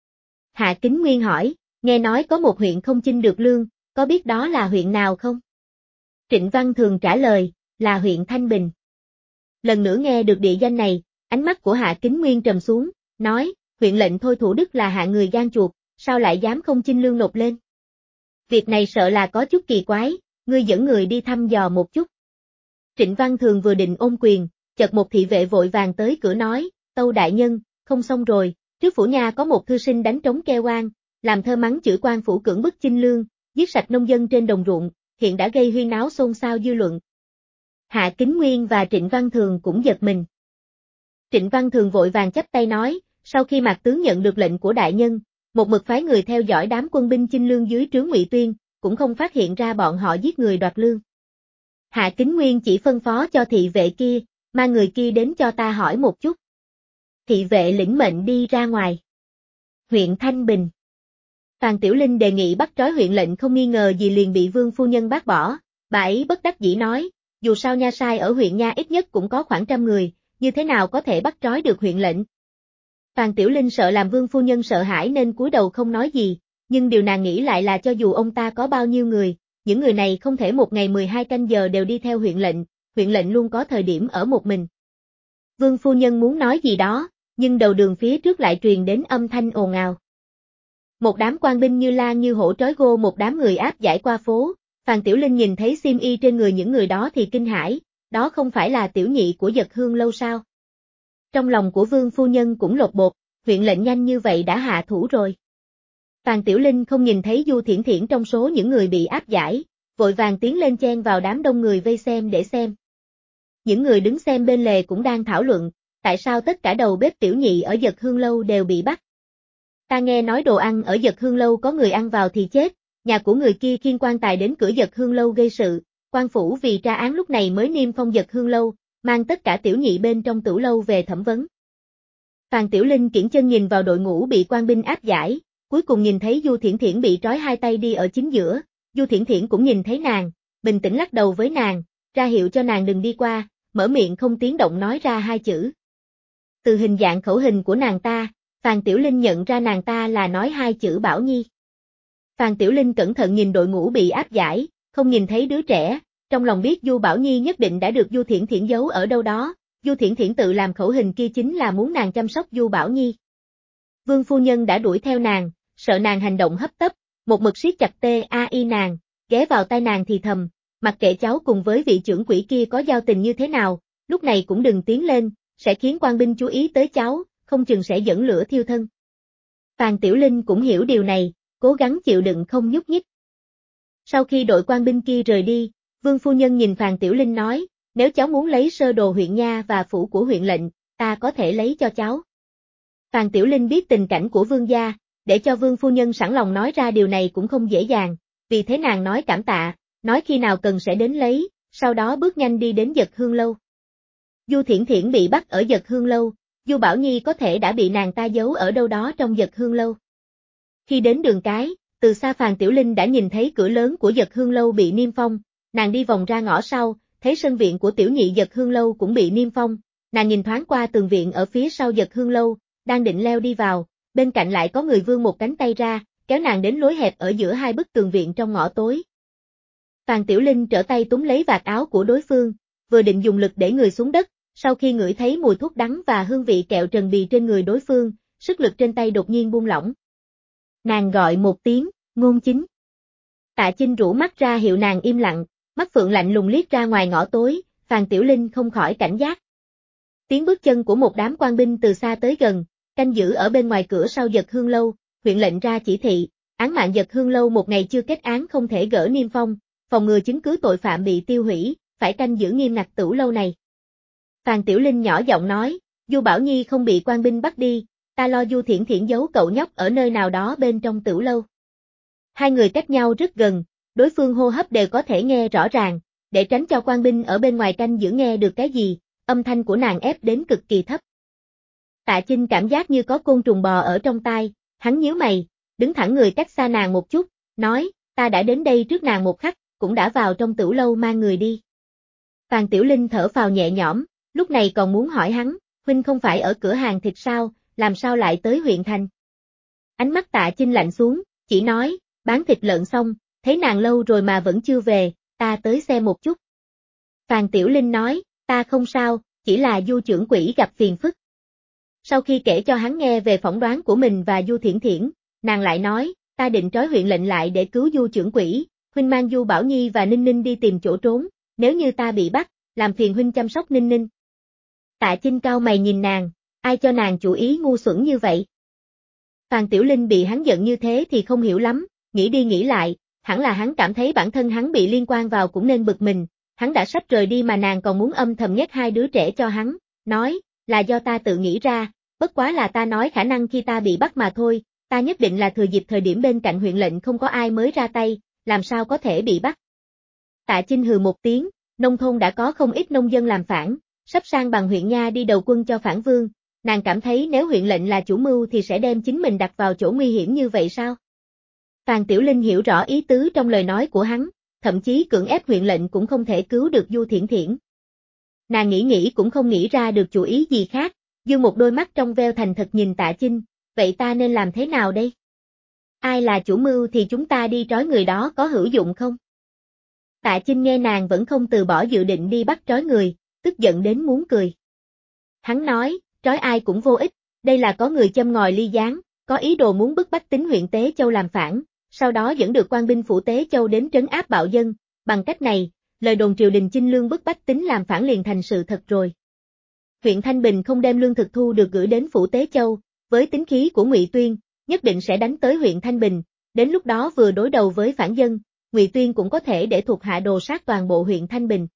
A: Hạ Kính Nguyên hỏi, nghe nói có một huyện không chinh được lương, có biết đó là huyện nào không? Trịnh Văn Thường trả lời, là huyện Thanh Bình. Lần nữa nghe được địa danh này, ánh mắt của Hạ Kính Nguyên trầm xuống, nói, huyện lệnh Thôi Thủ Đức là hạ người gan chuột, sao lại dám không chinh lương nộp lên? Việc này sợ là có chút kỳ quái, ngươi dẫn người đi thăm dò một chút. Trịnh Văn Thường vừa định ôm quyền, chợt một thị vệ vội vàng tới cửa nói, tâu đại nhân, không xong rồi, trước phủ nha có một thư sinh đánh trống kêu oan, làm thơ mắng chửi quan phủ cưỡng bức chinh lương, giết sạch nông dân trên đồng ruộng, hiện đã gây huyên náo xôn xao dư luận. Hạ Kính Nguyên và Trịnh Văn Thường cũng giật mình. Trịnh Văn Thường vội vàng chắp tay nói, sau khi Mạc tướng nhận được lệnh của đại nhân, một mực phái người theo dõi đám quân binh chinh lương dưới trướng Ngụy Tuyên, cũng không phát hiện ra bọn họ giết người đoạt lương. Hạ Kính Nguyên chỉ phân phó cho thị vệ kia, mang người kia đến cho ta hỏi một chút. Thị vệ lĩnh mệnh đi ra ngoài. Huyện Thanh Bình. Phan Tiểu Linh đề nghị bắt trói huyện lệnh không nghi ngờ gì liền bị Vương phu nhân bác bỏ, bà ấy bất đắc dĩ nói, dù sao nha sai ở huyện nha ít nhất cũng có khoảng 100 người, như thế nào có thể bắt trói được huyện lệnh. Phan Tiểu Linh sợ làm Vương phu nhân sợ hãi nên cúi đầu không nói gì, nhưng điều nàng nghĩ lại là cho dù ông ta có bao nhiêu người, những người này không thể một ngày 12 canh giờ đều đi theo huyện lệnh luôn có thời điểm ở một mình. Vương phu nhân muốn nói gì đó, nhưng đầu đường phía trước lại truyền đến âm thanh ồn ào. Một đám quan binh như lang như hổ trói gô một đám người áp giải qua phố, Phan Tiểu Linh nhìn thấy xiêm y trên người những người đó thì kinh hãi, đó không phải là tiểu nhị của Dật Hương lâu sao? Trong lòng của Vương phu nhân cũng lột bột, huyện lệnh nhanh như vậy đã hạ thủ rồi. Phan Tiểu Linh không nhìn thấy Du Thiển Thiển trong số những người bị áp giải, vội vàng tiến lên chen vào đám đông người vây xem để xem. Những người đứng xem bên lề cũng đang thảo luận, tại sao tất cả đầu bếp tiểu nhị ở Dật Hương lâu đều bị bắt. Ta nghe nói đồ ăn ở Dật Hương lâu có người ăn vào thì chết, nhà của người kia khiêng quan tài đến cửa Dật Hương lâu gây sự, quan phủ vì tra án lúc này mới niêm phong Dật Hương lâu, mang tất cả tiểu nhị bên trong tửu lâu về thẩm vấn. Phan Tiểu Linh kiễng chân nhìn vào đội ngũ bị quan binh áp giải, cuối cùng nhìn thấy Du Thiển Thiển bị trói hai tay đi ở chính giữa, Du Thiển Thiển cũng nhìn thấy nàng, bình tĩnh lắc đầu với nàng, ra hiệu cho nàng đừng đi qua, mở miệng không tiếng động nói ra hai chữ. Từ hình dạng khẩu hình của nàng ta, Phan Tiểu Linh nhận ra nàng ta là nói hai chữ Bảo Nhi. Phan Tiểu Linh cẩn thận nhìn đội ngũ bị áp giải, không nhìn thấy đứa trẻ, trong lòng biết Du Bảo Nhi nhất định đã được Du Thiển Thiển giấu ở đâu đó, Du Thiển Thiển tự làm khẩu hình kia chính là muốn nàng chăm sóc Du Bảo Nhi. Vương phu nhân đã đuổi theo nàng, sợ nàng hành động hấp tấp, một mực siết chặt tai nàng, ghé vào tai nàng thì thầm, mặc kệ cháu cùng với vị trưởng quỹ kia có giao tình như thế nào, lúc này cũng đừng tiến lên, sẽ khiến quan binh chú ý tới cháu, không chừng sẽ dẫn lửa thiêu thân. Phan Tiểu Linh cũng hiểu điều này, cố gắng chịu đựng không nhúc nhích. Sau khi đội quan binh kia rời đi, Vương phu nhân nhìn Phan Tiểu Linh nói, nếu cháu muốn lấy sơ đồ huyện nha và phủ của huyện lệnh, ta có thể lấy cho cháu. Phan Tiểu Linh biết tình cảnh của Vương gia, để cho Vương phu nhân sẵn lòng nói ra điều này cũng không dễ dàng, vì thế nàng nói cảm tạ, nói khi nào cần sẽ đến lấy, sau đó bước nhanh đi đến Dật Hương lâu. Du Thiển Thiển bị bắt ở Dật Hương lâu, Du Bảo Nhi có thể đã bị nàng ta giấu ở đâu đó trong Dật Hương lâu. Khi đến đường cái, từ xa Phan Tiểu Linh đã nhìn thấy cửa lớn của Dật Hương lâu bị niêm phong, nàng đi vòng ra ngõ sau, thấy sân viện của tiểu nhị Dật Hương lâu cũng bị niêm phong, nàng nhìn thoáng qua tường viện ở phía sau Dật Hương lâu, đang định leo đi vào, bên cạnh lại có người vươn một cánh tay ra, kéo nàng đến lối hẹp ở giữa hai bức tường viện trong ngõ tối. Phan Tiểu Linh trở tay túm lấy vạt áo của đối phương, vừa định dùng lực để người xuống đất, sau khi ngửi thấy mùi thuốc đắng và hương vị kẹo trần bì trên người đối phương, sức lực trên tay đột nhiên buông lỏng. Nàng gọi một tiếng, Ngôn Chính. Tạ Chinh rũ mắt ra hiệu nàng im lặng, mắt phượng lạnh lùng liếc ra ngoài ngõ tối, Phan Tiểu Linh không khỏi cảnh giác. Tiếng bước chân của một đám quan binh từ xa tới gần, canh giữ ở bên ngoài cửa sau Dật Hương lâu, huyện lệnh ra chỉ thị, án mạng Dật Hương lâu một ngày chưa kết án không thể gỡ niêm phong, phòng ngừa chứng cứ tội phạm bị tiêu hủy, phải canh giữ nghiêm ngặt tửu lâu này. Phan Tiểu Linh nhỏ giọng nói, Du Bảo Nhi không bị quan binh bắt đi, ta lo Du Thiển Thiển giấu cậu nhóc ở nơi nào đó bên trong tửu lâu. Hai người cách nhau rất gần, đối phương hô hấp đều có thể nghe rõ ràng, để tránh cho quan binh ở bên ngoài canh giữ nghe được cái gì, âm thanh của nàng ép đến cực kỳ thấp. Tạ Chinh cảm giác như có côn trùng bò ở trong tai, hắn nhíu mày, đứng thẳng người cách xa nàng một chút, nói, ta đã đến đây trước nàng một khắc, cũng đã vào trong tửu lâu mang người đi. Phan Tiểu Linh thở phào nhẹ nhõm, lúc này còn muốn hỏi hắn, huynh không phải ở cửa hàng thịt sao, làm sao lại tới huyện thành? Ánh mắt Tạ Chinh lạnh xuống, chỉ nói, bán thịt lợn xong, thấy nàng lâu rồi mà vẫn chưa về, ta tới xem một chút. Phàn Tiểu Linh nói, ta không sao, chỉ là Du trưởng quỹ gặp phiền phức. Sau khi kể cho hắn nghe về phỏng đoán của mình và Du Thiển Thiển, nàng lại nói, ta định trói huyện lệnh lại để cứu Du trưởng quỹ, huynh mang Du Bảo Nhi và Ninh Ninh đi tìm chỗ trốn, nếu như ta bị bắt, làm phiền huynh chăm sóc Ninh Ninh. Tạ Chinh cau mày nhìn nàng, ai cho nàng chủ ý ngu xuẩn như vậy? Phàn Tiểu Linh bị hắn giận như thế thì không hiểu lắm, nghĩ đi nghĩ lại, hẳn là hắn cảm thấy bản thân hắn bị liên quan vào cũng nên bực mình, hắn đã sắp rời đi mà nàng còn muốn âm thầm nhét hai đứa trẻ cho hắn, nói, là do ta tự nghĩ ra, bất quá là ta nói khả năng khi ta bị bắt mà thôi, ta nhất định là thừa dịp thời điểm bên cạnh huyện lệnh không có ai mới ra tay, làm sao có thể bị bắt. Tạ Chinh hừ một tiếng, nông thôn đã có không ít nông dân làm phản, sắp sang bằng huyện nha đi đầu quân cho phản vương, nàng cảm thấy nếu huyện lệnh là chủ mưu thì sẽ đem chính mình đặt vào chỗ nguy hiểm như vậy sao? Phàn Tiểu Linh hiểu rõ ý tứ trong lời nói của hắn, thậm chí cưỡng ép huyện lệnh cũng không thể cứu được Du Thiển Thiển. Nàng nghĩ cũng không nghĩ ra được chủ ý gì khác, dương một đôi mắt trong veo thành thật nhìn Tạ Chinh, vậy ta nên làm thế nào đây? Ai là chủ mưu thì chúng ta đi trói người đó có hữu dụng không? Tạ Chinh nghe nàng vẫn không từ bỏ dự định đi bắt trói người, tức giận đến muốn cười. Hắn nói, trói ai cũng vô ích, đây là có người châm ngòi ly gián, có ý đồ muốn bức bách Tính huyện Tế Châu làm phản, sau đó dẫn được quan binh phủ Tế Châu đến trấn áp bạo dân, bằng cách này, lời đồn triều đình Chinh Lương bức bách Tính làm phản liền thành sự thật rồi. Huyện Thanh Bình không đem lương thực thu được gửi đến phủ Tế Châu, với tính khí của Ngụy Tuyên, nhất định sẽ đánh tới huyện Thanh Bình, đến lúc đó vừa đối đầu với phản dân, Ngụy Tuyên cũng có thể để thuộc hạ đồ sát toàn bộ huyện Thanh Bình.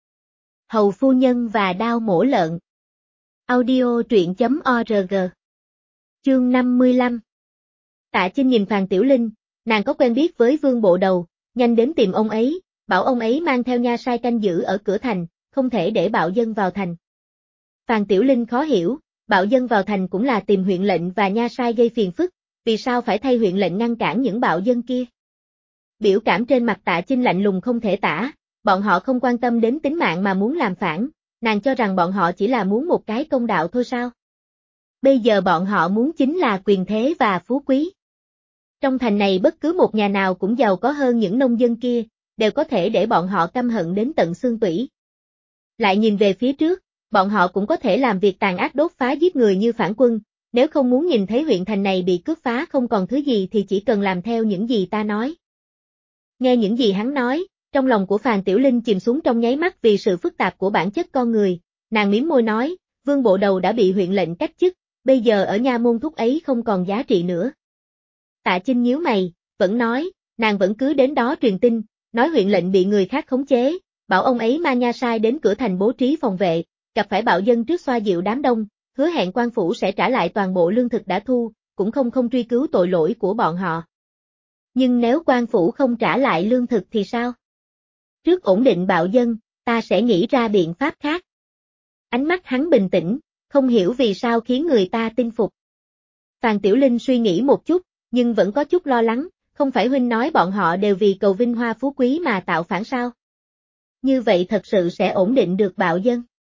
A: Hầu phu nhân và đao mổ lợn. Audio truyện.org. Chương 55. Tạ Chinh nhìn Phàn Tiểu Linh, nàng có quen biết với Vương Bộ Đầu, nhanh đến tìm ông ấy, bảo ông ấy mang theo nha sai canh giữ ở cửa thành, không thể để bạo dân vào thành. Phàn Tiểu Linh khó hiểu, bạo dân vào thành cũng là tìm huyện lệnh và nha sai gây phiền phức, vì sao phải thay huyện lệnh ngăn cản những bạo dân kia? Biểu cảm trên mặt Tạ Chinh lạnh lùng không thể tả, bọn họ không quan tâm đến tính mạng mà muốn làm phản, nàng cho rằng bọn họ chỉ là muốn một cái công đạo thôi sao? Bây giờ bọn họ muốn chính là quyền thế và phú quý. Trong thành này bất cứ một nhà nào cũng giàu có hơn những nông dân kia, đều có thể để bọn họ căm hận đến tận xương tủy. Lại nhìn về phía trước, bọn họ cũng có thể làm việc tàn ác đốt phá giết người như phản quân, nếu không muốn nhìn thấy huyện thành này bị cướp phá không còn thứ gì thì chỉ cần làm theo những gì ta nói. Nghe những gì hắn nói, trong lòng của Phàn Tiểu Linh chìm xuống trong nháy mắt vì sự phức tạp của bản chất con người, nàng mím môi nói, Vương Bộ Đầu đã bị huyện lệnh cách chức, bây giờ ở nha môn thúc ấy không còn giá trị nữa. Tạ Chinh nhíu mày, vẫn nói, nàng vẫn cứ đến đó truyền tin, nói huyện lệnh bị người khác khống chế, bảo ông ấy mang nha sai đến cửa thành bố trí phòng vệ, gặp phải bạo dân trước xoa dịu đám đông, hứa hẹn quan phủ sẽ trả lại toàn bộ lương thực đã thu, cũng không truy cứu tội lỗi của bọn họ. Nhưng nếu quan phủ không trả lại lương thực thì sao? Trước ổn định bạo dân, ta sẽ nghĩ ra biện pháp khác. Ánh mắt hắn bình tĩnh, không hiểu vì sao khiến người ta tin phục. Phàn Tiểu Linh suy nghĩ một chút, nhưng vẫn có chút lo lắng, không phải huynh nói bọn họ đều vì cầu vinh hoa phú quý mà tạo phản sao? Như vậy thật sự sẽ ổn định được bạo dân.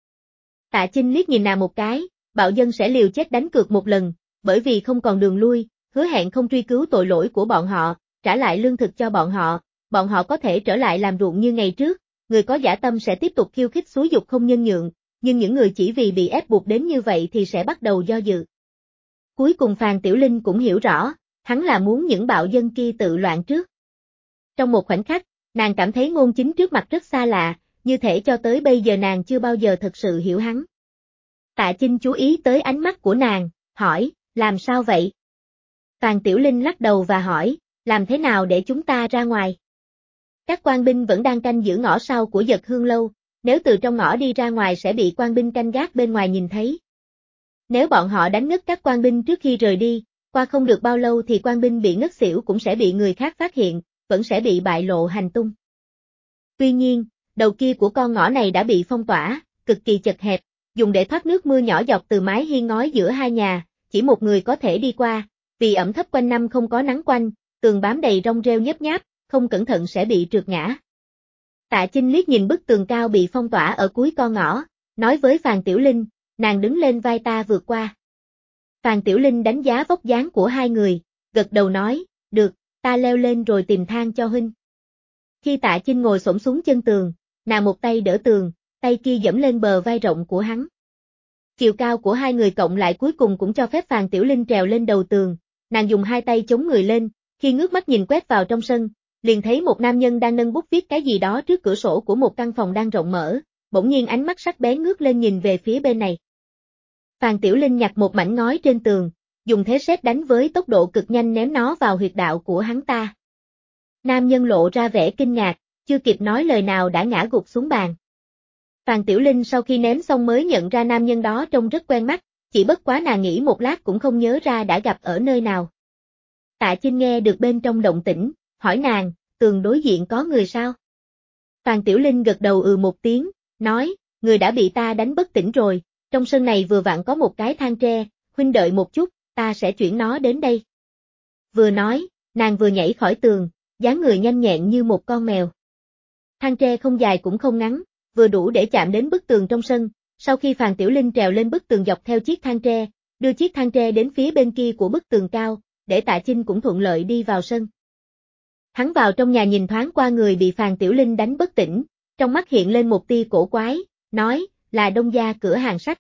A: Tạ Chinh liếc nhìn nàng một cái, bạo dân sẽ liều chết đánh cược một lần, bởi vì không còn đường lui, hứa hẹn không truy cứu tội lỗi của bọn họ, trả lại lương thực cho bọn họ có thể trở lại làm ruộng như ngày trước, người có dã tâm sẽ tiếp tục khiêu khích xúi dục không nhân nhượng, nhưng những người chỉ vì bị ép buộc đến như vậy thì sẽ bắt đầu do dự. Cuối cùng Phàn Tiểu Linh cũng hiểu rõ, hắn là muốn những bạo dân kia tự loạn trước. Trong một khoảnh khắc, nàng cảm thấy Ngôn Chính trước mặt rất xa lạ, như thể cho tới bây giờ nàng chưa bao giờ thật sự hiểu hắn. Tạ Chinh chú ý tới ánh mắt của nàng, hỏi, làm sao vậy? Phàn Tiểu Linh lắc đầu và hỏi, làm thế nào để chúng ta ra ngoài? Các quan binh vẫn đang canh giữ ngõ sau của Dật Hương Lâu, nếu từ trong ngõ đi ra ngoài sẽ bị quan binh canh gác bên ngoài nhìn thấy. Nếu bọn họ đánh ngất các quan binh trước khi rời đi, qua không được bao lâu thì quan binh bị ngất xỉu cũng sẽ bị người khác phát hiện, vẫn sẽ bị bại lộ hành tung. Tuy nhiên, đầu kia của con ngõ này đã bị phong tỏa, cực kỳ chật hẹp, dùng để thoát nước mưa nhỏ giọt từ mái hiên ngói giữa hai nhà, chỉ một người có thể đi qua, vì ẩm thấp quanh năm không có nắng quanh, tường bám đầy rong rêu nhấp nháp, không cẩn thận sẽ bị trượt ngã. Tạ Chinh liếc nhìn bức tường cao bị phong tỏa ở cuối con ngõ, nói với Phàn Tiểu Linh, nàng đứng lên vai ta vượt qua. Phàn Tiểu Linh đánh giá vóc dáng của hai người, gật đầu nói, được, ta leo lên rồi tìm thang cho huynh. Khi Tạ Chinh ngồi xổm xuống chân tường, nàng một tay đỡ tường, tay kia giẫm lên bờ vai rộng của hắn. Chiều cao của hai người cộng lại cuối cùng cũng cho phép Phàn Tiểu Linh trèo lên đầu tường, nàng dùng hai tay chống người lên, khi ngước mắt nhìn quét vào trong sân, liền thấy một nam nhân đang nâng bút viết cái gì đó trước cửa sổ của một căn phòng đang rộng mở, bỗng nhiên ánh mắt sắc bén ngước lên nhìn về phía bên này. Phàn Tiểu Linh nhặt một mảnh ngói trên tường, dùng thế sét đánh với tốc độ cực nhanh ném nó vào huyệt đạo của hắn ta. Nam nhân lộ ra vẻ kinh ngạc, chưa kịp nói lời nào đã ngã gục xuống bàn. Phàn Tiểu Linh sau khi ném xong mới nhận ra nam nhân đó trông rất quen mắt, chỉ bất quá nàng nghĩ một lát cũng không nhớ ra đã gặp ở nơi nào. Tạ Chinh nghe được bên trong động tĩnh, hỏi nàng, tường đối diện có người sao? Phàn Tiểu Linh gật đầu một tiếng, nói, người đã bị ta đánh bất tỉnh rồi, trong sân này vừa vặn có một cái thang tre, huynh đợi một chút, ta sẽ chuyển nó đến đây. Vừa nói, nàng vừa nhảy khỏi tường, dáng người nhanh nhẹn như một con mèo. Thang tre không dài cũng không ngắn, vừa đủ để chạm đến bức tường trong sân, sau khi Phàn Tiểu Linh trèo lên bức tường dọc theo chiếc thang tre, đưa chiếc thang tre đến phía bên kia của bức tường cao, để Tạ Chinh cũng thuận lợi đi vào sân. Hắn vào trong nhà nhìn thoáng qua người bị Phàn Tiểu Linh đánh bất tỉnh, trong mắt hiện lên một tia cổ quái, nói, là Đông gia cửa hàng sách.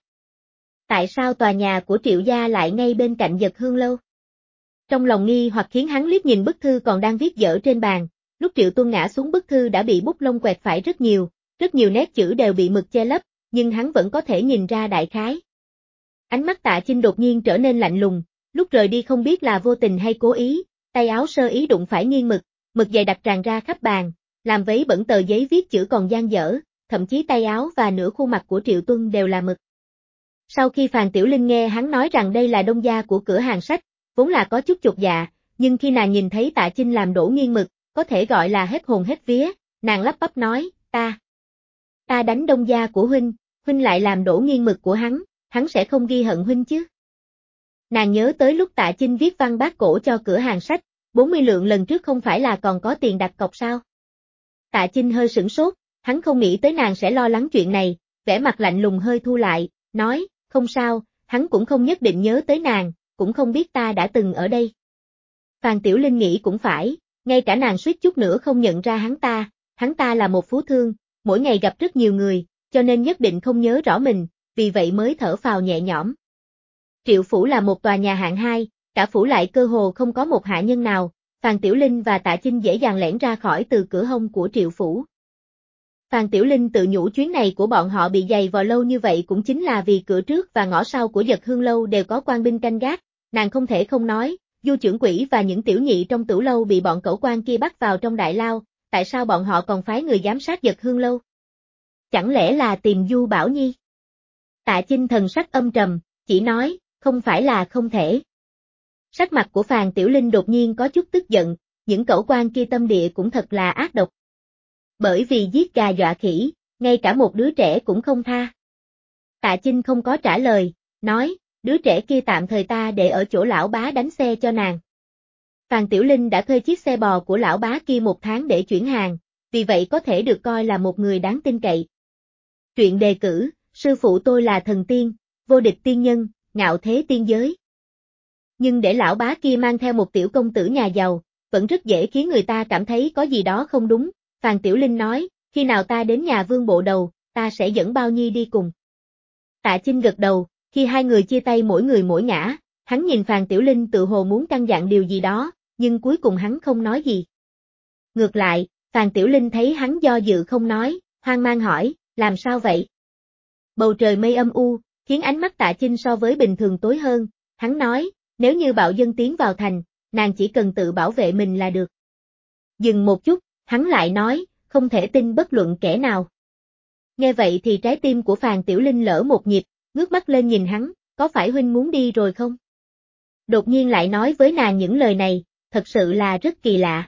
A: Tại sao tòa nhà của Triệu gia lại ngay bên cạnh Dật Hương lâu? Trong lòng nghi hoặc khiến hắn liếc nhìn bức thư còn đang viết dở trên bàn, lúc Triệu Tuân ngã xuống bức thư đã bị bút lông quẹt phải rất nhiều nét chữ đều bị mực che lấp, nhưng hắn vẫn có thể nhìn ra đại khái. Ánh mắt Tạ Chinh đột nhiên trở nên lạnh lùng, lúc rời đi không biết là vô tình hay cố ý, tay áo sơ ý đụng phải nghiêng mực dày đặc tràn ra khắp bàn, làm vấy bẩn tờ giấy viết chữ còn dang dở, thậm chí tay áo và nửa khuôn mặt của Triệu Tuân đều là mực. Sau khi Phàn Tiểu Linh nghe hắn nói rằng đây là đông gia của cửa hàng sách, vốn là có chút chột dạ, nhưng khi nàng nhìn thấy Tạ Chinh làm đổ nghiêng mực, có thể gọi là hết hồn hết vía, nàng lắp bắp nói, ta đánh đông gia của huynh lại làm đổ nghiêng mực của hắn sẽ không ghi hận huynh chứ. Nàng nhớ tới lúc Tạ Chinh viết văn bác cổ cho cửa hàng sách, 40 lượng lần trước không phải là còn có tiền đặt cọc sao? Tạ Chinh hơi sửng sốt, hắn không nghĩ tới nàng sẽ lo lắng chuyện này, vẻ mặt lạnh lùng hơi thu lại, nói, không sao, hắn cũng không nhất định nhớ tới nàng, cũng không biết ta đã từng ở đây. Phàn Tiểu Linh nghĩ cũng phải, ngay cả nàng suýt chút nữa không nhận ra hắn ta là một phú thương, mỗi ngày gặp rất nhiều người, cho nên nhất định không nhớ rõ mình, vì vậy mới thở phào nhẹ nhõm. Triệu phủ là một tòa nhà hạng 2, cả phủ lại cơ hồ không có một hạ nhân nào, Phàn Tiểu Linh và Tạ Chinh dễ dàng lẻn ra khỏi từ cửa hông của Triệu phủ. Phàn Tiểu Linh tự nhủ chuyến này của bọn họ bị dày vò lâu như vậy cũng chính là vì cửa trước và ngõ sau của Dật Hương lâu đều có quan binh canh gác, nàng không thể không nói, Du trưởng quỹ và những tiểu nhị trong Tửu lâu bị bọn cẩu quan kia bắt vào trong đại lao, tại sao bọn họ còn phái người giám sát Dật Hương lâu? Chẳng lẽ là tìm Du Bảo Nhi? Tạ Chinh thần sắc âm trầm, chỉ nói, không phải là không thể. Sắc mặt của Phàn Tiểu Linh đột nhiên có chút tức giận, những cẩu quan kia tâm địa cũng thật là ác độc. Bởi vì giết gà dọa khỉ, ngay cả một đứa trẻ cũng không tha. Tạ Chinh không có trả lời, nói, đứa trẻ kia tạm thời ta để ở chỗ lão bá đánh xe cho nàng. Phàn Tiểu Linh đã thuê chiếc xe bò của lão bá kia 1 tháng để chuyển hàng, vì vậy có thể được coi là một người đáng tin cậy. Truyện đề cử, sư phụ tôi là thần tiên, vô địch tiên nhân, ngạo thế tiên giới. Nhưng để lão bá kia mang theo một tiểu công tử nhà giàu, vẫn rất dễ khiến người ta cảm thấy có gì đó không đúng. Phàn Tiểu Linh nói, khi nào ta đến nhà Vương Bộ Đầu, ta sẽ dẫn Bao Nhi đi cùng. Tạ Chinh gật đầu, khi hai người chia tay mỗi người mỗi ngã, hắn nhìn Phàn Tiểu Linh tự hồ muốn căn dặn điều gì đó, nhưng cuối cùng hắn không nói gì. Ngược lại, Phàn Tiểu Linh thấy hắn do dự không nói, hoang mang hỏi, làm sao vậy? Bầu trời mây âm u, khiến ánh mắt Tạ Chinh so với bình thường tối hơn, hắn nói, nếu như bạo dân tiến vào thành, nàng chỉ cần tự bảo vệ mình là được. Dừng một chút, hắn lại nói, không thể tin bất luận kẻ nào. Nghe vậy thì trái tim của Phàn Tiểu Linh lỡ một nhịp, ngước mắt lên nhìn hắn, có phải huynh muốn đi rồi không? Đột nhiên lại nói với nàng những lời này, thật sự là rất kỳ lạ.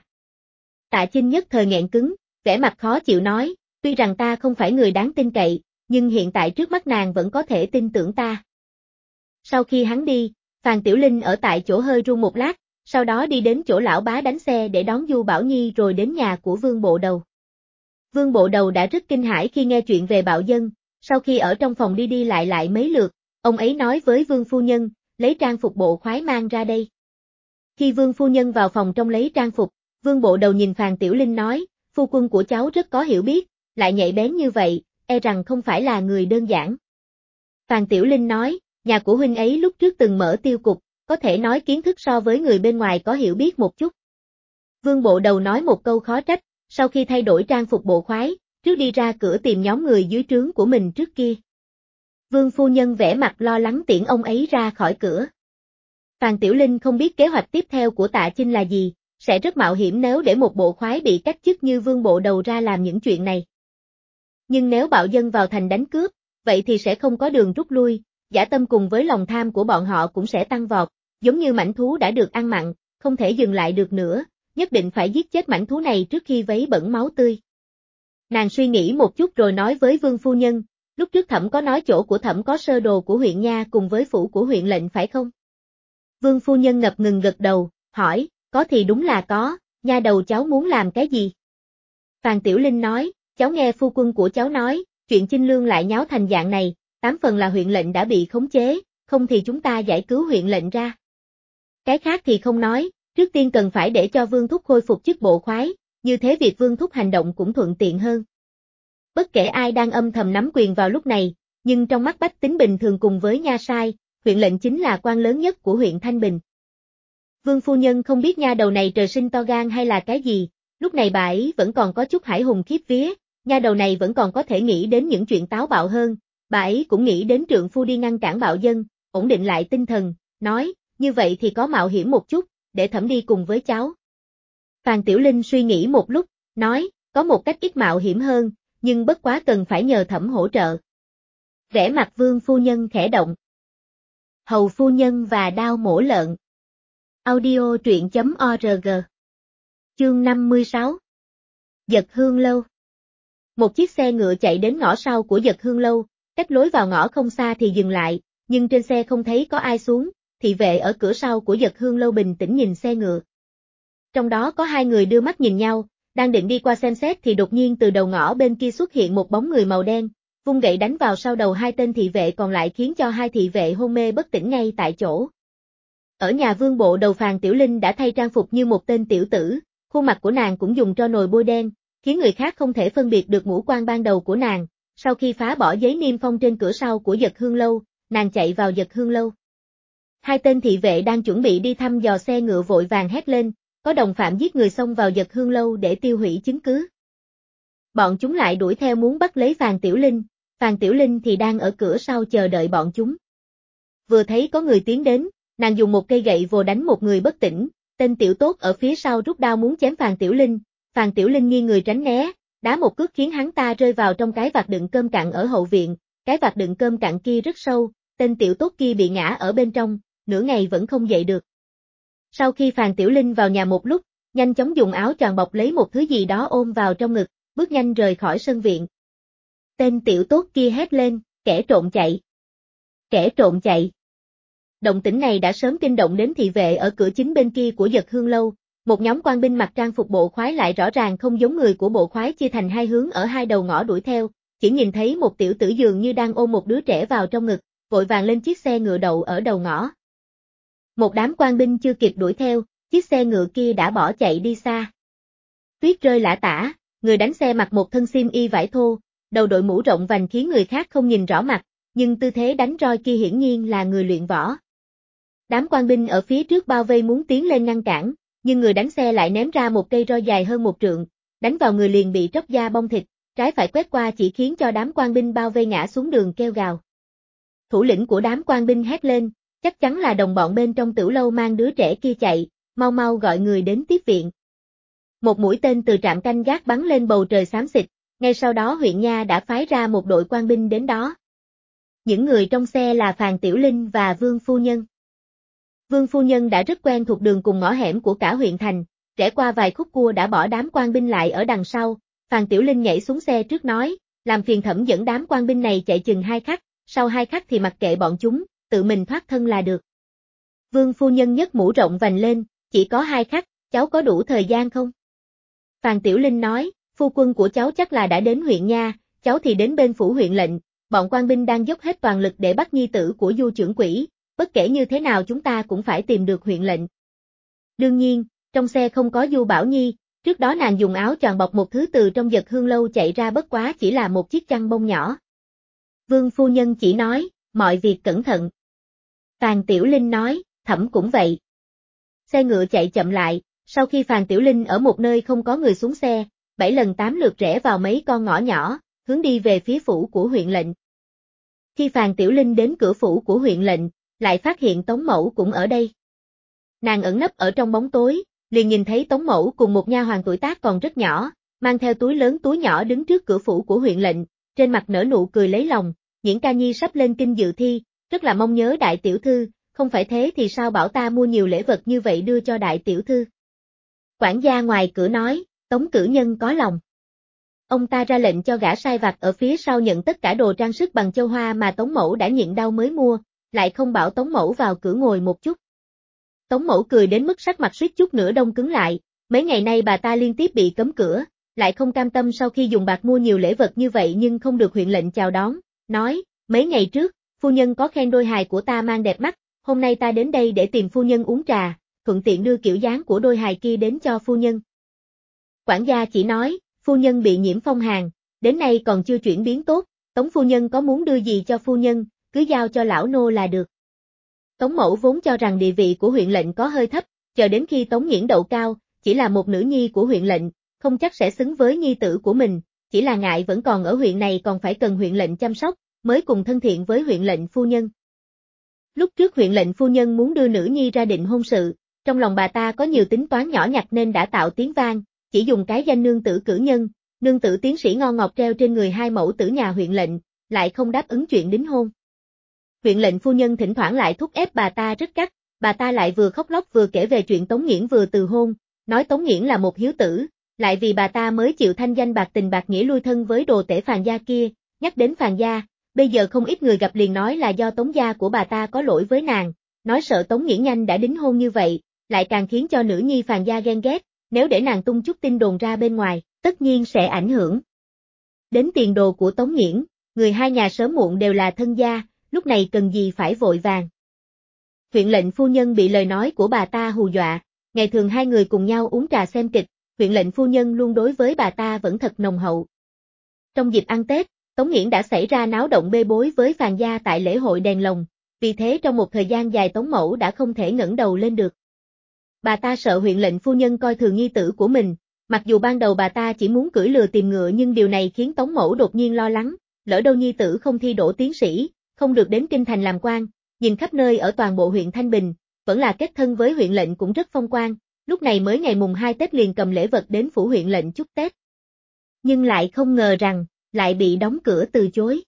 A: Tạ Chinh nhất thời nghẹn cứng, vẻ mặt khó chịu nói, tuy rằng ta không phải người đáng tin cậy, nhưng hiện tại trước mắt nàng vẫn có thể tin tưởng ta. Sau khi hắn đi, Phàn Tiểu Linh ở tại chỗ hơi run một lát, sau đó đi đến chỗ lão bá đánh xe để đón Du Bảo Nhi rồi đến nhà của Vương Bộ Đầu. Vương Bộ Đầu đã rất kinh hãi khi nghe chuyện về bạo dân, Sau khi ở trong phòng đi đi lại mấy lượt, ông ấy nói với Vương phu nhân, lấy trang phục bộ khoái mang ra đây. Khi Vương phu nhân vào phòng trong lấy trang phục, Vương bộ đầu nhìn Phàn Tiểu Linh nói, phu quân của cháu rất có hiểu biết, lại nhạy bén như vậy, e rằng không phải là người đơn giản. Phàn Tiểu Linh nói, nhà của huynh ấy lúc trước từng mở tiêu cục, có thể nói kiến thức so với người bên ngoài có hiểu biết một chút. Vương bộ đầu nói một câu khó trách, sau khi thay đổi trang phục bộ khoái, trước đi ra cửa tìm nhóm người dưới trướng của mình trước kia. Vương phu nhân vẻ mặt lo lắng tiễn ông ấy ra khỏi cửa. Phàn Tiểu Linh không biết kế hoạch tiếp theo của Tạ Chinh là gì, sẽ rất mạo hiểm nếu để một bộ khoái bị cách chức như Vương bộ đầu ra làm những chuyện này. Nhưng nếu bạo dân vào thành đánh cướp, vậy thì sẽ không có đường rút lui, dã tâm cùng với lòng tham của bọn họ cũng sẽ tăng vọt, giống như mãnh thú đã được ăn mặn, không thể dừng lại được nữa, nhất định phải giết chết mãnh thú này trước khi vấy bẩn máu tươi. Nàng suy nghĩ một chút rồi nói với Vương phu nhân, lúc trước Thẩm có nói chỗ của Thẩm có sơ đồ của huyện nha cùng với phủ của huyện lệnh phải không? Vương phu nhân ngập ngừng gật đầu, hỏi, có thì đúng là có, nha đầu cháu muốn làm cái gì? Phàn Tiểu Linh nói, cháu nghe phu quân của cháu nói, chuyện Chinh Lương lại nháo thành dạng này, 8 phần là huyện lệnh đã bị khống chế, không thì chúng ta giải cứu huyện lệnh ra. Cái khác thì không nói, trước tiên cần phải để cho Vương Thúc khôi phục chức bộ khoái, như thế việc Vương Thúc hành động cũng thuận tiện hơn. Bất kể ai đang âm thầm nắm quyền vào lúc này, nhưng trong mắt bách tính bình thường cùng với nha sai, huyện lệnh chính là quan lớn nhất của huyện Thanh Bình. Vương phu nhân không biết nha đầu này trời sinh to gan hay là cái gì, lúc này bà ấy vẫn còn có chút hải hùng khiếp vía, nha đầu này vẫn còn có thể nghĩ đến những chuyện táo bạo hơn, bà ấy cũng nghĩ đến trượng phu đi ngăn cản bạo dân, ổn định lại tinh thần, nói, như vậy thì có mạo hiểm một chút, để Thẩm đi cùng với cháu. Phàn Tiểu Linh suy nghĩ một lúc, nói, có một cách ít mạo hiểm hơn, nhưng bất quá cần phải nhờ Thẩm hỗ trợ. Vẻ mặt Vương phu nhân khẽ động. Hầu phu nhân và đao mổ lợn. Audio truyện.org. Chương 56. Dật Hương Lâu. Một chiếc xe ngựa chạy đến ngõ sau của Dật Hương Lâu, cách lối vào ngõ không xa thì dừng lại, nhưng trên xe không thấy có ai xuống, thị vệ ở cửa sau của Dật Hương Lâu bình tĩnh nhìn xe ngựa. Trong đó có hai người đưa mắt nhìn nhau, đang định đi qua xem xét thì đột nhiên từ đầu ngõ bên kia xuất hiện một bóng người màu đen, vung gậy đánh vào sau đầu hai tên thị vệ còn lại khiến cho hai thị vệ hôn mê bất tỉnh ngay tại chỗ. Ở nhà Vương bộ đầu Phàn Tiểu Linh đã thay trang phục như một tên tiểu tử, khuôn mặt của nàng cũng dùng tro nồi bôi đen, khiến người khác không thể phân biệt được ngũ quan ban đầu của nàng. Sau khi phá bỏ giấy niêm phong trên cửa sau của Dật Hương Lâu, nàng chạy vào Dật Hương Lâu. Hai tên thị vệ đang chuẩn bị đi thăm dò xe ngựa vội vàng hét lên, có đồng phạm giết người xông vào Dật Hương Lâu để tiêu hủy chứng cứ. Bọn chúng lại đuổi theo muốn bắt lấy Phàn Tiểu Linh thì đang ở cửa sau chờ đợi bọn chúng. Vừa thấy có người tiến đến, nàng dùng một cây gậy vồ đánh một người bất tỉnh, tên tiểu tốt ở phía sau rút đao muốn chém Phàn Tiểu Linh nghiêng người tránh né, đá một cước khiến hắn ta rơi vào trong cái vạc đựng cơm cặn ở hậu viện, cái vạc đựng cơm cặn kia rất sâu, tên tiểu tốt kia bị ngã ở bên trong, nửa ngày vẫn không dậy được. Sau khi Phàn Tiểu Linh vào nhà một lúc, nhanh chóng dùng áo choàng bọc lấy một thứ gì đó ôm vào trong ngực, bước nhanh rời khỏi sân viện. Tên tiểu tốt kia hét lên, kẻ trộm chạy. Kẻ trộm chạy. Động tĩnh này đã sớm kinh động đến thị vệ ở cửa chính bên kia của Dật Hương Lâu, một nhóm quan binh mặc trang phục bộ khoái lại rõ ràng không giống người của bộ khoái chia thành hai hướng ở hai đầu ngõ đuổi theo, chỉ nhìn thấy một tiểu tử dường như đang ôm một đứa trẻ vào trong ngực, vội vàng lên chiếc xe ngựa đậu ở đầu ngõ. Một đám quan binh chưa kịp đuổi theo, chiếc xe ngựa kia đã bỏ chạy đi xa. Tuyết rơi lả tả, người đánh xe mặc một thân xiêm y vải thô, đầu đội mũ rộng vành khiến người khác không nhìn rõ mặt, nhưng tư thế đánh roi kia hiển nhiên là người luyện võ. Đám quan binh ở phía trước bao vây muốn tiến lên ngăn cản, nhưng người đánh xe lại ném ra một cây roi dài hơn một trượng, đánh vào người liền bị tróc da bong thịt, trái phải quét qua chỉ khiến cho đám quan binh bao vây ngã xuống đường kêu gào. Thủ lĩnh của đám quan binh hét lên, chắc chắn là đồng bọn bên trong tiểu lâu mang đứa trẻ kia chạy, mau mau gọi người đến tiếp viện. Một mũi tên từ trạm canh gác bắn lên bầu trời xám xịt, ngay sau đó huyện nha đã phái ra một đội quan binh đến đó. Những người trong xe là Phàn Tiểu Linh và Vương phu nhân. Vương phu nhân đã rất quen thuộc đường cùng ngõ hẻm của cả huyện thành, trải qua vài khúc cua đã bỏ đám quan binh lại ở đằng sau, Phàn Tiểu Linh nhảy xuống xe trước nói, làm phiền Thẩm dẫn đám quan binh này chạy chừng 2 khắc, sau 2 khắc thì mặc kệ bọn chúng, tự mình thoát thân là được. Vương phu nhân nhấc mũ rộng vành lên, chỉ có 2 khắc, cháu có đủ thời gian không? Phàn Tiểu Linh nói, phu quân của cháu chắc là đã đến huyện nha, cháu thì đến bên phủ huyện lệnh, bọn quan binh đang dốc hết toàn lực để bắt nhi tử của Du trưởng quỹ, bất kể như thế nào chúng ta cũng phải tìm được huyện lệnh. Đương nhiên, trong xe không có Du Bảo Nhi, trước đó nàng dùng áo choàng bọc một thứ từ trong Dật Hương lâu chạy ra bất quá chỉ là một chiếc chăn bông nhỏ. Vương phu nhân chỉ nói, mọi việc cẩn thận. Phàn Tiểu Linh nói, thẩm cũng vậy. Xe ngựa chạy chậm lại, sau khi Phàn Tiểu Linh ở một nơi không có người xuống xe, 7 lần 8 lượt rẽ vào mấy con ngõ nhỏ, hướng đi về phía phủ của huyện lệnh. Khi Phàn Tiểu Linh đến cửa phủ của huyện lệnh, lại phát hiện Tống Mẫu cũng ở đây. Nàng ẩn nấp ở trong bóng tối, liền nhìn thấy Tống Mẫu cùng một nha hoàn tuổi tác còn rất nhỏ, mang theo túi lớn túi nhỏ đứng trước cửa phủ của huyện lệnh, trên mặt nở nụ cười lấy lòng, Nhiễn Ca Nhi sắp lên kinh dự thi, rất là mong nhớ đại tiểu thư, không phải thế thì sao bảo ta mua nhiều lễ vật như vậy đưa cho đại tiểu thư. Quản gia ngoài cửa nói, Tống cử nhân có lòng. Ông ta ra lệnh cho gã sai vặt ở phía sau nhận tất cả đồ trang sức bằng châu hoa mà Tống Mẫu đã nhịn đau mới mua, lại không bảo Tống Mẫu vào cửa ngồi một chút. Tống Mẫu cười đến mức sắc mặt suýt chút nữa đông cứng lại, mấy ngày nay bà ta liên tiếp bị cấm cửa, lại không cam tâm sau khi dùng bạc mua nhiều lễ vật như vậy nhưng không được huyện lệnh chào đón, nói, mấy ngày trước, phu nhân có khen đôi hài của ta mang đẹp mắt, hôm nay ta đến đây để tìm phu nhân uống trà, thuận tiện đưa kiểu dáng của đôi hài kia đến cho phu nhân. Quản gia chỉ nói, phu nhân bị nhiễm phong hàn, đến nay còn chưa chuyển biến tốt, Tống phu nhân có muốn đưa gì cho phu nhân, cứ giao cho lão nô là được. Tống Mẫu vốn cho rằng địa vị của huyện lệnh có hơi thấp, chờ đến khi Tống Nghiễn đậu cao, chỉ là một nữ nhi của huyện lệnh, không chắc sẽ xứng với nhi tử của mình, chỉ là ngại vẫn còn ở huyện này còn phải cần huyện lệnh chăm sóc, mới cùng thân thiện với huyện lệnh phu nhân. Lúc trước huyện lệnh phu nhân muốn đưa nữ nhi ra định hôn sự, trong lòng bà ta có nhiều tính toán nhỏ nhặt nên đã tạo tiếng vang, chỉ dùng cái danh nương tử cử nhân, nương tử tiến sĩ ngon ngọt treo trên người hai mẫu tử nhà huyện lệnh, lại không đáp ứng chuyện đính hôn. Huyện lệnh phu nhân thỉnh thoảng lại thúc ép bà ta rất gắt, bà ta lại vừa khóc lóc vừa kể về chuyện Tống Nghiễn vừa từ hôn, nói Tống Nghiễn là một hiếu tử, lại vì bà ta mới chịu thanh danh bạc tình bạc nghĩa lui thân với đồ tể Phàn gia kia, nhắc đến Phàn gia, bây giờ không ít người gặp liền nói là do Tống gia của bà ta có lỗi với nàng, nói sợ Tống Nghiễn nhanh đã đính hôn như vậy, lại càng khiến cho nữ nhi Phàn gia ghen ghét, nếu để nàng tung chút tin đồn ra bên ngoài, tất nhiên sẽ ảnh hưởng đến tiền đồ của Tống Nghiễn, người hai nhà sớm muộn đều là thân gia, lúc này cần gì phải vội vàng. Huyện lệnh phu nhân bị lời nói của bà ta hù dọa, ngày thường hai người cùng nhau uống trà xem kịch, huyện lệnh phu nhân luôn đối với bà ta vẫn thật nồng hậu. Trong dịp ăn Tết, Tống Nghiễn đã xảy ra náo động bê bối với Phàn gia tại lễ hội đèn lồng, vì thế trong một thời gian dài Tống Mẫu đã không thể ngẩng đầu lên được. Bà ta sợ huyện lệnh phu nhân coi thường nhi tử của mình, mặc dù ban đầu bà ta chỉ muốn cưỡi lừa tìm ngựa nhưng điều này khiến Tống Mẫu đột nhiên lo lắng, lỡ đâu nhi tử không thi đỗ tiến sĩ, không được đến kinh thành làm quan, nhìn khắp nơi ở toàn bộ huyện Thanh Bình, vẫn là kết thân với huyện lệnh cũng rất phong quang, lúc này mới ngày mùng 2 Tết liền cầm lễ vật đến phủ huyện lệnh chúc Tết. Nhưng lại không ngờ rằng, lại bị đóng cửa từ chối.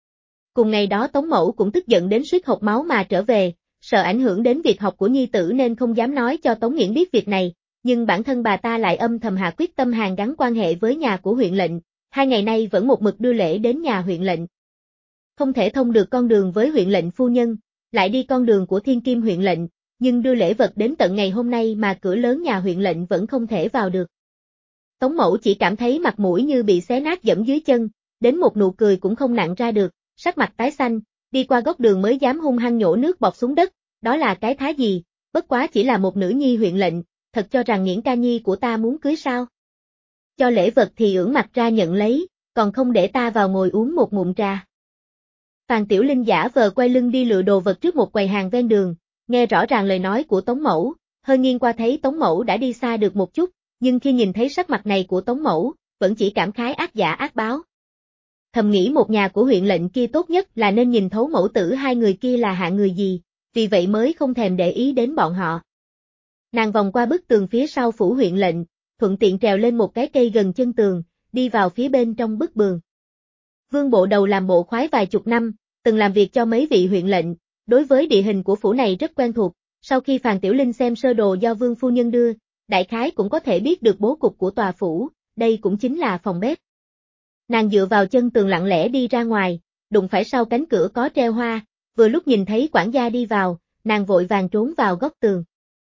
A: Cùng ngày đó Tống Mẫu cũng tức giận đến suýt hộc máu mà trở về, sợ ảnh hưởng đến việc học của nhi tử nên không dám nói cho Tống Nghiễn biết việc này, nhưng bản thân bà ta lại âm thầm hạ quyết tâm hàn gắn quan hệ với nhà của huyện lệnh, 2 ngày nay vẫn một mực đưa lễ đến nhà huyện lệnh. Không thể thông được con đường với huyện lệnh phu nhân, lại đi con đường của thiên kim huyện lệnh, nhưng đưa lễ vật đến tận ngày hôm nay mà cửa lớn nhà huyện lệnh vẫn không thể vào được. Tống Mẫu chỉ cảm thấy mặt mũi như bị xé nát dẫm dưới chân, đến một nụ cười cũng không nặn ra được, sắc mặt tái xanh, đi qua góc đường mới dám hung hăng nhổ nước bọt xuống đất, đó là cái thá gì, bất quá chỉ là một nữ nhi huyện lệnh, thật cho rằng Nghiễn Ca Nhi của ta muốn cưới sao? Cho lễ vật thì ưỡn mặt ra nhận lấy, còn không để ta vào ngồi uống một ngụm trà. Phàn Tiểu Linh giả vờ quay lưng đi lựa đồ vật trước một quầy hàng ven đường, nghe rõ ràng lời nói của Tống Mẫu, hơi nghiêng qua thấy Tống Mẫu đã đi xa được một chút, nhưng khi nhìn thấy sắc mặt này của Tống Mẫu, vẫn chỉ cảm khái ác giả ác báo. Thầm nghĩ một nhà của huyện lệnh kia tốt nhất là nên nhìn thấu mẫu tử hai người kia là hạng người gì, vì vậy mới không thèm để ý đến bọn họ. Nàng vòng qua bức tường phía sau phủ huyện lệnh, thuận tiện trèo lên một cái cây gần chân tường, đi vào phía bên trong bức vườn. Vương Bộ Đầu làm bộ khoái vài chục năm, từng làm việc cho mấy vị huyện lệnh, đối với địa hình của phủ này rất quen thuộc, sau khi Phàn Tiểu Linh xem sơ đồ do Vương phu nhân đưa, đại khái cũng có thể biết được bố cục của tòa phủ, đây cũng chính là phòng bếp. Nàng dựa vào chân tường lặng lẽ đi ra ngoài, đụng phải sau cánh cửa có treo hoa, vừa lúc nhìn thấy quản gia đi vào, nàng vội vàng trốn vào góc tường.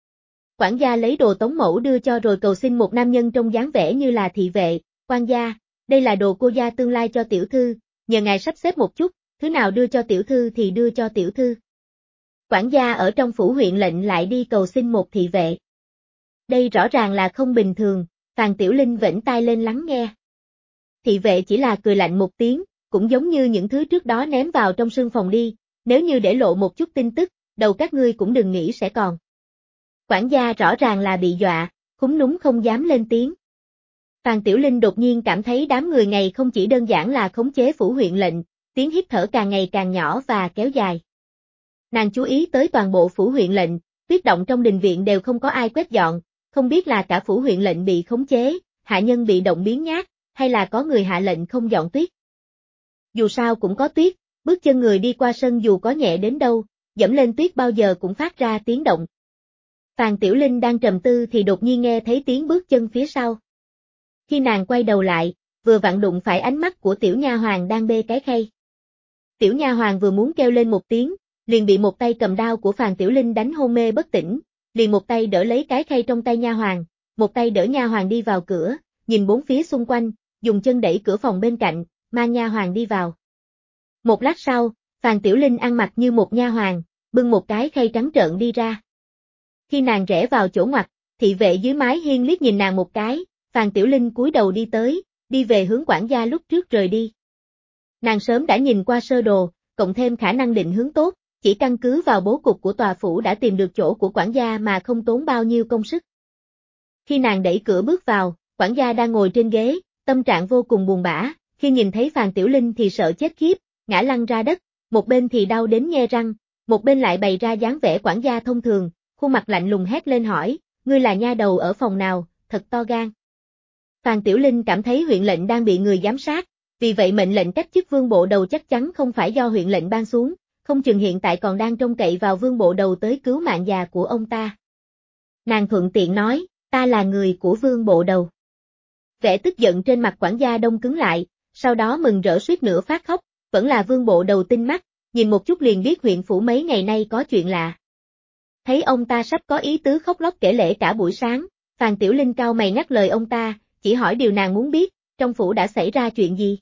A: Quản gia lấy đồ Tống Mẫu đưa cho rồi cầu xin một nam nhân trông dáng vẻ như là thị vệ, quan gia, đây là đồ cô gia tương lai cho tiểu thư, nhờ ngài sắp xếp một chút, thứ nào đưa cho tiểu thư thì đưa cho tiểu thư. Quản gia ở trong phủ huyện lệnh lại đi cầu xin một thị vệ. Đây rõ ràng là không bình thường, Phàn Tiểu Linh vểnh tai lên lắng nghe. Thị vệ chỉ là cười lạnh một tiếng, cũng giống như những thứ trước đó ném vào trong sương phòng đi, nếu như để lộ một chút tin tức, đầu các ngươi cũng đừng nghĩ sẽ còn. Quản gia rõ ràng là bị dọa, khúm núm không dám lên tiếng. Phàn Tiểu Linh đột nhiên cảm thấy đám người này không chỉ đơn giản là khống chế phủ huyện lệnh, tiếng hít thở càng ngày càng nhỏ và kéo dài. Nàng chú ý tới toàn bộ phủ huyện lệnh, tuyết động trong đình viện đều không có ai quét dọn, không biết là cả phủ huyện lệnh bị khống chế, hạ nhân bị động biến nhát, hay là có người hạ lệnh không dọn tuyết. Dù sao cũng có tuyết, bước chân người đi qua sân dù có nhẹ đến đâu, dẫm lên tuyết bao giờ cũng phát ra tiếng động. Phàn Tiểu Linh đang trầm tư thì đột nhiên nghe thấy tiếng bước chân phía sau. Khi nàng quay đầu lại, vừa vặn đụng phải ánh mắt của tiểu nha hoàn đang bê cái khay. Tiểu nha hoàn vừa muốn kêu lên một tiếng, liền bị một tay cầm đao của Phàn Tiểu Linh đánh hôn mê bất tỉnh, liền một tay đỡ lấy cái khay trong tay nha hoàn, một tay đỡ nha hoàn đi vào cửa, nhìn bốn phía xung quanh, dùng chân đẩy cửa phòng bên cạnh, mang nha hoàn đi vào. Một lát sau, Phàn Tiểu Linh ăn mặc như một nha hoàn, bưng một cái khay trắng trợn đi ra. Khi nàng rẽ vào chỗ ngoặt, thị vệ dưới mái hiên liếc nhìn nàng một cái, Phàn Tiểu Linh cúi đầu đi tới, đi về hướng quản gia lúc trước rời đi. Nàng sớm đã nhìn qua sơ đồ, cộng thêm khả năng định hướng tốt, chỉ căn cứ vào bố cục của tòa phủ đã tìm được chỗ của quản gia mà không tốn bao nhiêu công sức. Khi nàng đẩy cửa bước vào, quản gia đang ngồi trên ghế, tâm trạng vô cùng buồn bã, khi nhìn thấy Phàn Tiểu Linh thì sợ chết khiếp, ngã lăn ra đất, một bên thì đau đến nhe răng, một bên lại bày ra dáng vẻ quản gia thông thường, khuôn mặt lạnh lùng hét lên hỏi, ngươi là nha đầu ở phòng nào, thật to gan. Phàn Tiểu Linh cảm thấy huyện lệnh đang bị người giám sát, vì vậy mệnh lệnh cách chức vương bộ đầu chắc chắn không phải do huyện lệnh ban xuống, không chừng hiện tại còn đang trông cậy vào vương bộ đầu tới cứu mạng già của ông ta. Nàng thuận tiện nói, ta là người của vương bộ đầu. Vẻ tức giận trên mặt quản gia đông cứng lại, sau đó mừng rỡ suýt nữa phát khóc, vẫn là vương bộ đầu tinh mắt, nhìn một chút liền biết huyện phủ mấy ngày nay có chuyện lạ. Thấy ông ta sắp có ý tứ khóc lóc kể lể cả buổi sáng, Phàn Tiểu Linh cau mày ngắt lời ông ta, chỉ hỏi điều nàng muốn biết, trong phủ đã xảy ra chuyện gì.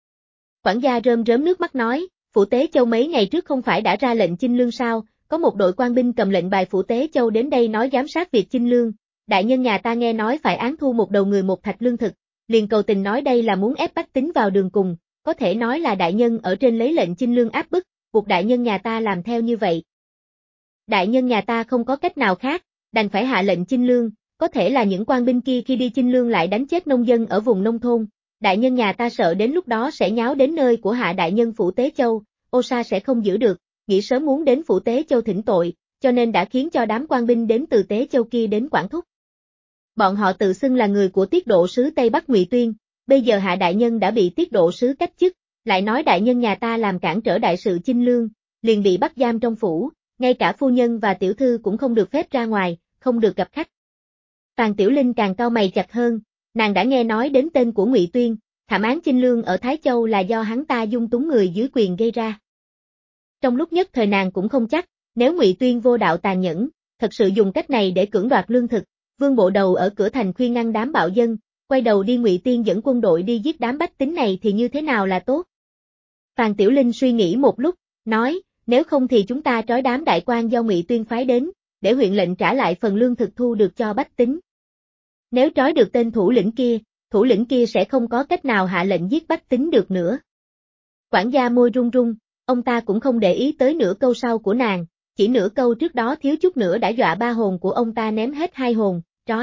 A: Quản gia rơm rớm nước mắt nói, phủ Tế Châu mấy ngày trước không phải đã ra lệnh chinh lương sao, có một đội quan binh cầm lệnh bài phủ Tế Châu đến đây nói giám sát việc chinh lương, đại nhân nhà ta nghe nói phải án thu một đầu người một thạch lương thực, liền cầu tình nói đây là muốn ép bách tính vào đường cùng, có thể nói là đại nhân ở trên lấy lệnh chinh lương áp bức, buộc đại nhân nhà ta làm theo như vậy. Đại nhân nhà ta không có cách nào khác, đành phải hạ lệnh chinh lương, có thể là những quan binh kia khi đi chinh lương lại đánh chết nông dân ở vùng nông thôn, đại nhân nhà ta sợ đến lúc đó sẽ nháo đến nơi của hạ đại nhân phủ Tế Châu, ô sa sẽ không giữ được, nghĩ sớm muốn đến phủ Tế Châu thỉnh tội, cho nên đã khiến cho đám quan binh đến từ Tế Châu kia đến quản thúc. Bọn họ tự xưng là người của tiết độ sứ Tây Bắc Ngụy Tuyên, bây giờ hạ đại nhân đã bị tiết độ sứ cách chức, lại nói đại nhân nhà ta làm cản trở đại sự chinh lương, liền bị bắt giam trong phủ, ngay cả phu nhân và tiểu thư cũng không được phép ra ngoài, không được gặp khách. Phàn Tiểu Linh càng cau mày chặt hơn, nàng đã nghe nói đến tên của Ngụy Tuyên, thảm án chinh lương ở Thái Châu là do hắn ta dung túng người dưới quyền gây ra. Trong lúc nhất thời nàng cũng không chắc, nếu Ngụy Tuyên vô đạo tàn nhẫn, thật sự dùng cách này để cưỡng đoạt lương thực, vương bộ đầu ở cửa thành khuyên ngăn đám bạo dân, quay đầu đi Ngụy Tuyên dẫn quân đội đi giết đám bách tính này thì như thế nào là tốt? Phàn Tiểu Linh suy nghĩ một lúc, nói, nếu không thì chúng ta trói đám đại quan do Ngụy Tuyên phái đến, để huyện lệnh trả lại phần lương thực thu được cho bách tính. Nếu trói được tên thủ lĩnh kia sẽ không có cách nào hạ lệnh giết bách tính được nữa. Quản gia môi run run, ông ta cũng không để ý tới nửa câu sau của nàng, chỉ nửa câu trước đó thiếu chút nữa đã dọa ba hồn của ông ta ném hết hai hồn,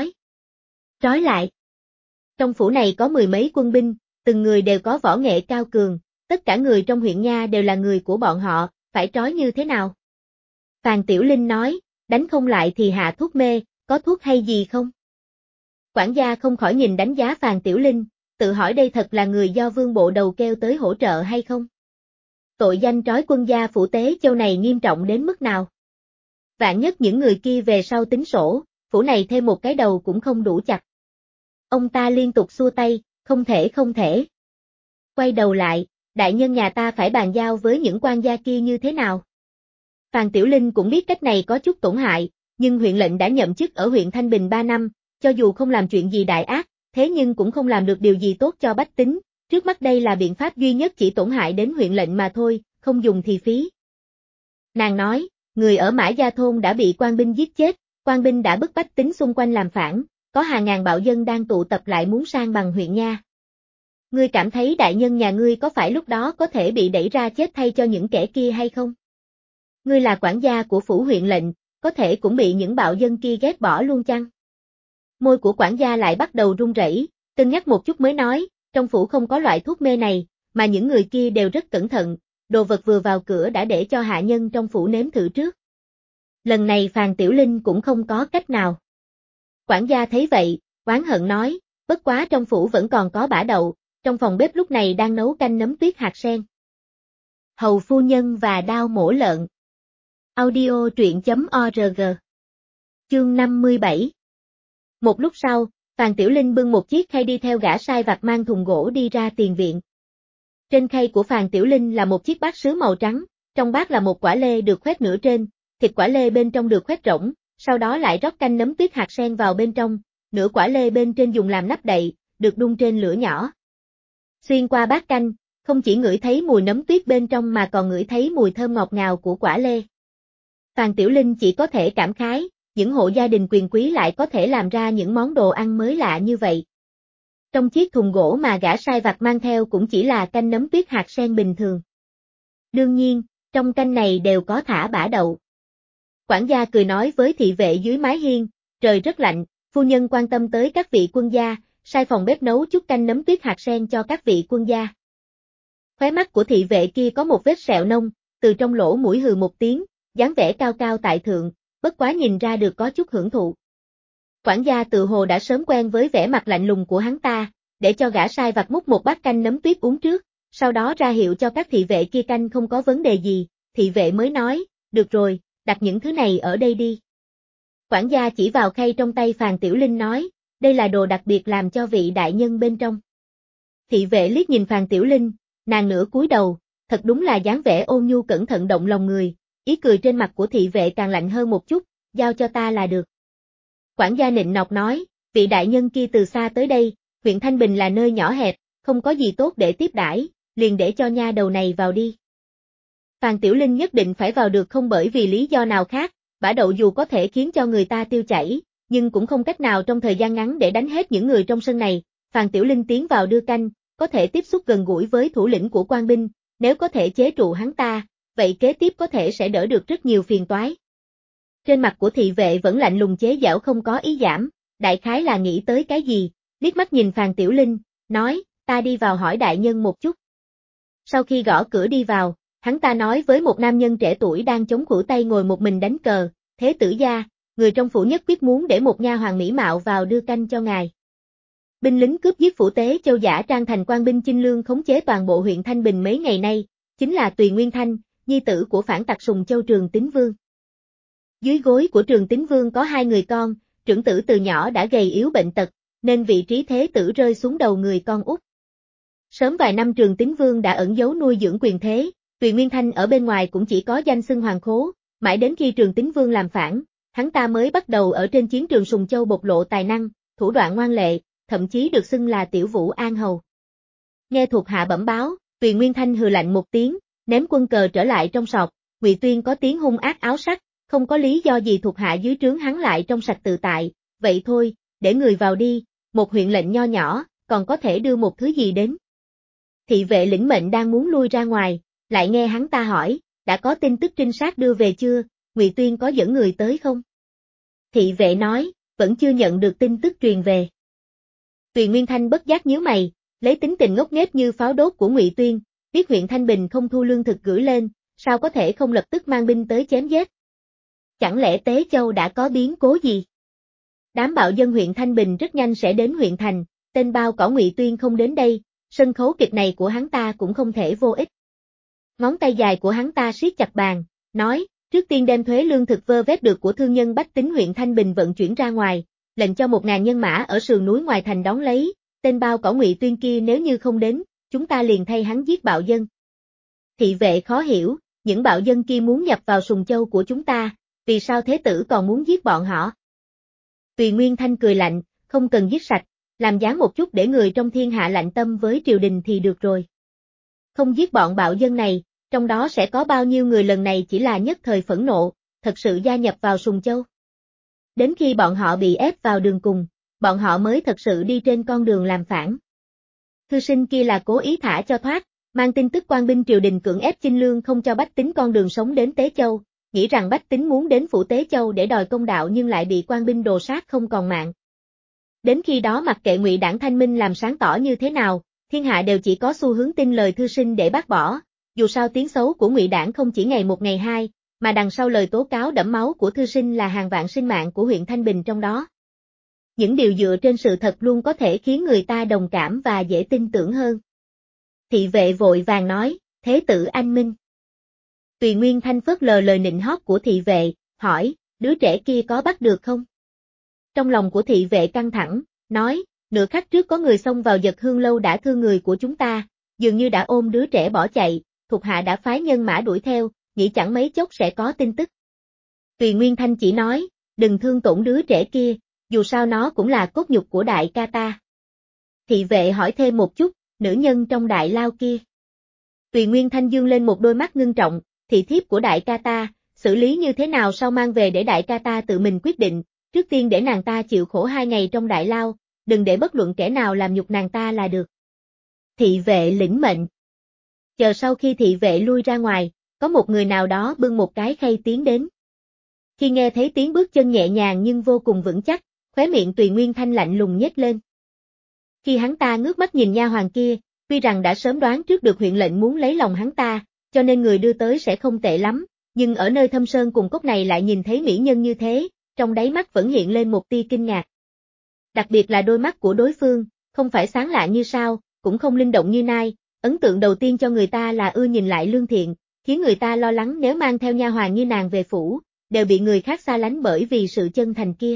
A: trói lại. Trong phủ này có mười mấy quân binh, từng người đều có võ nghệ cao cường, tất cả người trong huyện nha đều là người của bọn họ, phải trói như thế nào? Phàn Tiểu Linh nói, đánh không lại thì hạ thuốc mê, có thuốc hay gì không? Quản gia không khỏi nhìn đánh giá Phàn Tiểu Linh, tự hỏi đây thật là người do vương bộ đầu kêu tới hỗ trợ hay không? Tội danh trói quân gia phủ Tế Châu này nghiêm trọng đến mức nào? Vạn nhất những người kia về sau tính sổ, phủ này thêm một cái đầu cũng không đủ chặt. Ông ta liên tục xua tay, không thể. Quay đầu lại, đại nhân nhà ta phải bàn giao với những quan gia kia như thế nào? Phàn Tiểu Linh cũng biết cách này có chút tổn hại, nhưng huyện lệnh đã nhậm chức ở huyện Thanh Bình 3 năm, cho dù không làm chuyện gì đại ác, thế nhưng cũng không làm được điều gì tốt cho bách tính, trước mắt đây là biện pháp duy nhất chỉ tổn hại đến huyện lệnh mà thôi, không dùng thì phí. Nàng nói, người ở Mã Gia Thôn đã bị quan binh giết chết, quan binh đã bức bách tính xung quanh làm phản, có hàng ngàn bạo dân đang tụ tập lại muốn sang bằng huyện nha. Ngươi cảm thấy đại nhân nhà ngươi có phải lúc đó có thể bị đẩy ra chết thay cho những kẻ kia hay không? Ngươi là quản gia của phủ huyện lệnh, có thể cũng bị những bạo dân kia ghét bỏ luôn chăng? Môi của quản gia lại bắt đầu run rẩy, cân nhắc một chút mới nói, trong phủ không có loại thuốc mê này, mà những người kia đều rất cẩn thận, đồ vật vừa vào cửa đã để cho hạ nhân trong phủ nếm thử trước. Lần này Phàn Tiểu Linh cũng không có cách nào. Quản gia thấy vậy, oán hận nói, bất quá trong phủ vẫn còn có bã đậu, trong phòng bếp lúc này đang nấu canh nấm tuyết hạt sen. Hầu phu nhân và đao mổ lợn. Audio truyện.org. Chương 57. Một lúc sau, Phàn Tiểu Linh bưng một chiếc khay đi theo gã sai vặt mang thùng gỗ đi ra tiền viện. Trên khay của Phàn Tiểu Linh là một chiếc bát sứ màu trắng, trong bát là một quả lê được khoét nửa trên, thịt quả lê bên trong được khoét rỗng, sau đó lại rót canh nấm tuyết hạt sen vào bên trong, nửa quả lê bên trên dùng làm nắp đậy, được đun trên lửa nhỏ. Xuyên qua bát canh, không chỉ ngửi thấy mùi nấm tuyết bên trong mà còn ngửi thấy mùi thơm ngọt ngào của quả lê. Phàn Tiểu Linh chỉ có thể cảm khái, những hộ gia đình quyền quý lại có thể làm ra những món đồ ăn mới lạ như vậy. Trong chiếc thùng gỗ mà gã sai vặt mang theo cũng chỉ là canh nấm tuyết hạt sen bình thường. Đương nhiên, trong canh này đều có thả bã đậu. Quản gia cười nói với thị vệ dưới mái hiên, trời rất lạnh, phu nhân quan tâm tới các vị quân gia, sai phòng bếp nấu chút canh nấm tuyết hạt sen cho các vị quân gia. Khóe mắt của thị vệ kia có một vết sẹo nông, từ trong lỗ mũi hừ một tiếng, dáng vẻ cao cao tại thượng, bất quá nhìn ra được có chút hưởng thụ. Quản gia tự hồ đã sớm quen với vẻ mặt lạnh lùng của hắn ta, để cho gã sai vặt múc một bát canh nấm tuyết uống trước, sau đó ra hiệu cho các thị vệ kia canh không có vấn đề gì, thị vệ mới nói, được rồi, đặt những thứ này ở đây đi. Quản gia chỉ vào khay trong tay Phàn Tiểu Linh nói, đây là đồ đặc biệt làm cho vị đại nhân bên trong. Thị vệ liếc nhìn Phàn Tiểu Linh, nàng nửa cúi đầu, thật đúng là dáng vẻ ôn nhu cẩn thận động lòng người, ý cười trên mặt của thị vệ càng lạnh hơn một chút, giao cho ta là được. Quản gia nịnh nọt nói, vị đại nhân kia từ xa tới đây, huyện Thanh Bình là nơi nhỏ hẹp, không có gì tốt để tiếp đãi, liền để cho nha đầu này vào đi. Phàn Tiểu Linh nhất định phải vào được không bởi vì lý do nào khác, bã đậu dù có thể khiến cho người ta tiêu chảy, nhưng cũng không cách nào trong thời gian ngắn để đánh hết những người trong sân này. Phàn Tiểu Linh tiến vào đưa canh, có thể tiếp xúc gần gũi với thủ lĩnh của quan binh, nếu có thể chế trụ hắn ta, vậy kế tiếp có thể sẽ đỡ được rất nhiều phiền toái. Trên mặt của thị vệ vẫn lạnh lùng chế giễu không có ý giảm, đại khái là nghĩ tới cái gì, liếc mắt nhìn Phàn Tiểu Linh, nói, ta đi vào hỏi đại nhân một chút. Sau khi gõ cửa đi vào, hắn ta nói với một nam nhân trẻ tuổi đang chống khuỷu tay ngồi một mình đánh cờ, thế tử gia, người trong phủ nhất quyết muốn để một nha hoàn mỹ mạo vào đưa canh cho ngài. Binh lính cướp giết phủ tế Châu giả trang thành quan binh chinh lương khống chế toàn bộ huyện Thanh Bình mấy ngày nay, chính là Tùy Nguyên Thanh, nhi tử của phản tặc Sùng Châu Trường Tín Vương. Dưới gối của Trường Tín Vương có hai người con, trưởng tử từ nhỏ đã gầy yếu bệnh tật, nên vị trí thế tử rơi xuống đầu người con út. Sớm vài năm Trường Tín Vương đã ẩn giấu nuôi dưỡng quyền thế, Tùy Nguyên Thanh ở bên ngoài cũng chỉ có danh xưng hoàng khố, mãi đến khi Trường Tín Vương làm phản, hắn ta mới bắt đầu ở trên chiến trường Sùng Châu bộc lộ tài năng, thủ đoạn ngoan lệ, thậm chí được xưng là Tiểu Vũ An Hầu. Nghe thuộc hạ bẩm báo, Tùy Nguyên Thanh hừ lạnh một tiếng, ném quân cờ trở lại trong sọt, Ngụy Tuyên có tiếng hung ác áo sắc, không có lý do gì thuộc hạ dưới trướng hắn lại trong sạch tự tại, vậy thôi, để người vào đi, một huyện lệnh nho nhỏ, còn có thể đưa một thứ gì đến. Thị vệ lĩnh mệnh đang muốn lui ra ngoài, lại nghe hắn ta hỏi, đã có tin tức trinh sát đưa về chưa, Ngụy Tuyên có dẫn người tới không? Thị vệ nói, vẫn chưa nhận được tin tức truyền về. Tùy Nguyên Thanh bất giác nhíu mày, lấy tính tình ngốc nghếch như pháo đốt của Ngụy Tuyên, biết huyện Thanh Bình không thu lương thực gửi lên, sao có thể không lập tức mang binh tới chém giết? Chẳng lẽ Tế Châu đã có biến cố gì? Đám bạo dân huyện Thanh Bình rất nhanh sẽ đến huyện thành, tên bao cỏ Ngụy Tuyên không đến đây, sân khấu kịch này của hắn ta cũng không thể vô ích. Ngón tay dài của hắn ta siết chặt bàn, nói, trước tiên đem thuế lương thực vơ vét được của thương nhân bách tính huyện Thanh Bình vận chuyển ra ngoài, lệnh cho 1000 nhân mã ở sườn núi ngoài thành đón lấy, tên bao cỏ Ngụy Tuyên kia nếu như không đến, chúng ta liền thay hắn giết bạo dân. Thị vệ khó hiểu, những bạo dân kia muốn nhập vào Sùng Châu của chúng ta, vì sao thế tử còn muốn giết bọn họ? Tùy Nguyên Thanh cười lạnh, không cần giết sạch, làm dáng một chút để người trong thiên hạ lạnh tâm với triều đình thì được rồi. Không giết bọn bạo dân này, trong đó sẽ có bao nhiêu người lần này chỉ là nhất thời phẫn nộ, thật sự gia nhập vào Sùng Châu. Đến khi bọn họ bị ép vào đường cùng, bọn họ mới thật sự đi trên con đường làm phản. Thư sinh kia là cố ý thả cho thoát, mang tin tức quan binh triều đình cưỡng ép Chinh Lương không cho Bách Tính con đường sống đến Tế Châu, nghĩ rằng Bách Tính muốn đến phủ Tế Châu để đòi công đạo nhưng lại bị quan binh đồ sát không còn mạng. Đến khi đó mặc kệ Ngụy Đảng Thanh Minh làm sáng tỏ như thế nào, thiên hạ đều chỉ có xu hướng tin lời thư sinh để bác bỏ, dù sao tiếng xấu của Ngụy Đảng không chỉ ngày một ngày hai, mà đằng sau lời tố cáo đẫm máu của thư sinh là hàng vạn sinh mạng của huyện Thanh Bình trong đó. Những điều dựa trên sự thật luôn có thể khiến người ta đồng cảm và dễ tin tưởng hơn. Thị vệ vội vàng nói, thế tử anh minh. Tùy Nguyên Thanh phớt lờ lời nịnh hót của thị vệ, hỏi, đứa trẻ kia có bắt được không? Trong lòng của thị vệ căng thẳng, nói, nửa khắc trước có người xông vào Dật Hương lâu đã thương người của chúng ta, dường như đã ôm đứa trẻ bỏ chạy, thuộc hạ đã phái nhân mã đuổi theo, nghĩ chẳng mấy chốc sẽ có tin tức. Tùy Nguyên Thanh chỉ nói, đừng thương tổn đứa trẻ kia, dù sao nó cũng là cốt nhục của đại ca ta. Thị vệ hỏi thêm một chút, nữ nhân trong đại lao kia. Tùy Nguyên Thanh dương lên một đôi mắt ngưng trọng, thị thiếp của đại ca ta, xử lý như thế nào sau mang về để đại ca ta tự mình quyết định, trước tiên để nàng ta chịu khổ 2 ngày trong đại lao, đừng để bất luận kẻ nào làm nhục nàng ta là được. Thị vệ lĩnh mệnh. Chờ sau khi thị vệ lui ra ngoài, có một người nào đó bưng một cái khay tiến đến. Khi nghe thấy tiếng bước chân nhẹ nhàng nhưng vô cùng vững chắc, khóe miệng Tùy Nguyên Thanh lạnh lùng nhếch lên. Khi hắn ta ngước mắt nhìn nha hoàn kia, tuy rằng đã sớm đoán trước được huyện lệnh muốn lấy lòng hắn ta, cho nên người đưa tới sẽ không tệ lắm, nhưng ở nơi thâm sơn cùng cốc này lại nhìn thấy mỹ nhân như thế, trong đáy mắt vẫn hiện lên một tia kinh ngạc. Đặc biệt là đôi mắt của đối phương, không phải sáng lạ như sao, cũng không linh động như nai, ấn tượng đầu tiên cho người ta là ưa nhìn lại lương thiện, khiến người ta lo lắng nếu mang theo nha hoàn như nàng về phủ, đều bị người khác xa lánh bởi vì sự chân thành kia.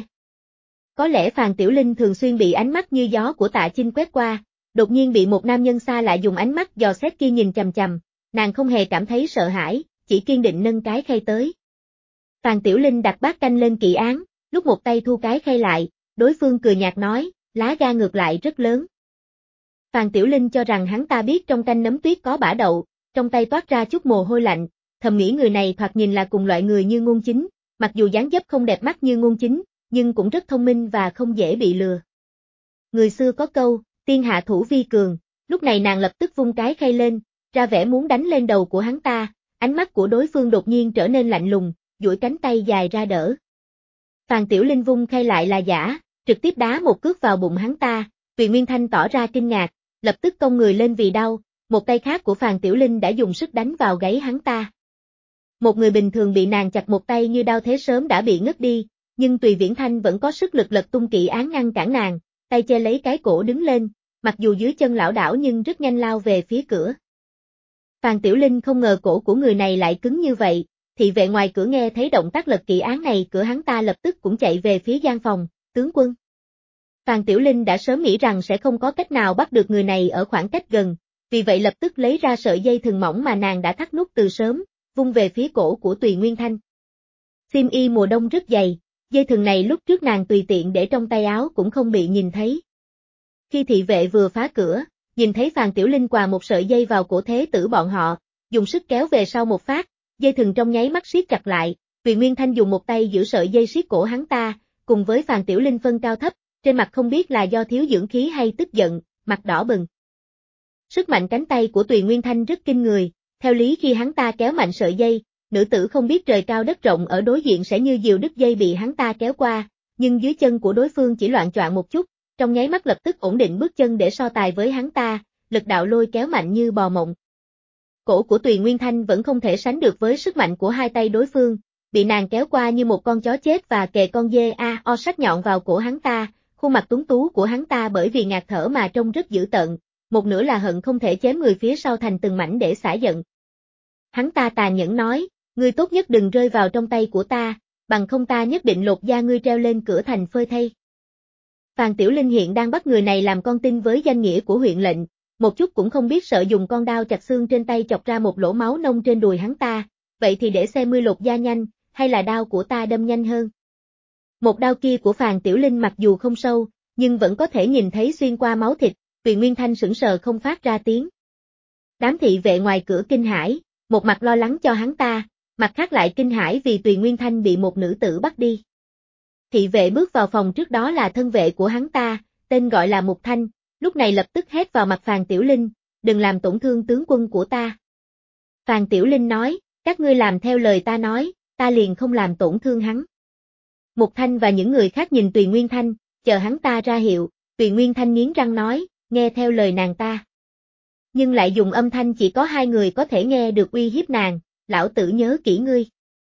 A: Có lẽ Phàn Tiểu Linh thường xuyên bị ánh mắt như gió của Tạ Chinh quét qua, đột nhiên bị một nam nhân xa lạ dùng ánh mắt dò xét kia nhìn chằm chằm, nàng không hề cảm thấy sợ hãi, chỉ kiên định nâng cái khay tới. Phàn Tiểu Linh đặt bát canh lên kỹ án, lúc một tay thu cái khay lại, đối phương cười nhạt nói, lá gan ngược lại rất lớn. Phàn Tiểu Linh cho rằng hắn ta biết trong canh nấm tuyết có bã đậu, trong tay toát ra chút mồ hôi lạnh, thầm nghĩ người này thoạt nhìn là cùng loại người như Ngôn Chính, mặc dù dáng dấp không đẹp mắt như Ngôn Chính, nhưng cũng rất thông minh và không dễ bị lừa. Người xưa có câu, tiên hạ thủ vi cường, lúc này nàng lập tức vung cái khay lên, ra vẻ muốn đánh lên đầu của hắn ta, ánh mắt của đối phương đột nhiên trở nên lạnh lùng, duỗi cánh tay dài ra đỡ. Phàn Tiểu Linh vung khay lại là giả, trực tiếp đá một cước vào bụng hắn ta, Tùy Nguyên Thanh tỏ ra kinh ngạc, lập tức cong người lên vì đau, một tay khác của Phàn Tiểu Linh đã dùng sức đánh vào gáy hắn ta. Một người bình thường bị nàng chặt một tay như đao thế sớm đã bị ngất đi, nhưng Tùy Viễn Thanh vẫn có sức lực lật tung kỹ án ngăn cản nàng, tay che lấy cái cổ đứng lên, mặc dù dưới chân lảo đảo nhưng rất nhanh lao về phía cửa. Phàn Tiểu Linh không ngờ cổ của người này lại cứng như vậy, thị vệ ngoài cửa nghe thấy động tác lật kỹ án này cửa hắn ta lập tức cũng chạy về phía gian phòng, tướng quân. Phàn Tiểu Linh đã sớm nghĩ rằng sẽ không có cách nào bắt được người này ở khoảng cách gần, vì vậy lập tức lấy ra sợi dây thừng mỏng mà nàng đã thắt nút từ sớm, vung về phía cổ của Tùy Nguyên Thanh. Xiêm y mùa đông rất dày, dây thừng này lúc trước nàng tùy tiện để trong tay áo cũng không bị nhìn thấy. Khi thị vệ vừa phá cửa, nhìn thấy Phàn Tiểu Linh quà một sợi dây vào cổ thế tử bọn họ, dùng sức kéo về sau một phát, dây thừng trong nháy mắt siết chặt lại, Tùy Nguyên Thanh dùng một tay giữ sợi dây siết cổ hắn ta, cùng với Phàn Tiểu Linh phân cao thấp, trên mặt không biết là do thiếu dưỡng khí hay tức giận, mặt đỏ bừng. Sức mạnh cánh tay của Tùy Nguyên Thanh rất kinh người, theo lý khi hắn ta kéo mạnh sợi dây, nữ tử không biết trời cao đất rộng ở đối diện sẽ như diều đứt dây bị hắn ta kéo qua, nhưng dưới chân của đối phương chỉ loạng choạng một chút, trong nháy mắt lập tức ổn định bước chân để so tài với hắn ta, lực đạo lôi kéo mạnh như bò mộng. Cổ của Tùy Nguyên Thanh vẫn không thể sánh được với sức mạnh của hai tay đối phương, bị nàng kéo qua như một con chó chết và kề con dê o sắc nhọn vào cổ hắn ta, khuôn mặt tuấn tú của hắn ta bởi vì ngạt thở mà trông rất dữ tợn, một nửa là hận không thể chém người phía sau thành từng mảnh để xả giận. Hắn ta tàn nhẫn nói, ngươi tốt nhất đừng rơi vào trong tay của ta, bằng không ta nhất định lột da ngươi treo lên cửa thành phơi thây. Phàn Tiểu Linh hiện đang bắt người này làm con tin với danh nghĩa của huyện lệnh, một chút cũng không biết sợ dùng con đao chặt xương trên tay chọc ra một lỗ máu nông trên đùi hắn ta, vậy thì để xem ngươi lột da nhanh, hay là đao của ta đâm nhanh hơn. Một đao kia của Phàn Tiểu Linh mặc dù không sâu, nhưng vẫn có thể nhìn thấy xuyên qua máu thịt, Tùy Nguyên Thanh sững sờ không phát ra tiếng. Đám thị vệ ngoài cửa kinh hãi, một mặt lo lắng cho hắn ta, mặt khác lại kinh hãi vì Tùy Nguyên Thanh bị một nữ tử bắt đi. Thị vệ bước vào phòng trước đó là thân vệ của hắn ta, tên gọi là Mục Thanh, lúc này lập tức hét vào mặt Phàn Tiểu Linh, đừng làm tổn thương tướng quân của ta. Phàn Tiểu Linh nói, các ngươi làm theo lời ta nói, ta liền không làm tổn thương hắn. Mục Thanh và những người khác nhìn Tùy Nguyên Thanh, chờ hắn ta ra hiệu, Tùy Nguyên Thanh nghiến răng nói, nghe theo lời nàng ta. Nhưng lại dùng âm thanh chỉ có hai người có thể nghe được uy hiếp nàng, lão tử nhớ kỹ ngươi.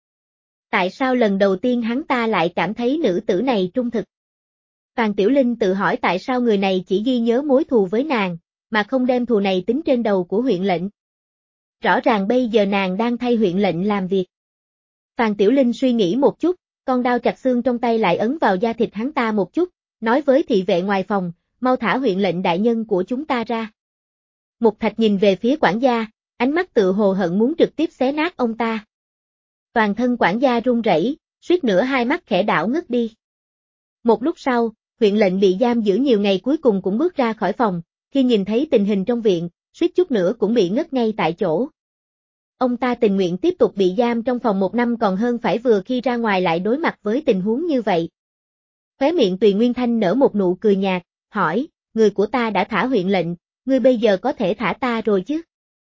A: Tại sao lần đầu tiên hắn ta lại cảm thấy nữ tử này trung thực? Phàn Tiểu Linh tự hỏi tại sao người này chỉ ghi nhớ mối thù với nàng, mà không đem thù này tính trên đầu của huyện lệnh. Rõ ràng bây giờ nàng đang thay huyện lệnh làm việc. Phàn Tiểu Linh suy nghĩ một chút, con đao chặt xương trong tay lại ấn vào da thịt hắn ta một chút, nói với thị vệ ngoài phòng, mau thả huyện lệnh đại nhân của chúng ta ra. Mục Thạch nhìn về phía quản gia, ánh mắt tự hồ hận muốn trực tiếp xé nát ông ta. Toàn thân quản gia run rẩy, suýt nữa hai mắt khẽ đảo ngất đi. Một lúc sau, huyện lệnh bị giam giữ nhiều ngày cuối cùng cũng bước ra khỏi phòng, khi nhìn thấy tình hình trong viện, suýt chút nữa cũng bị ngất ngay tại chỗ. Ông ta tình nguyện tiếp tục bị giam trong phòng 1 năm còn hơn phải vừa khi ra ngoài lại đối mặt với tình huống như vậy. Khóe miệng Tùy Nguyên Thanh nở một nụ cười nhạt, hỏi, người của ta đã thả huyện lệnh, ngươi bây giờ có thể thả ta rồi chứ?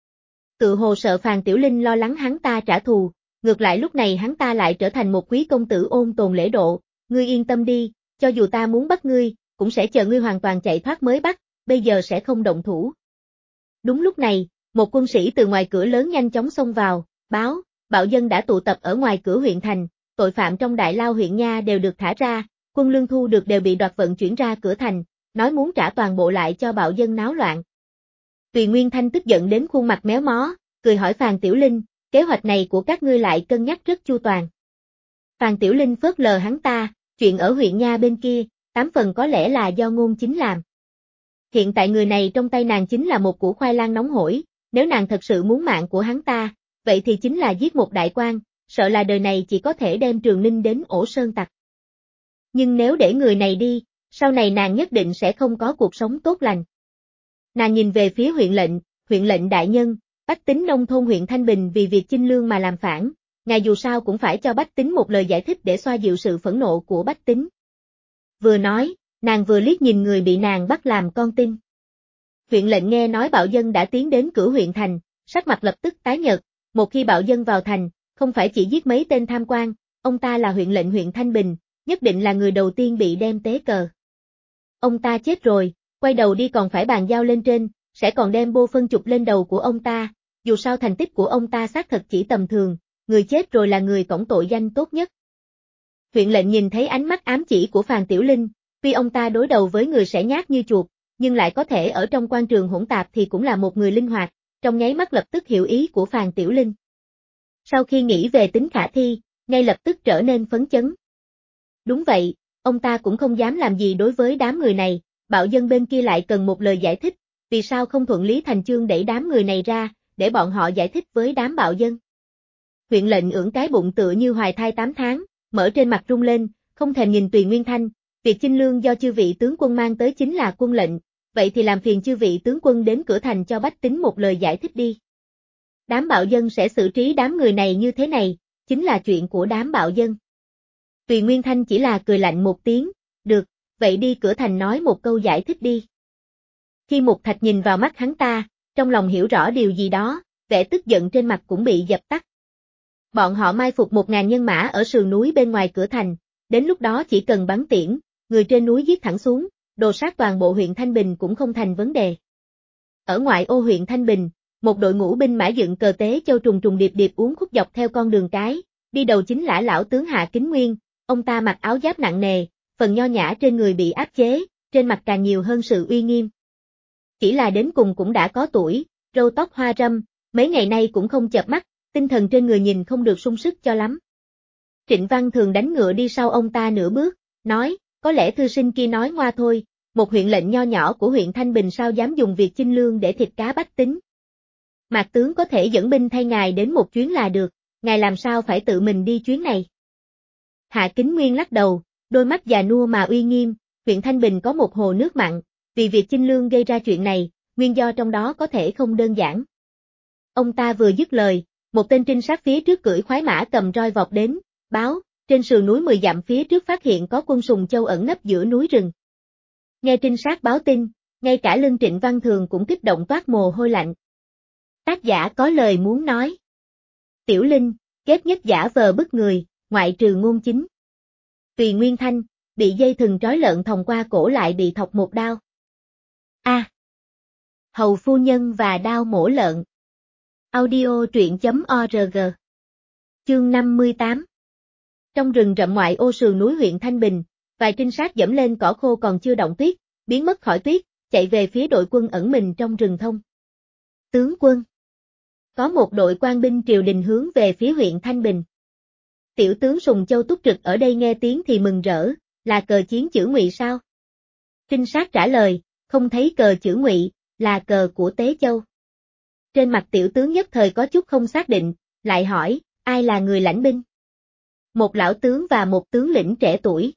A: Tự hồ sợ Phàn Tiểu Linh lo lắng hắn ta trả thù, ngược lại lúc này hắn ta lại trở thành một quý công tử ôn tồn lễ độ, ngươi yên tâm đi, cho dù ta muốn bắt ngươi, cũng sẽ chờ ngươi hoàn toàn chạy thoát mới bắt, bây giờ sẽ không động thủ. Đúng lúc này, một quân sĩ từ ngoài cửa lớn nhanh chóng xông vào, báo, bạo dân đã tụ tập ở ngoài cửa huyện thành, tội phạm trong đại lao huyện nha đều được thả ra, quân lương thu được đều bị đoạt vận chuyển ra cửa thành, nói muốn trả toàn bộ lại cho bạo dân náo loạn. Tùy Nguyên Thanh tức giận đến khuôn mặt méo mó, cười hỏi Phàn Tiểu Linh, kế hoạch này của các ngươi lại cân nhắc rất chu toàn. Phàn Tiểu Linh phớt lờ hắn ta, chuyện ở huyện nha bên kia, 8 phần có lẽ là do Ngôn Chính làm. Hiện tại người này trong tay nàng chính là một củ khoai lang nóng hổi, nếu nàng thật sự muốn mạng của hắn ta, vậy thì chính là giết một đại quan, sợ là đời này chỉ có thể đem Trường Ninh đến ổ sơn tặc. Nhưng nếu để người này đi, sau này nàng nhất định sẽ không có cuộc sống tốt lành. Nàng nhìn về phía huyện lệnh đại nhân, bách tính nông thôn huyện Thanh Bình vì việc chinh lương mà làm phản, ngài dù sao cũng phải cho bách tính một lời giải thích để xoa dịu sự phẫn nộ của bách tính. Vừa nói, nàng vừa liếc nhìn người bị nàng bắt làm con tin. Huyện lệnh nghe nói bạo dân đã tiến đến cửa huyện thành, sắc mặt lập tức tái nhợt, một khi bạo dân vào thành, không phải chỉ giết mấy tên tham quan, ông ta là huyện lệnh huyện Thanh Bình, nhất định là người đầu tiên bị đem tế cờ. Ông ta chết rồi, quay đầu đi còn phải bàn giao lên trên, sẽ còn đem bô phân chụp lên đầu của ông ta, dù sao thành tích của ông ta xác thật chỉ tầm thường, người chết rồi là người cõng tội danh tốt nhất. Huyện lệnh nhìn thấy ánh mắt ám chỉ của Phàn Tiểu Linh, tuy ông ta đối đầu với người sẽ nhát như chuột, nhưng lại có thể ở trong quan trường hỗn tạp thì cũng là một người linh hoạt, trong nháy mắt lập tức hiểu ý của Phàn Tiểu Linh. Sau khi nghĩ về tính khả thi, ngay lập tức trở nên phấn chấn. Đúng vậy, ông ta cũng không dám làm gì đối với đám người này, bạo dân bên kia lại cần một lời giải thích, vì sao không thuận lý thành chương đẩy đám người này ra, để bọn họ giải thích với đám bạo dân. Huyện lệnh ưỡn cái bụng tựa như hoài thai 8 tháng, mở trên mặt rung lên, không thèm nhìn Tùy Nguyên Thanh, việc chinh lương do chư vị tướng quân mang tới chính là quân lệnh, vậy thì làm phiền chư vị tướng quân đến cửa thành cho bách tính một lời giải thích đi. Đám bạo dân sẽ xử trí đám người này như thế này, chính là chuyện của đám bạo dân. Tùy Nguyên Thanh chỉ là cười lạnh một tiếng, được, vậy đi cửa thành nói một câu giải thích đi. Khi Mục Thạch nhìn vào mắt hắn ta, trong lòng hiểu rõ điều gì đó, vẻ tức giận trên mặt cũng bị dập tắt. Bọn họ mai phục 1000 nhân mã ở sườn núi bên ngoài cửa thành, đến lúc đó chỉ cần bắn tiễn, người trên núi giết thẳng xuống, đồ sát toàn bộ huyện Thanh Bình cũng không thành vấn đề. Ở ngoại ô huyện Thanh Bình, một đội ngũ binh mã dựng cờ tế châu trùng trùng điệp điệp uốn khúc dọc theo con đường cái, đi đầu chính là lão tướng Hạ Kính Nguyên, ông ta mặc áo giáp nặng nề, phần nho nhã trên người bị áp chế, trên mặt càng nhiều hơn sự uy nghiêm. Chỉ là đến cùng cũng đã có tuổi, râu tóc hoa râm, mấy ngày nay cũng không chợp mắt, tinh thần trên người nhìn không được sung sức cho lắm. Trịnh Văn Thường đánh ngựa đi sau ông ta nửa bước, nói, có lẽ thư sinh kia nói ngoa thôi, một huyện lệnh nho nhỏ của huyện Thanh Bình sao dám dùng việc chinh lương để thịt cá bách tính. Mạc tướng có thể dẫn binh thay ngài đến một chuyến là được, ngài làm sao phải tự mình đi chuyến này. Hạ Kính Nguyên lắc đầu, đôi mắt già nua mà uy nghiêm, huyện Thanh Bình có một hồ nước mặn, vì việc chinh lương gây ra chuyện này, nguyên do trong đó có thể không đơn giản. Ông ta vừa dứt lời, Một tên trinh sát phía trước cưỡi khoái mã cầm roi vọt đến, báo, trên sườn núi 10 dặm phía trước phát hiện có quân Sùng Châu ẩn nấp giữa núi rừng. Nghe trinh sát báo tin, ngay cả lưng Trịnh Văn Thường cũng kích động toát mồ hôi lạnh. Tác giả có lời muốn nói. Tiểu Linh, kết nhất giả vờ bức người, ngoại trừ ngôn chính. Tùy Nguyên Thanh, bị dây thừng trói lợn thòng qua cổ lại bị thọc một đao. Hầu phu nhân và đao mổ lợn. Audio truyện.org. Chương 58. Trong rừng rậm ngoại ô sườn núi huyện Thanh Bình, vài trinh sát dẫm lên cỏ khô còn chưa động tuyết, biến mất khỏi tuyết, chạy về phía đội quân ẩn mình trong rừng thông. Tướng quân. Có một đội quan binh triều đình hướng về phía huyện Thanh Bình. Tiểu tướng Sùng Châu túc trực ở đây nghe tiếng thì mừng rỡ, là cờ chiến chữ Ngụy sao? Trinh sát trả lời, không thấy cờ chữ Ngụy, là cờ của Tế Châu. Trên mặt tiểu tướng nhất thời có chút không xác định, lại hỏi, ai là người lãnh binh? Một lão tướng và một tướng lĩnh trẻ tuổi.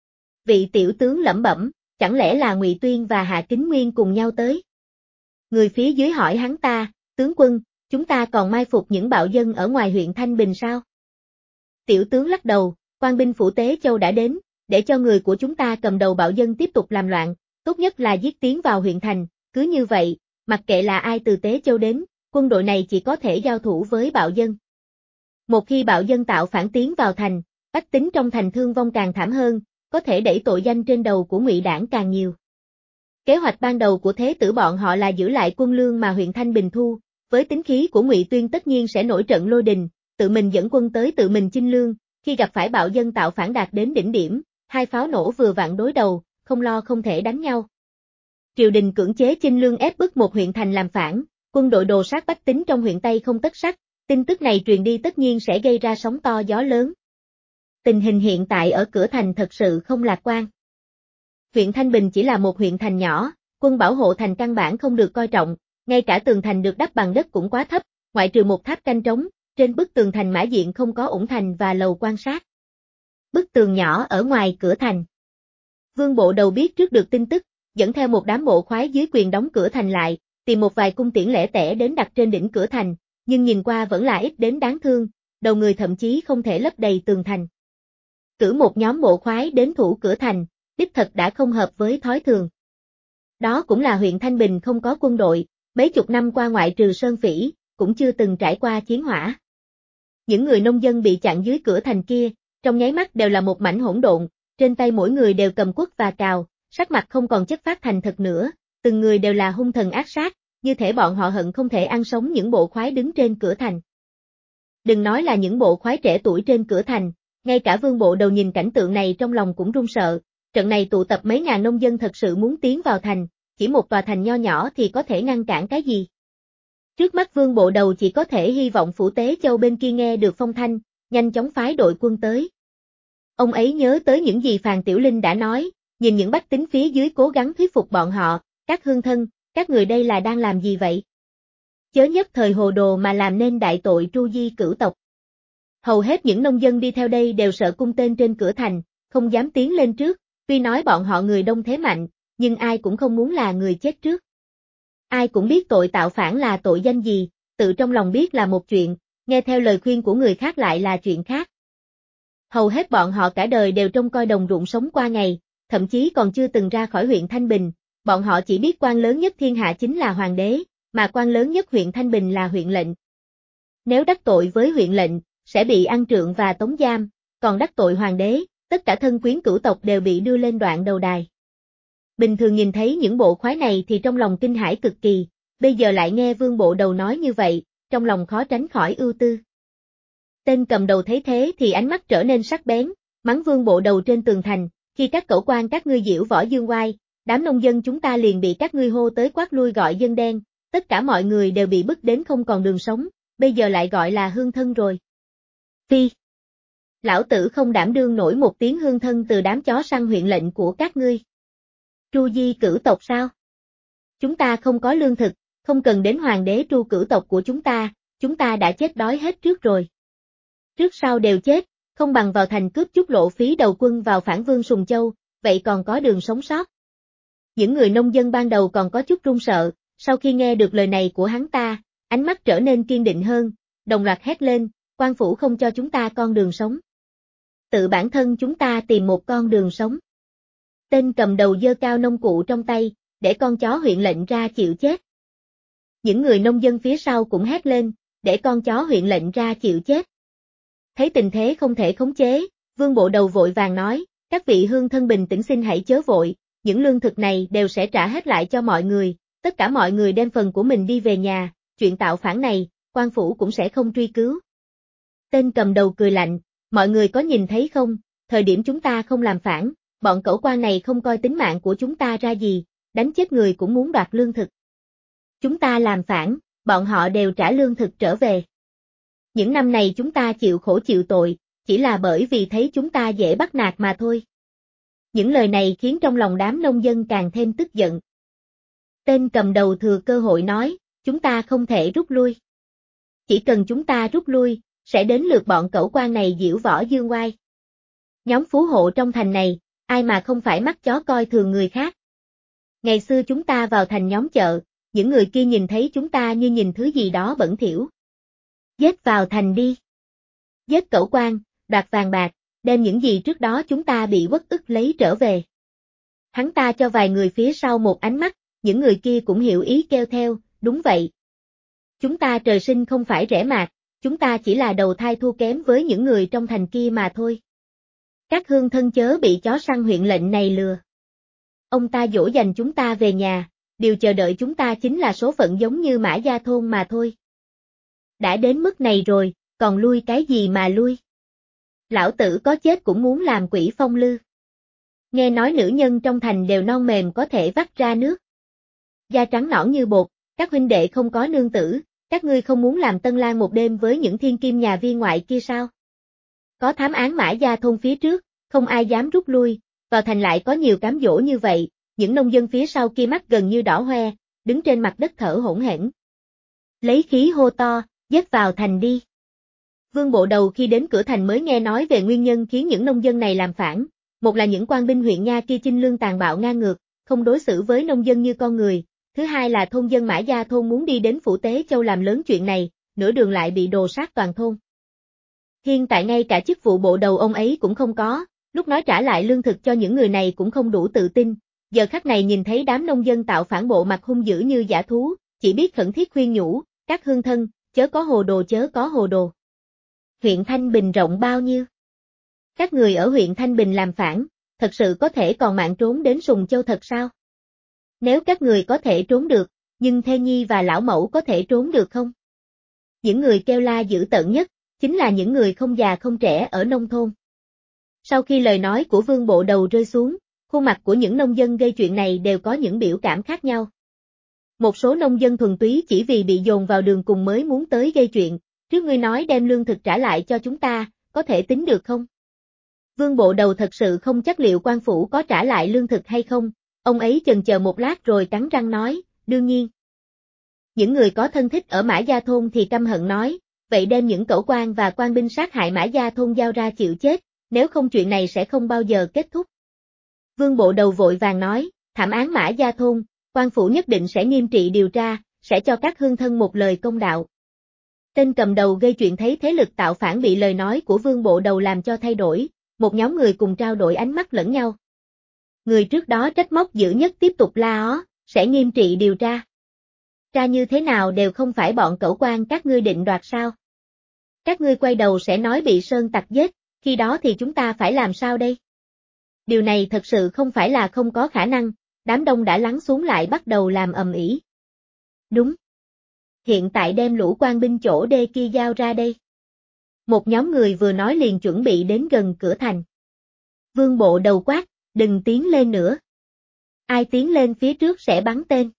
A: Vị tiểu tướng lẩm bẩm, chẳng lẽ là Ngụy Tuyên và Hạ Kính Nguyên cùng nhau tới? Người phía dưới hỏi hắn ta, tướng quân, chúng ta còn mai phục những bạo dân ở ngoài huyện Thanh Bình sao? Tiểu tướng lắc đầu, quan binh phủ Tế Châu đã đến, để cho người của chúng ta cầm đầu bạo dân tiếp tục làm loạn, tốt nhất là giết tiến vào huyện thành, cứ như vậy, mặc kệ là ai từ Tế Châu đến, quân đội này chỉ có thể giao thủ với bạo dân. Một khi bạo dân tạo phản tiến vào thành, bách tính trong thành thương vong càng thảm hơn, có thể đẩy tội danh trên đầu của Ngụy đảng càng nhiều. Kế hoạch ban đầu của thế tử bọn họ là giữ lại quân lương mà huyện Thanh Bình thu, với tính khí của Ngụy Tuyên tất nhiên sẽ nổi trận lôi đình, tự mình dẫn quân tới tự mình chinh lương, khi gặp phải bạo dân tạo phản đạt đến đỉnh điểm, hai pháo nổ vừa vặn đối đầu, không lo không thể đánh nhau. Triều đình cưỡng chế chinh lương ép bức một huyện thành làm phản, quân đội đồ sát bách tính trong huyện Tây không tất sắc, tin tức này truyền đi tất nhiên sẽ gây ra sóng to gió lớn. Tình hình hiện tại ở cửa thành thật sự không lạc quan. Huyện Thanh Bình chỉ là một huyện thành nhỏ, quân bảo hộ thành căn bản không được coi trọng, ngay cả tường thành được đắp bằng đất cũng quá thấp, ngoại trừ một tháp canh trống, trên bức tường thành mã diện không có ủng thành và lầu quan sát. Bức tường nhỏ ở ngoài cửa thành. Vương Bộ Đầu biết trước được tin tức, dẫn theo một đám bộ khoái dưới quyền đóng cửa thành lại, tìm một vài cung tiễn lẻ tẻ đến đặt trên đỉnh cửa thành, nhưng nhìn qua vẫn là ít đến đáng thương, đầu người thậm chí không thể lấp đầy tường thành. Cử một nhóm bộ khoái đến thủ cửa thành, đích thật đã không hợp với thói thường. Đó cũng là huyện Thanh Bình không có quân đội, mấy chục năm qua ngoại trừ Sơn Phỉ, cũng chưa từng trải qua chiến hỏa. Những người nông dân bị chặn dưới cửa thành kia, trong nháy mắt đều là một mảnh hỗn độn, trên tay mỗi người đều cầm quất và cào, sắc mặt không còn chất phát thành thật nữa, từng người đều là hung thần ác sát, như thể bọn họ hận không thể ăn sống những bộ khoái đứng trên cửa thành. Đừng nói là những bộ khoái trẻ tuổi trên cửa thành, ngay cả Vương Bộ Đầu nhìn cảnh tượng này trong lòng cũng run sợ, trận này tụ tập mấy ngàn nông dân thật sự muốn tiến vào thành, chỉ một tòa thành nho nhỏ thì có thể ngăn cản cái gì? Trước mắt Vương Bộ Đầu chỉ có thể hy vọng phủ Tế Châu bên kia nghe được phong thanh, nhanh chóng phái đội quân tới. Ông ấy nhớ tới những gì Phàn Tiểu Linh đã nói, nhìn những bách tính phía dưới cố gắng thuyết phục bọn họ, các hương thân, các người đây là đang làm gì vậy? Chớ nhất thời hồ đồ mà làm nên đại tội tru di cửu tộc. Hầu hết những nông dân đi theo đây đều sợ cung tên trên cửa thành, không dám tiến lên trước, tuy nói bọn họ người đông thế mạnh, nhưng ai cũng không muốn là người chết trước. Ai cũng biết tội tạo phản là tội danh gì, tự trong lòng biết là một chuyện, nghe theo lời khuyên của người khác lại là chuyện khác. Hầu hết bọn họ cả đời đều trông coi đồng ruộng sống qua ngày, thậm chí còn chưa từng ra khỏi huyện Thanh Bình, bọn họ chỉ biết quan lớn nhất thiên hạ chính là hoàng đế, mà quan lớn nhất huyện Thanh Bình là huyện lệnh. Nếu đắc tội với huyện lệnh, sẽ bị ăn trượng và tống giam, còn đắc tội hoàng đế, tất cả thân quyến cửu tộc đều bị đưa lên đoạn đầu đài. Bình thường nhìn thấy những bộ khoái này thì trong lòng kinh hãi cực kỳ, bây giờ lại nghe Vương Bộ Đầu nói như vậy, trong lòng khó tránh khỏi ưu tư. Tên cầm đầu thấy thế thì ánh mắt trở nên sắc bén, mắng Vương Bộ Đầu trên tường thành, khi các cẩu quan các ngươi diễu võ dương oai, đám nông dân chúng ta liền bị các ngươi hô tới quát lui gọi dân đen, tất cả mọi người đều bị bức đến không còn đường sống, bây giờ lại gọi là hương thân rồi. Phi! Lão tử không đảm đương nổi một tiếng hương thân từ đám chó săn huyện lệnh của các ngươi. Tru di cửu tộc sao? Chúng ta không có lương thực, không cần đến hoàng đế tru cửu tộc của chúng ta đã chết đói hết trước rồi. Trước sau đều chết, không bằng vào thành cướp chút lộ phí đầu quân vào phản vương Sùng Châu, vậy còn có đường sống sót. Những người nông dân ban đầu còn có chút run sợ, sau khi nghe được lời này của hắn ta, ánh mắt trở nên kiên định hơn, đồng loạt hét lên, quan phủ không cho chúng ta con đường sống. Tự bản thân chúng ta tìm một con đường sống. Tên cầm đầu giơ cao nông cụ trong tay, để con chó huyện lệnh ra chịu chết. Những người nông dân phía sau cũng hét lên, để con chó huyện lệnh ra chịu chết. Thấy tình thế không thể khống chế, Vương Bộ Đầu vội vàng nói, các vị hương thân bình tĩnh xin hãy chớ vội, những lương thực này đều sẽ trả hết lại cho mọi người, tất cả mọi người đem phần của mình đi về nhà, chuyện tạo phản này, quan phủ cũng sẽ không truy cứu. Tên cầm đầu cười lạnh, mọi người có nhìn thấy không, thời điểm chúng ta không làm phản, bọn cẩu quan này không coi tính mạng của chúng ta ra gì, đánh chết người cũng muốn đoạt lương thực. Chúng ta làm phản, bọn họ đều trả lương thực trở về. Những năm này chúng ta chịu khổ chịu tội, chỉ là bởi vì thấy chúng ta dễ bắt nạt mà thôi. Những lời này khiến trong lòng đám nông dân càng thêm tức giận. Tên cầm đầu thừa cơ hội nói, chúng ta không thể rút lui. Chỉ cần chúng ta rút lui, sẽ đến lượt bọn cẩu quan này diễu võ dương oai. Nhóm phú hộ trong thành này, ai mà không phải mắt chó coi thường người khác. Ngày xưa chúng ta vào thành nhóm chợ, những người kia nhìn thấy chúng ta như nhìn thứ gì đó bẩn thỉu. Giết vào thành đi. Giết cẩu quan, đoạt vàng bạc, đem những gì trước đó chúng ta bị uất ức lấy trở về. Hắn ta cho vài người phía sau một ánh mắt, những người kia cũng hiểu ý kêu theo, đúng vậy. Chúng ta trời sinh không phải rẻ mạt, chúng ta chỉ là đầu thai thua kém với những người trong thành kia mà thôi. Các hương thân chớ bị chó săn huyện lệnh này lừa. Ông ta dỗ dành chúng ta về nhà, điều chờ đợi chúng ta chính là số phận giống như Mã Gia Thôn mà thôi. Đã đến mức này rồi, còn lui cái gì mà lui? Lão tử có chết cũng muốn làm quỷ phong lư. Nghe nói nữ nhân trong thành đều non mềm có thể vắt ra nước. Da trắng nõn như bột, các huynh đệ không có nương tử, các ngươi không muốn làm tân lang một đêm với những thiên kim nhà viên ngoại kia sao? Có thám án Mã Gia Thôn phía trước, không ai dám rút lui, vào thành lại có nhiều cám dỗ như vậy, những nông dân phía sau kia mắt gần như đỏ hoe, đứng trên mặt đất thở hổn hển. Lấy khí hô to, giết vào thành đi. Vương Bộ Đầu khi đến cửa thành mới nghe nói về nguyên nhân khiến những nông dân này làm phản, một là những quan binh huyện Nha kia chinh lương tàn bạo ngang ngược, không đối xử với nông dân như con người, thứ hai là thôn dân Mã Gia Thôn muốn đi đến Phủ Tế Châu làm lớn chuyện này, nửa đường lại bị đồ sát toàn thôn. Hiện tại ngay cả chức vụ bộ đầu ông ấy cũng không có, lúc nói trả lại lương thực cho những người này cũng không đủ tự tin, giờ khắc này nhìn thấy đám nông dân tạo phản bộ mặt hung dữ như dã thú, chỉ biết khẩn thiết khuyên nhủ, các hương thân, chớ có hồ đồ chớ có hồ đồ. Huyện Thanh Bình rộng bao nhiêu? Các người ở huyện Thanh Bình làm phản, thật sự có thể còn mạng trốn đến Sùng Châu thật sao? Nếu các người có thể trốn được, nhưng Thê Nhi và Lão Mẫu có thể trốn được không? Những người kêu la dữ tợn nhất, chính là những người không già không trẻ ở nông thôn. Sau khi lời nói của Vương Bộ Đầu rơi xuống, khuôn mặt của những nông dân gây chuyện này đều có những biểu cảm khác nhau. Một số nông dân thuần túy chỉ vì bị dồn vào đường cùng mới muốn tới gây chuyện, trước ngươi nói đem lương thực trả lại cho chúng ta, có thể tính được không? Vương Bộ Đầu thật sự không chắc liệu quan phủ có trả lại lương thực hay không, ông ấy chần chờ một lát rồi cắn răng nói, đương nhiên. Những người có thân thích ở Mã Gia Thôn thì căm hận nói, vậy đem những cẩu quan và quan binh sát hại Mã Gia Thôn giao ra chịu chết, nếu không chuyện này sẽ không bao giờ kết thúc. Vương Bộ Đầu vội vàng nói, thảm án Mã Gia Thôn, quan phủ nhất định sẽ nghiêm trị điều tra, sẽ cho các hương thân một lời công đạo. Tên cầm đầu gây chuyện thấy thế lực tạo phản bị lời nói của Vương Bộ Đầu làm cho thay đổi, một nhóm người cùng trao đổi ánh mắt lẫn nhau. Người trước đó trách móc dữ nhất tiếp tục la ó, sẽ nghiêm trị điều tra. Tra như thế nào đều không phải bọn cẩu quan các ngươi định đoạt sao? Các ngươi quay đầu sẽ nói bị sơn tặc giết, khi đó thì chúng ta phải làm sao đây? Điều này thật sự không phải là không có khả năng, đám đông đã lắng xuống lại bắt đầu làm ầm ĩ. Đúng. Hiện tại đem lũ quan binh chỗ đê kia giao ra đây. Một nhóm người vừa nói liền chuẩn bị đến gần cửa thành. Vương Bộ Đầu quát, đừng tiến lên nữa. Ai tiến lên phía trước sẽ bắn tên.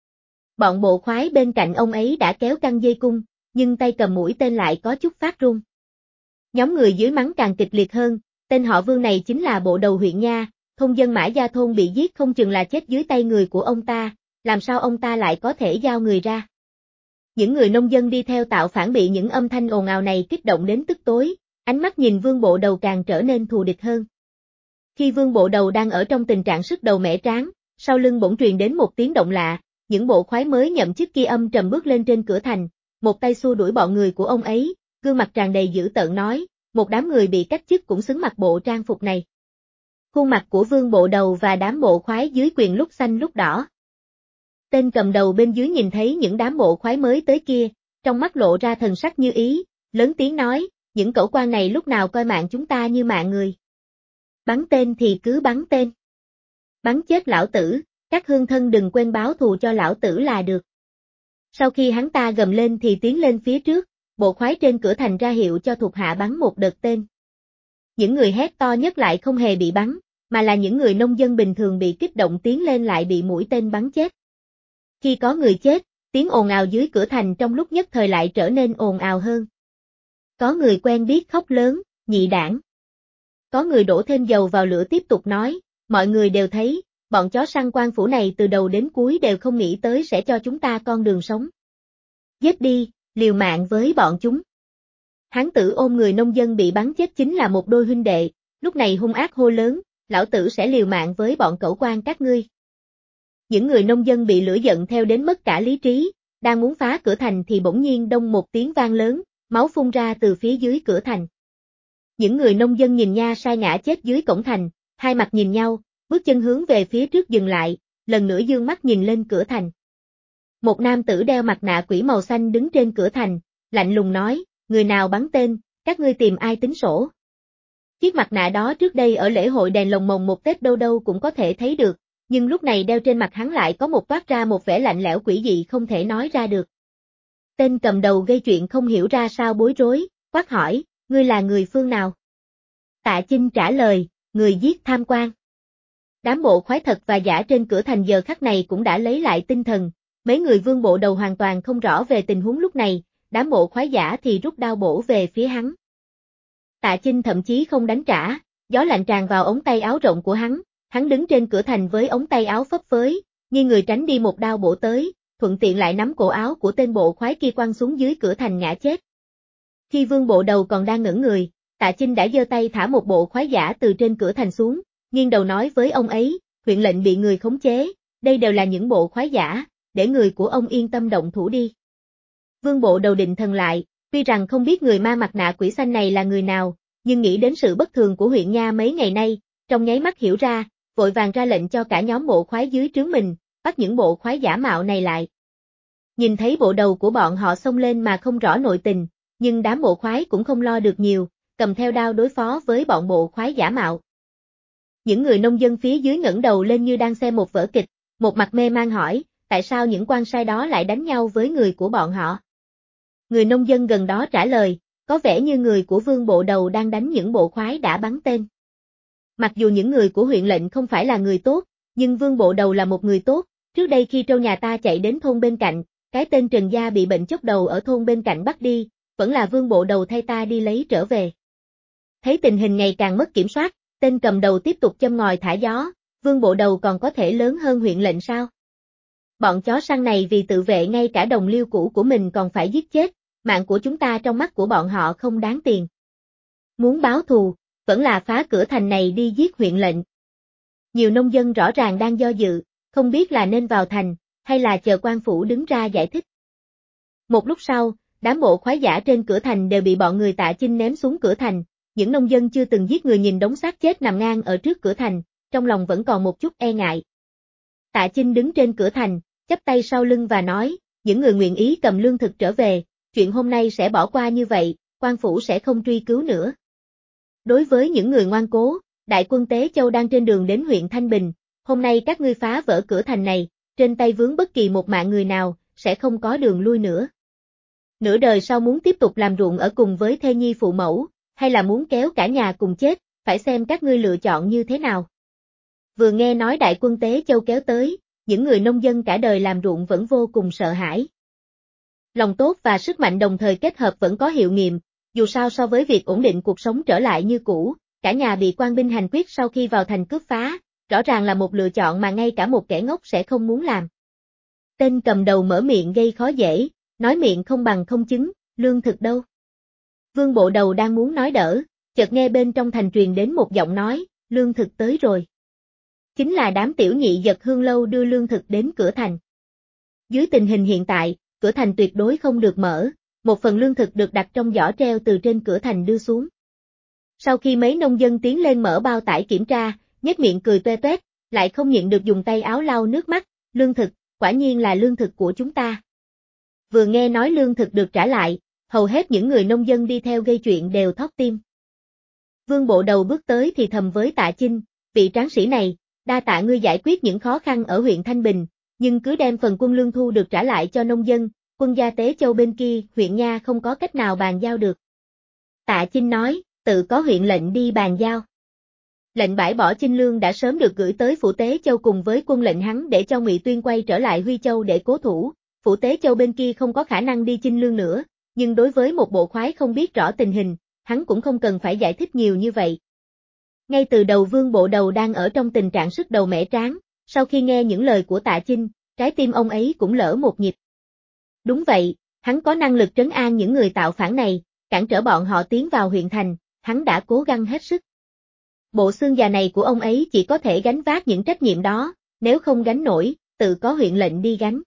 A: Bọn bộ khoái bên cạnh ông ấy đã kéo căng dây cung, nhưng tay cầm mũi tên lại có chút phát run. Nhóm người dưới mắng càng kịch liệt hơn, tên họ Vương này chính là bộ đầu huyện Nha, thôn dân Mã Gia Thôn bị giết không chừng là chết dưới tay người của ông ta, làm sao ông ta lại có thể giao người ra. Những người nông dân đi theo tạo phản bị những âm thanh ồn ào này kích động đến tức tối, ánh mắt nhìn Vương Bộ Đầu càng trở nên thù địch hơn. Khi Vương Bộ Đầu đang ở trong tình trạng sức đầu mẻ trán, sau lưng bỗng truyền đến một tiếng động lạ, những bộ khoái mới nhậm chức kia âm trầm bước lên trên cửa thành, một tay xua đuổi bọn người của ông ấy, gương mặt tràn đầy dữ tợn nói, một đám người bị cách chức cũng xứng mặc bộ trang phục này. Khuôn mặt của Vương Bộ Đầu và đám bộ khoái dưới quyền lúc xanh lúc đỏ. Tên cầm đầu bên dưới nhìn thấy những đám bộ khoái mới tới kia, trong mắt lộ ra thần sắc như ý, lớn tiếng nói, những cẩu quan này lúc nào coi mạng chúng ta như mạng người. Bắn tên thì cứ bắn tên. Bắn chết lão tử, các hương thân đừng quên báo thù cho lão tử là được. Sau khi hắn ta gầm lên thì tiến lên phía trước, bộ khoái trên cửa thành ra hiệu cho thuộc hạ bắn một đợt tên. Những người hét to nhất lại không hề bị bắn, mà là những người nông dân bình thường bị kích động tiến lên lại bị mũi tên bắn chết. Khi có người chết, tiếng ồn ào dưới cửa thành trong lúc nhất thời lại trở nên ồn ào hơn. Có người quen biết khóc lớn, nhị đảng. Có người đổ thêm dầu vào lửa tiếp tục nói, mọi người đều thấy, bọn chó săn quan phủ này từ đầu đến cuối đều không nghĩ tới sẽ cho chúng ta con đường sống. Giết đi, liều mạng với bọn chúng. Hán tử ôm người nông dân bị bắn chết chính là một đôi huynh đệ, lúc này hung ác hô lớn, lão tử sẽ liều mạng với bọn cẩu quan các ngươi. Những người nông dân bị lửa giận theo đến mất cả lý trí, đang muốn phá cửa thành thì bỗng nhiên đông một tiếng vang lớn, máu phun ra từ phía dưới cửa thành. Những người nông dân nhìn nha sai ngã chết dưới cổng thành, hai mặt nhìn nhau, bước chân hướng về phía trước dừng lại, lần nữa dương mắt nhìn lên cửa thành. Một nam tử đeo mặt nạ quỷ màu xanh đứng trên cửa thành, lạnh lùng nói, người nào bắn tên, các ngươi tìm ai tính sổ. Chiếc mặt nạ đó trước đây ở lễ hội đèn lồng mồng một Tết đâu đâu cũng có thể thấy được, nhưng lúc này đeo trên mặt hắn lại có một toát ra một vẻ lạnh lẽo quỷ dị không thể nói ra được. Tên cầm đầu gây chuyện không hiểu ra sao bối rối, quát hỏi, ngươi là người phương nào? Tạ Chinh trả lời, người giết tham quan. Đám bộ khoái thật và giả trên cửa thành giờ khắc này cũng đã lấy lại tinh thần, mấy người Vương Bộ Đầu hoàn toàn không rõ về tình huống lúc này, đám bộ khoái giả thì rút đao bổ về phía hắn. Tạ Chinh thậm chí không đánh trả, gió lạnh tràn vào ống tay áo rộng của hắn đứng trên cửa thành với ống tay áo phấp phới, như người tránh đi một đao bổ tới, thuận tiện lại nắm cổ áo của tên bộ khoái kia quăng xuống dưới cửa thành ngã chết. Khi Vương Bộ Đầu còn đang ngẩn người, Tạ Chinh đã giơ tay thả một bộ khoái giả từ trên cửa thành xuống, nghiêng đầu nói với ông ấy, huyện lệnh bị người khống chế, đây đều là những bộ khoái giả, để người của ông yên tâm động thủ đi. Vương Bộ Đầu định thần lại, tuy rằng không biết người ma mặt nạ quỷ xanh này là người nào, nhưng nghĩ đến sự bất thường của huyện nha mấy ngày nay, trong nháy mắt hiểu ra, vội vàng ra lệnh cho cả nhóm bộ khoái dưới trướng mình, bắt những bộ khoái giả mạo này lại. Nhìn thấy bộ đầu của bọn họ xông lên mà không rõ nội tình, nhưng đám bộ khoái cũng không lo được nhiều, cầm theo đao đối phó với bọn bộ khoái giả mạo. Những người nông dân phía dưới ngẩng đầu lên như đang xem một vở kịch, một mặt mê man hỏi, tại sao những quan sai đó lại đánh nhau với người của bọn họ? Người nông dân gần đó trả lời, có vẻ như người của Vương Bộ Đầu đang đánh những bộ khoái đã bắn tên. Mặc dù những người của huyện lệnh không phải là người tốt, nhưng Vương Bộ Đầu là một người tốt, trước đây khi trâu nhà ta chạy đến thôn bên cạnh, cái tên Trần Gia bị bệnh chốc đầu ở thôn bên cạnh bắt đi, vẫn là Vương Bộ Đầu thay ta đi lấy trở về. Thấy tình hình ngày càng mất kiểm soát, tên cầm đầu tiếp tục châm ngòi thả gió, Vương Bộ Đầu còn có thể lớn hơn huyện lệnh sao? Bọn chó săn này vì tự vệ ngay cả đồng liêu cũ của mình còn phải giết chết, mạng của chúng ta trong mắt của bọn họ không đáng tiền. Muốn báo thù, vẫn là phá cửa thành này đi giết huyện lệnh. Nhiều nông dân rõ ràng đang do dự, không biết là nên vào thành, hay là chờ quan phủ đứng ra giải thích. Một lúc sau, đám bộ khoái giả trên cửa thành đều bị bọn người Tạ Chinh ném xuống cửa thành, những nông dân chưa từng giết người nhìn đống xác chết nằm ngang ở trước cửa thành, trong lòng vẫn còn một chút e ngại. Tạ Chinh đứng trên cửa thành, chắp tay sau lưng và nói, những người nguyện ý cầm lương thực trở về, chuyện hôm nay sẽ bỏ qua như vậy, quan phủ sẽ không truy cứu nữa. Đối với những người ngoan cố, đại quân Tế Châu đang trên đường đến huyện Thanh Bình, hôm nay các ngươi phá vỡ cửa thành này, trên tay vướng bất kỳ một mạng người nào, sẽ không có đường lui nữa. Nửa đời sau muốn tiếp tục làm ruộng ở cùng với thê nhi phụ mẫu, hay là muốn kéo cả nhà cùng chết, phải xem các ngươi lựa chọn như thế nào. Vừa nghe nói đại quân Tế Châu kéo tới, những người nông dân cả đời làm ruộng vẫn vô cùng sợ hãi. Lòng tốt và sức mạnh đồng thời kết hợp vẫn có hiệu nghiệm, dù sao so với việc ổn định cuộc sống trở lại như cũ, cả nhà bị quan binh hành quyết sau khi vào thành cướp phá, rõ ràng là một lựa chọn mà ngay cả một kẻ ngốc sẽ không muốn làm. Tên cầm đầu mở miệng gây khó dễ, nói miệng không bằng không chứng, lương thực đâu. Vương Bộ Đầu đang muốn nói đỡ, chợt nghe bên trong thành truyền đến một giọng nói, lương thực tới rồi. Chính là đám tiểu nhị Giật Hương Lâu đưa lương thực đến cửa thành. Dưới tình hình hiện tại, cửa thành tuyệt đối không được mở, một phần lương thực được đặt trong giỏ treo từ trên cửa thành đưa xuống. Sau khi mấy nông dân tiến lên mở bao tải kiểm tra, nhếch miệng cười toe toét, lại không nhịn được dùng tay áo lau nước mắt, lương thực, quả nhiên là lương thực của chúng ta. Vừa nghe nói lương thực được trả lại, hầu hết những người nông dân đi theo gây chuyện đều thót tim. Vương Bộ Đầu bước tới thì thầm với Tạ Chinh, vị tráng sĩ này, đa tạ ngươi giải quyết những khó khăn ở huyện Thanh Bình, nhưng cứ đem phần quân lương thu được trả lại cho nông dân, quân gia Tế Châu bên kia, huyện nha không có cách nào bàn giao được. Tạ Chinh nói, tự có huyện lệnh đi bàn giao. Lệnh bãi bỏ chinh lương đã sớm được gửi tới phủ Tế Châu cùng với quân lệnh hắn để cho Ngụy Tuyên quay trở lại Huy Châu để cố thủ, phủ Tế Châu bên kia không có khả năng đi chinh lương nữa, nhưng đối với một bộ khoái không biết rõ tình hình, hắn cũng không cần phải giải thích nhiều như vậy. Ngay từ đầu Vương Bộ Đầu đang ở trong tình trạng sức đầu mẻ trán, sau khi nghe những lời của Tạ Chinh, trái tim ông ấy cũng lỡ một nhịp. Đúng vậy, hắn có năng lực trấn an những người tạo phản này, cản trở bọn họ tiến vào huyện thành, hắn đã cố gắng hết sức. Bộ xương già này của ông ấy chỉ có thể gánh vác những trách nhiệm đó, nếu không gánh nổi, tự có huyện lệnh đi gánh.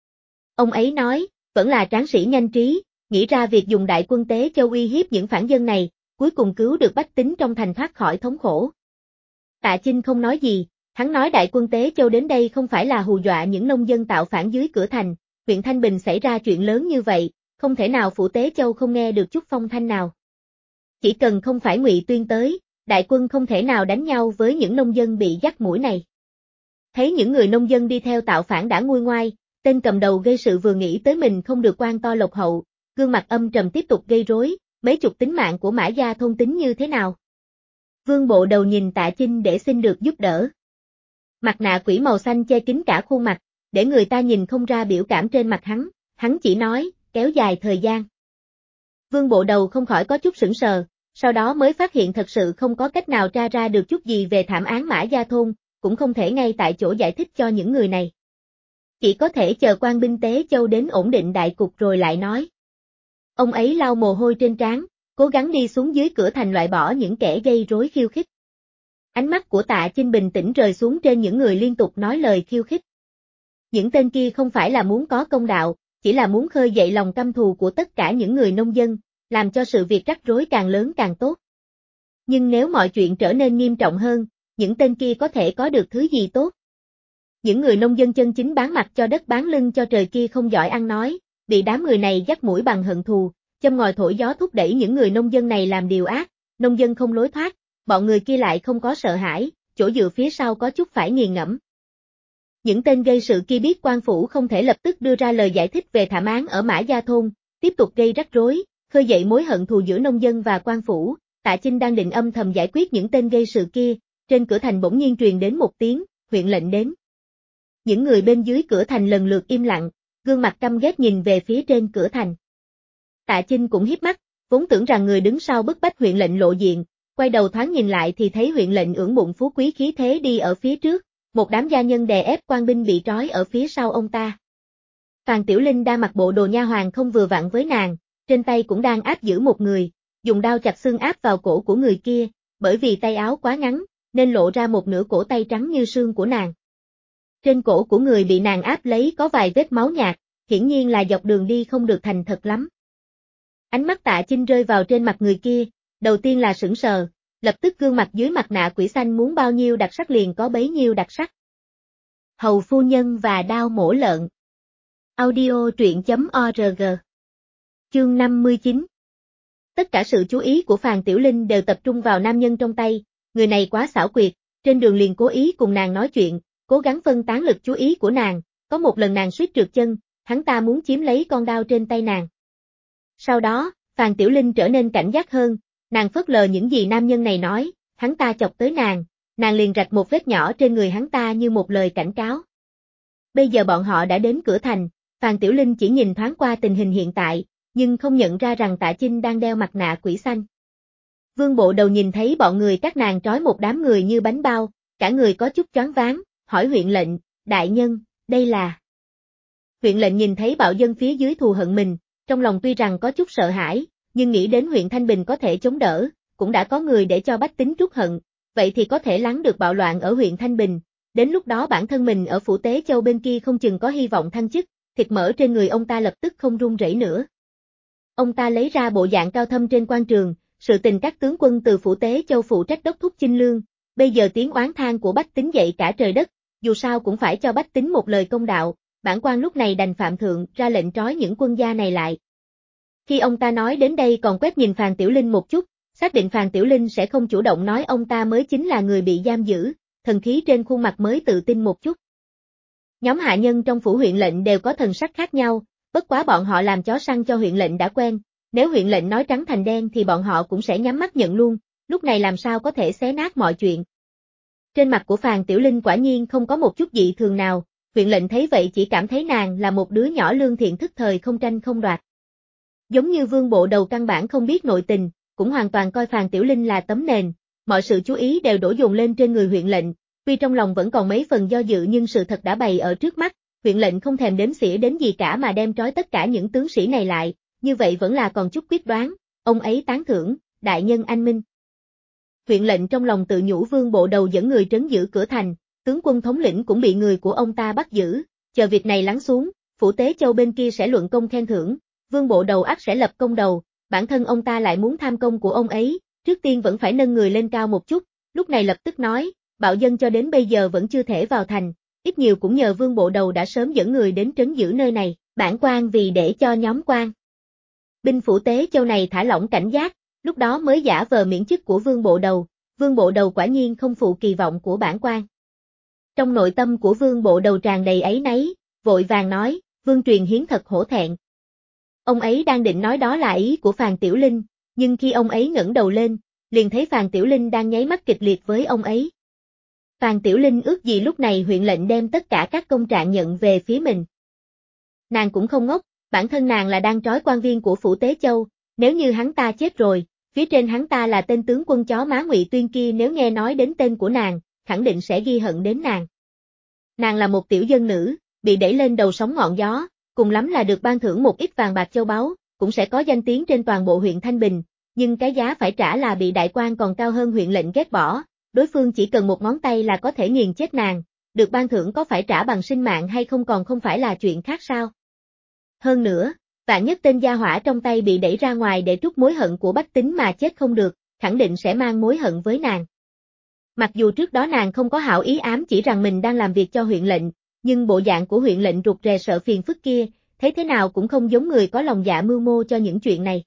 A: Ông ấy nói, vẫn là tráng sĩ nhanh trí, nghĩ ra việc dùng đại quân Tế Châu uy hiếp những phản dân này, cuối cùng cứu được bách tính trong thành thoát khỏi thống khổ. Tạ Chinh không nói gì, hắn nói đại quân Tế Châu đến đây không phải là hù dọa những nông dân tạo phản dưới cửa thành, huyện Thanh Bình xảy ra chuyện lớn như vậy, không thể nào phủ Tế Châu không nghe được chút phong thanh nào. Chỉ cần không phải Ngụy Tuyên tới, đại quân không thể nào đánh nhau với những nông dân bị dắt mũi này. Thấy những người nông dân đi theo tạo phản đã nguôi ngoai, tên cầm đầu gây sự vừa nghĩ tới mình không được quan to lộc hậu, gương mặt âm trầm tiếp tục gây rối, mấy chục tính mạng của Mã gia thôn tính như thế nào. Vương Bộ Đầu nhìn Tạ Chinh để xin được giúp đỡ. Mặt nạ quỷ màu xanh che kín cả khuôn mặt, để người ta nhìn không ra biểu cảm trên mặt hắn chỉ nói, kéo dài thời gian. Vương Bộ Đầu không khỏi có chút sững sờ, sau đó mới phát hiện thật sự không có cách nào tra ra được chút gì về thảm án Mã gia thôn, cũng không thể ngay tại chỗ giải thích cho những người này. Chỉ có thể chờ quan binh Tế Châu đến ổn định đại cục rồi lại nói. Ông ấy lau mồ hôi trên trán, cố gắng đi xuống dưới cửa thành loại bỏ những kẻ gây rối khiêu khích. Ánh mắt của Tạ Chinh bình tĩnh rơi xuống trên những người liên tục nói lời khiêu khích. Những tên kia không phải là muốn có công đạo, chỉ là muốn khơi dậy lòng căm thù của tất cả những người nông dân, làm cho sự việc rắc rối càng lớn càng tốt. Nhưng nếu mọi chuyện trở nên nghiêm trọng hơn, những tên kia có thể có được thứ gì tốt? Những người nông dân chân chính bán mặt cho đất bán lưng cho trời kia không giỏi ăn nói, bị đám người này dắt mũi bằng hận thù, châm ngòi thổi gió thúc đẩy những người nông dân này làm điều ác, nông dân không lối thoát, bọn người kia lại không có sợ hãi, chỗ dựa phía sau có chút phải nghiền ngẫm. Những tên gây sự kia biết quan phủ không thể lập tức đưa ra lời giải thích về thảm án ở Mã Gia Thôn, tiếp tục gây rắc rối, khơi dậy mối hận thù giữa nông dân và quan phủ. Tạ Chinh đang định âm thầm giải quyết những tên gây sự kia, trên cửa thành bỗng nhiên truyền đến một tiếng, huyện lệnh đến. Những người bên dưới cửa thành lần lượt im lặng, gương mặt căm ghét nhìn về phía trên cửa thành. Tạ Chinh cũng híp mắt, vốn tưởng rằng người đứng sau bức bách huyện lệnh lộ diện, quay đầu thoáng nhìn lại thì thấy huyện lệnh ưỡn bụng phú quý khí thế đi ở phía trước, một đám gia nhân đè ép quan binh bị trói ở phía sau ông ta. Phàn Tiểu Linh đang mặc bộ đồ nha hoàn không vừa vặn với nàng, trên tay cũng đang áp giữ một người, dùng đao chặt xương áp vào cổ của người kia, bởi vì tay áo quá ngắn, nên lộ ra một nửa cổ tay trắng như sương của nàng. Trên cổ của người bị nàng áp lấy có vài vết máu nhạt, hiển nhiên là dọc đường đi không được thành thật lắm. Ánh mắt Tạ Chinh rơi vào trên mặt người kia, đầu tiên là sững sờ, lập tức gương mặt dưới mặt nạ quỷ xanh muốn bao nhiêu đặc sắc liền có bấy nhiêu đặc sắc. Hầu phu nhân và đao mổ lợn. Audio truyện.org. Chương 59. Tất cả sự chú ý của Phàn Tiểu Linh đều tập trung vào nam nhân trong tay, người này quá xảo quyệt, trên đường liền cố ý cùng nàng nói chuyện, cố gắng phân tán lực chú ý của nàng, có một lần nàng suýt trượt chân, hắn ta muốn chiếm lấy con đao trên tay nàng. Sau đó, Phàn Tiểu Linh trở nên cảnh giác hơn, nàng phớt lờ những gì nam nhân này nói, hắn ta chọc tới nàng liền rạch một vết nhỏ trên người hắn ta như một lời cảnh cáo. Bây giờ bọn họ đã đến cửa thành, Phàn Tiểu Linh chỉ nhìn thoáng qua tình hình hiện tại, nhưng không nhận ra rằng Tạ Chinh đang đeo mặt nạ quỷ xanh. Vương Bộ Đầu nhìn thấy bọn người các nàng trói một đám người như bánh bao, cả người có chút choáng váng, hỏi huyện lệnh, đại nhân, đây là... Huyện lệnh nhìn thấy bạo dân phía dưới thù hận mình, trong lòng tuy rằng có chút sợ hãi, nhưng nghĩ đến huyện Thanh Bình có thể chống đỡ, cũng đã có người để cho bách tính trút hận, vậy thì có thể lắng được bạo loạn ở huyện Thanh Bình, đến lúc đó bản thân mình ở phủ Tế Châu bên kia không chừng có hy vọng thăng chức, thịt mỡ trên người ông ta lập tức không run rẩy nữa. Ông ta lấy ra bộ dạng cao thâm trên quan trường, sự tình các tướng quân từ phủ Tế Châu phụ trách đốc thúc chinh lương, bây giờ tiếng oán than của bách tính dậy cả trời đất, dù sao cũng phải cho bách tính một lời công đạo, bản quan lúc này đành phạm thượng ra lệnh trói những quân gia này lại. Khi ông ta nói đến đây còn quét nhìn Phàn Tiểu Linh một chút, xác định Phàn Tiểu Linh sẽ không chủ động nói ông ta mới chính là người bị giam giữ, thần khí trên khuôn mặt mới tự tin một chút. Nhóm hạ nhân trong phủ huyện lệnh đều có thần sắc khác nhau, bất quá bọn họ làm chó săn cho huyện lệnh đã quen, nếu huyện lệnh nói trắng thành đen thì bọn họ cũng sẽ nhắm mắt nhận luôn, lúc này làm sao có thể xé nát mọi chuyện. Trên mặt của Phàn Tiểu Linh quả nhiên không có một chút dị thường nào, huyện lệnh thấy vậy chỉ cảm thấy nàng là một đứa nhỏ lương thiện thức thời không tranh không đoạt. Giống như Vương Bộ Đầu căn bản không biết nội tình, cũng hoàn toàn coi Phàn Tiểu Linh là tấm nền, mọi sự chú ý đều đổ dồn lên trên người huyện lệnh, tuy trong lòng vẫn còn mấy phần do dự nhưng sự thật đã bày ở trước mắt, huyện lệnh không thèm đếm xỉa đến gì cả mà đem trói tất cả những tướng sĩ này lại, như vậy vẫn là còn chút quyết đoán, ông ấy tán thưởng, đại nhân anh minh. Huyện lệnh trong lòng tự nhủ Vương Bộ Đầu dẫn người trấn giữ cửa thành, tướng quân thống lĩnh cũng bị người của ông ta bắt giữ, chờ việc này lắng xuống, phủ Tế Châu bên kia sẽ luận công khen thưởng, Vương Bộ Đầu ắt sẽ lập công đầu, bản thân ông ta lại muốn tham công của ông ấy, trước tiên vẫn phải nâng người lên cao một chút, lúc này lập tức nói, bạo dân cho đến bây giờ vẫn chưa thể vào thành, ít nhiều cũng nhờ Vương Bộ Đầu đã sớm dẫn người đến trấn giữ nơi này, bản quan vì để cho nhóm quan binh phủ Tế Châu này thả lỏng cảnh giác, lúc đó mới giả vờ miễn chức của Vương Bộ Đầu, Vương Bộ Đầu quả nhiên không phụ kỳ vọng của bản quan. Trong nội tâm của Vương Bộ Đầu tràn đầy áy náy, vội vàng nói, Vương Truyền Hiến thật hổ thẹn. Ông ấy đang định nói đó là ý của Phàn Tiểu Linh, nhưng khi ông ấy ngẩng đầu lên, liền thấy Phàn Tiểu Linh đang nháy mắt kịch liệt với ông ấy. Phàn Tiểu Linh ước gì lúc này huyện lệnh đem tất cả các công trạng nhận về phía mình. Nàng cũng không ngốc, bản thân nàng là đang trói quan viên của phủ Tế Châu, nếu như hắn ta chết rồi, phía trên hắn ta là tên tướng quân chó má Ngụy Tuyên kia nếu nghe nói đến tên của nàng, khẳng định sẽ ghi hận đến nàng. Nàng là một tiểu dân nữ, bị đẩy lên đầu sóng ngọn gió, cùng lắm là được ban thưởng một ít vàng bạc châu báu, cũng sẽ có danh tiếng trên toàn bộ huyện Thanh Bình, nhưng cái giá phải trả là bị đại quan còn cao hơn huyện lệnh ghét bỏ, đối phương chỉ cần một ngón tay là có thể nghiền chết nàng, được ban thưởng có phải trả bằng sinh mạng hay không còn không phải là chuyện khác sao. Hơn nữa, vạn nhất tên gia hỏa trong tay bị đẩy ra ngoài để trút mối hận của bách tính mà chết không được, khẳng định sẽ mang mối hận với nàng. Mặc dù trước đó nàng không có hảo ý ám chỉ rằng mình đang làm việc cho huyện lệnh, nhưng bộ dạng của huyện lệnh rụt rè sợ phiền phức kia, thấy thế nào cũng không giống người có lòng dạ mưu mô cho những chuyện này.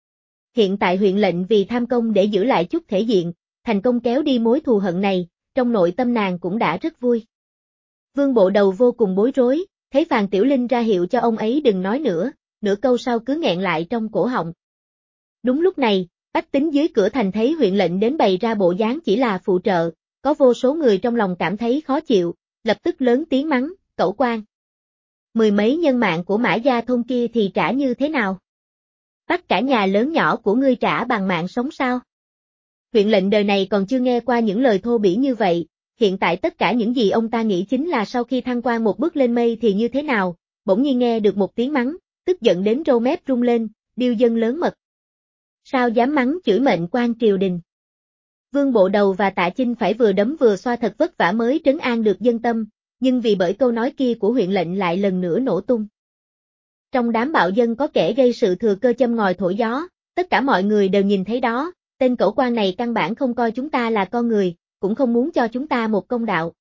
A: Hiện tại huyện lệnh vì tham công để giữ lại chút thể diện, thành công kéo đi mối thù hận này, trong nội tâm nàng cũng đã rất vui. Vương Bộ Đầu vô cùng bối rối, thấy Phàn Tiểu Linh ra hiệu cho ông ấy đừng nói nữa, nửa câu sau cứ nghẹn lại trong cổ họng. Đúng lúc này, bách tính dưới cửa thành thấy huyện lệnh đến bày ra bộ dáng chỉ là phụ trợ, có vô số người trong lòng cảm thấy khó chịu, lập tức lớn tiếng mắng, cẩu quan. Mười mấy nhân mạng của Mã Gia thôn kia thì trả như thế nào? Tất cả nhà lớn nhỏ của ngươi trả bằng mạng sống sao? Huyện lệnh đời này còn chưa nghe qua những lời thô bỉ như vậy, hiện tại tất cả những gì ông ta nghĩ chính là sau khi thăng quan một bước lên mây thì như thế nào, bỗng nhiên nghe được một tiếng mắng, tức giận đến râu mép rung lên, điêu dân lớn mật. Sao dám mắng chửi mệnh quan triều đình? Vương Bộ Đầu và Tạ Chinh phải vừa đấm vừa xoa thật vất vả mới trấn an được dân tâm, nhưng vì bởi câu nói kia của huyện lệnh lại lần nữa nổ tung. Trong đám bạo dân có kẻ gây sự thừa cơ châm ngòi thổi gió, tất cả mọi người đều nhìn thấy đó, tên cẩu quan này căn bản không coi chúng ta là con người, cũng không muốn cho chúng ta một công đạo.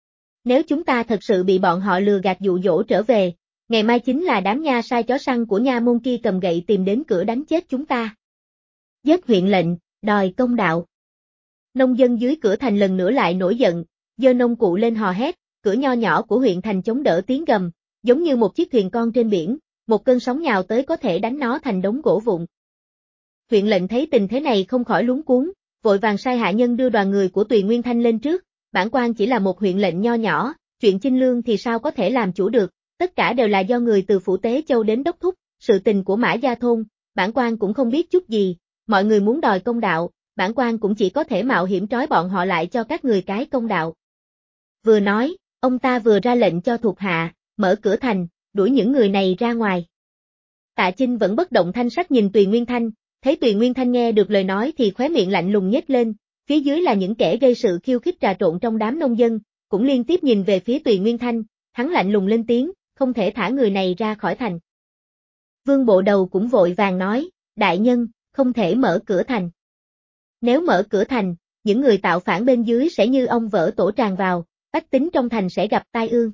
A: Nếu chúng ta thật sự bị bọn họ lừa gạt dụ dỗ trở về, ngày mai chính là đám nha sai chó săn của nha môn kia cầm gậy tìm đến cửa đánh chết chúng ta. Giết huyện lệnh, đòi công đạo. Nông dân dưới cửa thành lần nữa lại nổi giận, giơ nông cụ lên hò hét, cửa nho nhỏ của huyện thành chống đỡ tiếng gầm, giống như một chiếc thuyền con trên biển, một cơn sóng nhào tới có thể đánh nó thành đống gỗ vụn. Huyện lệnh thấy tình thế này không khỏi luống cuống, vội vàng sai hạ nhân đưa đoàn người của Tùy Nguyên Thanh lên trước, bản quan chỉ là một huyện lệnh nho nhỏ, chuyện chinh lương thì sao có thể làm chủ được, tất cả đều là do người từ phủ Tế Châu đến đốc thúc, sự tình của Mã Gia thôn, bản quan cũng không biết chút gì, mọi người muốn đòi công đạo, bản quan cũng chỉ có thể mạo hiểm trói bọn họ lại cho các người cái công đạo. Vừa nói, ông ta vừa ra lệnh cho thuộc hạ, mở cửa thành, đuổi những người này ra ngoài. Tạ Chinh vẫn bất động thanh sắc nhìn Tùy Nguyên Thanh, thấy Tùy Nguyên Thanh nghe được lời nói thì khóe miệng lạnh lùng nhếch lên, phía dưới là những kẻ gây sự khiêu khích trà trộn trong đám nông dân, cũng liên tiếp nhìn về phía Tùy Nguyên Thanh, hắn lạnh lùng lên tiếng, không thể thả người này ra khỏi thành. Vương Bộ Đầu cũng vội vàng nói, đại nhân, không thể mở cửa thành. Nếu mở cửa thành, những người tạo phản bên dưới sẽ như ong vỡ tổ tràn vào, bách tính trong thành sẽ gặp tai ương.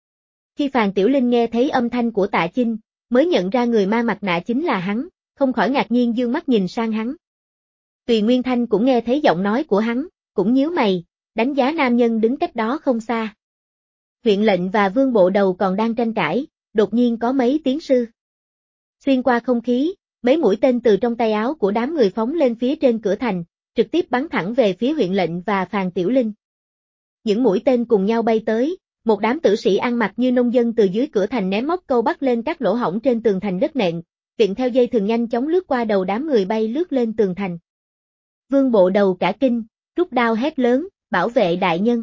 A: Khi Phàn Tiểu Linh nghe thấy âm thanh của Tạ Chinh, mới nhận ra người ma mặt nạ chính là hắn, không khỏi ngạc nhiên dương mắt nhìn sang hắn. Tùy Nguyên Thanh cũng nghe thấy giọng nói của hắn, cũng nhíu mày, đánh giá nam nhân đứng cách đó không xa. Huyện lệnh và Vương Bộ Đầu còn đang tranh cãi, đột nhiên có mấy tiếng sư. Xuyên qua không khí, mấy mũi tên từ trong tay áo của đám người phóng lên phía trên cửa thành, trực tiếp bắn thẳng về phía huyện lệnh và Phàn Tiểu Linh. Những mũi tên cùng nhau bay tới, một đám tử sĩ ăn mặc như nông dân từ dưới cửa thành ném móc câu bắt lên các lỗ hổng trên tường thành đất nện, viện theo dây thừng nhanh chóng lướt qua đầu đám người bay lướt lên tường thành. Vương Bộ Đầu cả kinh, rút đao hét lớn, bảo vệ đại nhân.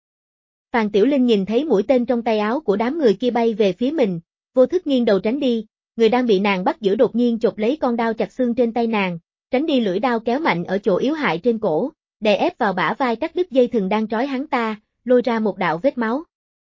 A: Phàn Tiểu Linh nhìn thấy mũi tên trong tay áo của đám người kia bay về phía mình, vô thức nghiêng đầu tránh đi, người đang bị nàng bắt giữ đột nhiên chộp lấy con đao chặt xương trên tay nàng, tránh đi lưỡi đao kéo mạnh ở chỗ yếu hại trên cổ, đè ép vào bả vai cắt đứt dây thừng đang trói hắn ta, lôi ra một đạo vết máu.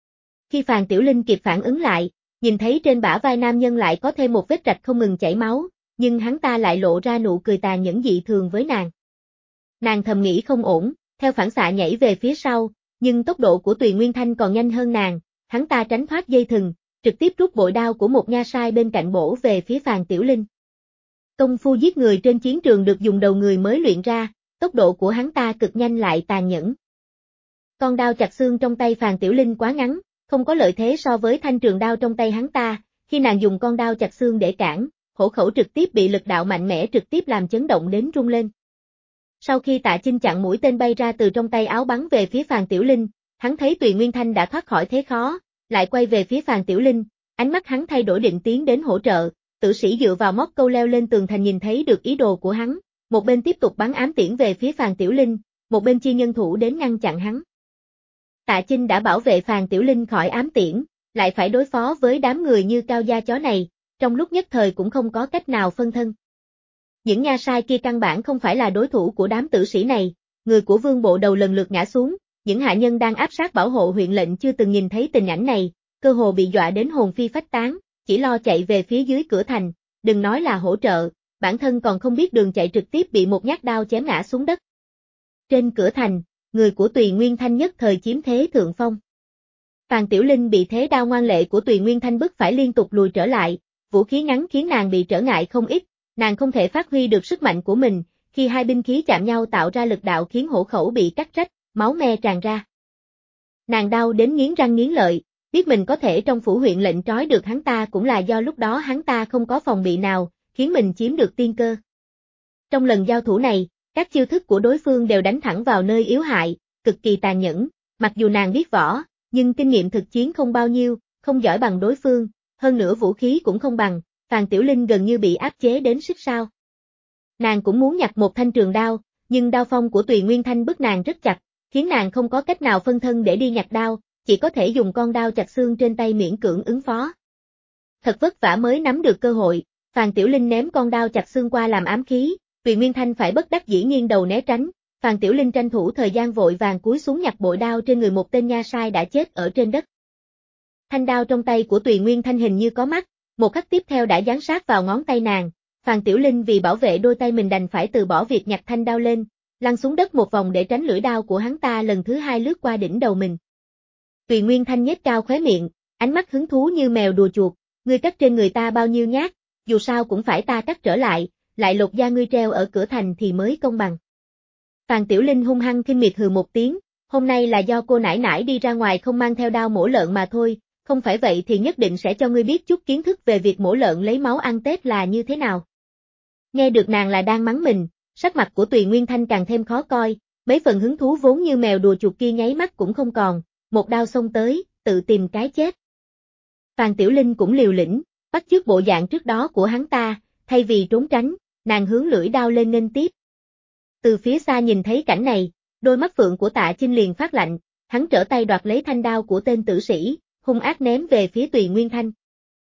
A: Khi Phàn Tiểu Linh kịp phản ứng lại, nhìn thấy trên bả vai nam nhân lại có thêm một vết rạch không ngừng chảy máu, nhưng hắn ta lại lộ ra nụ cười tàn nhẫn dị thường với nàng. Nàng thầm nghĩ không ổn, theo phản xạ nhảy về phía sau, nhưng tốc độ của Tùy Nguyên Thanh còn nhanh hơn nàng, hắn ta tránh thoát dây thừng, trực tiếp rút bội đao của một nha sai bên cạnh bổ về phía Phàn Tiểu Linh. Công phu giết người trên chiến trường được dùng đầu người mới luyện ra, tốc độ của hắn ta cực nhanh lại tàn nhẫn. Con đao chặt xương trong tay Phàn Tiểu Linh quá ngắn, không có lợi thế so với thanh trường đao trong tay hắn ta, khi nàng dùng con đao chặt xương để cản, hổ khẩu trực tiếp bị lực đạo mạnh mẽ trực tiếp làm chấn động đến rung lên. Sau khi Tạ Chinh chặn mũi tên bay ra từ trong tay áo bắn về phía Phàn Tiểu Linh, hắn thấy Tùy Nguyên Thanh đã thoát khỏi thế khó, lại quay về phía Phàn Tiểu Linh, ánh mắt hắn thay đổi định tiến đến hỗ trợ, tử sĩ dựa vào móc câu leo lên tường thành nhìn thấy được ý đồ của hắn, một bên tiếp tục bắn ám tiễn về phía Phàn Tiểu Linh, một bên chia nhân thủ đến ngăn chặn hắn. Tạ Chinh đã bảo vệ Phàn Tiểu Linh khỏi ám tiễn, lại phải đối phó với đám người như cao gia chó này, trong lúc nhất thời cũng không có cách nào phân thân. Những nha sai kia căn bản không phải là đối thủ của đám tử sĩ này, người của Vương Bộ Đầu lần lượt ngã xuống, những hạ nhân đang áp sát bảo hộ huyện lệnh chưa từng nhìn thấy tình ảnh này, cơ hồ bị dọa đến hồn phi phách tán, chỉ lo chạy về phía dưới cửa thành, đừng nói là hỗ trợ, bản thân còn không biết đường chạy trực tiếp bị một nhát đao chém ngã xuống đất. Trên cửa thành, người của Tùy Nguyên Thanh nhất thời chiếm thế thượng phong. Phàn Tiểu Linh bị thế đao ngoan lệ của Tùy Nguyên Thanh bức phải liên tục lùi trở lại, vũ khí ngắn khiến nàng bị trở ngại không ít, nàng không thể phát huy được sức mạnh của mình, khi hai binh khí chạm nhau tạo ra lực đạo khiến hổ khẩu bị cắt rách, máu me tràn ra. Nàng đau đến nghiến răng nghiến lợi, biết mình có thể trong phủ huyện lệnh trói được hắn ta cũng là do lúc đó hắn ta không có phòng bị nào, khiến mình chiếm được tiên cơ. Trong lần giao thủ này, các chiêu thức của đối phương đều đánh thẳng vào nơi yếu hại, cực kỳ tàn nhẫn, mặc dù nàng biết võ, nhưng kinh nghiệm thực chiến không bao nhiêu, không giỏi bằng đối phương, hơn nữa vũ khí cũng không bằng, Phàn Tiểu Linh gần như bị áp chế đến xích sao. Nàng cũng muốn nhặt một thanh trường đao, nhưng đao phong của Tùy Nguyên Thanh bức nàng rất chặt, khiến nàng không có cách nào phân thân để đi nhặt đao, chỉ có thể dùng con đao chặt xương trên tay miễn cưỡng ứng phó. Thật vất vả mới nắm được cơ hội, Phàn Tiểu Linh ném con đao chặt xương qua làm ám khí, Tùy Nguyên Thanh phải bất đắc dĩ nghiêng đầu né tránh, Phàn Tiểu Linh tranh thủ thời gian vội vàng cúi xuống nhặt bội đao trên người một tên nha sai đã chết ở trên đất. Thanh đao trong tay của Tùy Nguyên Thanh hình như có mắt, một khắc tiếp theo đã giáng sát vào ngón tay nàng, Phàn Tiểu Linh vì bảo vệ đôi tay mình đành phải từ bỏ việc nhặt thanh đao lên, lăn xuống đất một vòng để tránh lưỡi đao của hắn ta lần thứ hai lướt qua đỉnh đầu mình. Tùy Nguyên Thanh nhếch cao khóe miệng, ánh mắt hứng thú như mèo đùa chuột, ngươi cắt trên người ta bao nhiêu nhát, dù sao cũng phải ta cắt trở lại lột da ngươi treo ở cửa thành thì mới công bằng. Phàn Tiểu Linh hung hăng khinh miệt hừ một tiếng, hôm nay là do cô nãi nãi đi ra ngoài không mang theo đao mổ lợn mà thôi, không phải vậy thì nhất định sẽ cho ngươi biết chút kiến thức về việc mổ lợn lấy máu ăn Tết là như thế nào. Nghe được nàng là đang mắng mình, sắc mặt của Tùy Nguyên Thanh càng thêm khó coi, mấy phần hứng thú vốn như mèo đùa chuột kia nháy mắt cũng không còn, một đao xông tới, tự tìm cái chết. Phàn Tiểu Linh cũng liều lĩnh, bắt chước bộ dạng trước đó của hắn ta, thay vì trốn tránh, nàng hướng lưỡi đao lên nghênh tiếp. Từ phía xa nhìn thấy cảnh này, đôi mắt phượng của Tạ Chinh liền phát lạnh, hắn trở tay đoạt lấy thanh đao của tên tử sĩ, hung ác ném về phía Tùy Nguyên Thanh.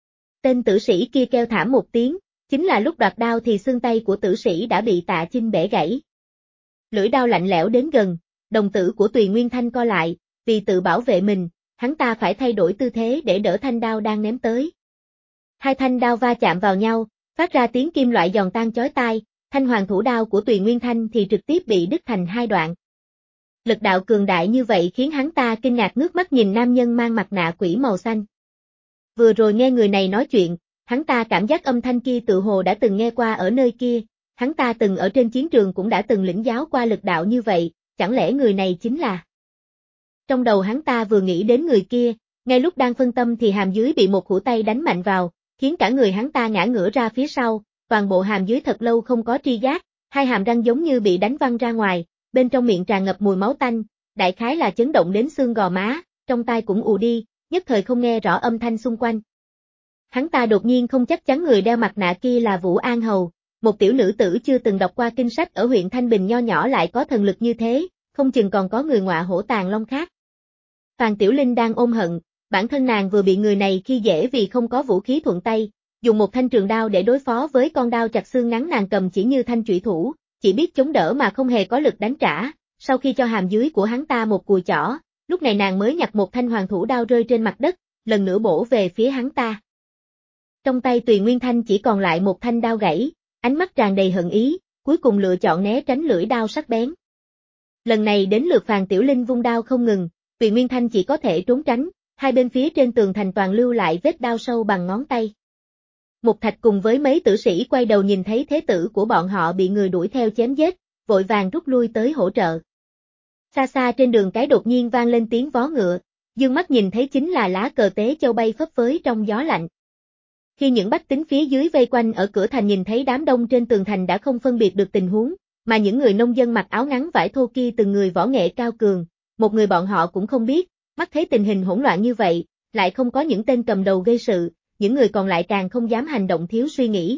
A: Tên tử sĩ kia kêu thảm một tiếng, chính là lúc đoạt đao thì xương tay của tử sĩ đã bị Tạ Chinh bẻ gãy. Lưỡi đao lạnh lẽo đến gần, đồng tử của Tùy Nguyên Thanh co lại, vì tự bảo vệ mình, hắn ta phải thay đổi tư thế để đỡ thanh đao đang ném tới. Hai thanh đao va chạm vào nhau, phát ra tiếng kim loại giòn tan chói tai, thanh hoàng thủ đao của Tùy Nguyên Thanh thì trực tiếp bị đứt thành hai đoạn. Lực đạo cường đại như vậy khiến hắn ta kinh ngạc ngước mắt nhìn nam nhân mang mặt nạ quỷ màu xanh. Vừa rồi nghe người này nói chuyện, hắn ta cảm giác âm thanh kia tự hồ đã từng nghe qua ở nơi kia, hắn ta từng ở trên chiến trường cũng đã từng lĩnh giáo qua lực đạo như vậy, chẳng lẽ người này chính là... Trong đầu hắn ta vừa nghĩ đến người kia, ngay lúc đang phân tâm thì hàm dưới bị một hũ tay đánh mạnh vào, khiến cả người hắn ta ngã ngửa ra phía sau, toàn bộ hàm dưới thật lâu không có tri giác, hai hàm răng giống như bị đánh văng ra ngoài, bên trong miệng tràn ngập mùi máu tanh, đại khái là chấn động đến xương gò má, trong tai cũng ù đi, nhất thời không nghe rõ âm thanh xung quanh. Hắn ta đột nhiên không chắc chắn người đeo mặt nạ kia là Vũ An Hầu, một tiểu nữ tử chưa từng đọc qua kinh sách ở huyện Thanh Bình nho nhỏ lại có thần lực như thế, không chừng còn có người ngọa hổ tàng long khác. Phàn Tiểu Linh đang ôm hận, bản thân nàng vừa bị người này khi dễ vì không có vũ khí thuận tay, dùng một thanh trường đao để đối phó với con đao chặt xương ngắn nàng cầm chỉ như thanh chủy thủ, chỉ biết chống đỡ mà không hề có lực đánh trả, sau khi cho hàm dưới của hắn ta một cùi chỏ, lúc này nàng mới nhặt một thanh hoàng thủ đao rơi trên mặt đất, lần nữa bổ về phía hắn ta. Trong tay Tùy Nguyên Thanh chỉ còn lại một thanh đao gãy, ánh mắt tràn đầy hận ý, cuối cùng lựa chọn né tránh lưỡi đao sắc bén. Lần này đến lượt Phàn Tiểu Linh vung đao không ngừng, Tùy Nguyên Thanh chỉ có thể trốn tránh, hai bên phía trên tường thành toàn lưu lại vết đao sâu bằng ngón tay. Mục Thạch cùng với mấy tử sĩ quay đầu nhìn thấy thế tử của bọn họ bị người đuổi theo chém giết, vội vàng rút lui tới hỗ trợ. Xa xa trên đường cái đột nhiên vang lên tiếng vó ngựa, dương mắt nhìn thấy chính là lá cờ Tế Châu bay phấp phới trong gió lạnh. Khi những bách tính phía dưới vây quanh ở cửa thành nhìn thấy đám đông trên tường thành đã không phân biệt được tình huống, mà những người nông dân mặc áo ngắn vải thô kia từng người võ nghệ cao cường, một người bọn họ cũng không biết, mắt thấy tình hình hỗn loạn như vậy, lại không có những tên cầm đầu gây sự, những người còn lại càng không dám hành động thiếu suy nghĩ.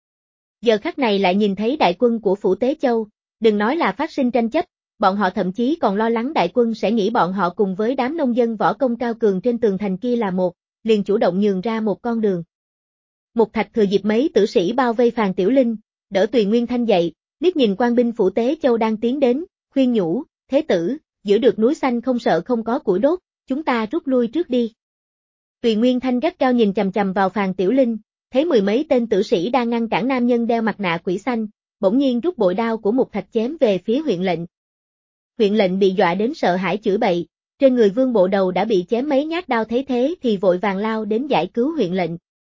A: Giờ khắc này lại nhìn thấy đại quân của phủ Tế Châu, đừng nói là phát sinh tranh chấp, bọn họ thậm chí còn lo lắng đại quân sẽ nghĩ bọn họ cùng với đám nông dân võ công cao cường trên tường thành kia là một, liền chủ động nhường ra một con đường. Mục Thạch thừa dịp mấy tử sĩ bao vây Phàn Tiểu Linh, đỡ Tùy Nguyên Thanh dậy, liếc nhìn quan binh phủ Tế Châu đang tiến đến, khuyên nhủ, thế tử, giữ được núi xanh không sợ không có củi đốt, chúng ta rút lui trước đi. Tùy Nguyên Thanh gắt cao nhìn chằm chằm vào Phàn Tiểu Linh, thấy mười mấy tên tử sĩ đang ngăn cản nam nhân đeo mặt nạ quỷ xanh, bỗng nhiên rút bội đao của Mục Thạch chém về phía huyện lệnh. Huyện lệnh bị dọa đến sợ hãi chửi bậy, trên người Vương Bộ Đầu đã bị chém mấy nhát đao thấy thế thì vội vàng lao đến giải cứu huyện lệnh.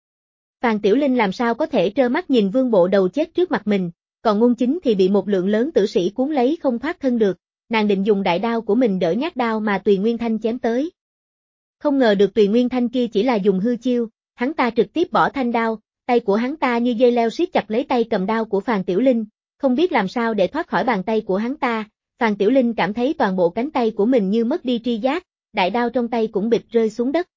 A: Phàn Tiểu Linh làm sao có thể trơ mắt nhìn Vương Bộ Đầu chết trước mặt mình, còn Ngôn Chính thì bị một lượng lớn tử sĩ cuốn lấy không thoát thân được, nàng định dùng đại đao của mình đỡ nhát đao mà Tùy Nguyên Thanh chém tới. Không ngờ được Tùy Nguyên Thanh kia chỉ là dùng hư chiêu, hắn ta trực tiếp bỏ thanh đao, tay của hắn ta như dây leo siết chặt lấy tay cầm đao của Phàn Tiểu Linh, không biết làm sao để thoát khỏi bàn tay của hắn ta. Phàn Tiểu Linh cảm thấy toàn bộ cánh tay của mình như mất đi tri giác, đại đao trong tay cũng bịch rơi xuống đất.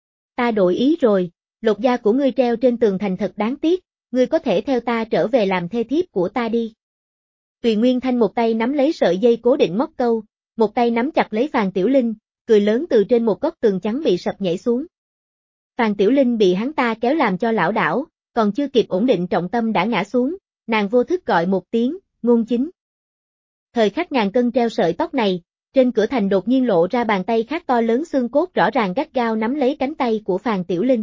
A: Ta đổi ý rồi, lột da của ngươi treo trên tường thành thật đáng tiếc, ngươi có thể theo ta trở về làm thê thiếp của ta đi. Tùy Nguyên Thanh một tay nắm lấy sợi dây cố định móc câu, một tay nắm chặt lấy Phàn Tiểu Linh, cười lớn từ trên một góc tường trắng bị sập nhảy xuống. Phàn Tiểu Linh bị hắn ta kéo làm cho lảo đảo, còn chưa kịp ổn định trọng tâm đã ngã xuống, nàng vô thức gọi một tiếng, Ngôn Chính. Thời khắc ngàn cân treo sợi tóc này, trên cửa thành đột nhiên lộ ra bàn tay khác to lớn xương cốt rõ ràng gắt gao nắm lấy cánh tay của Phàn Tiểu Linh.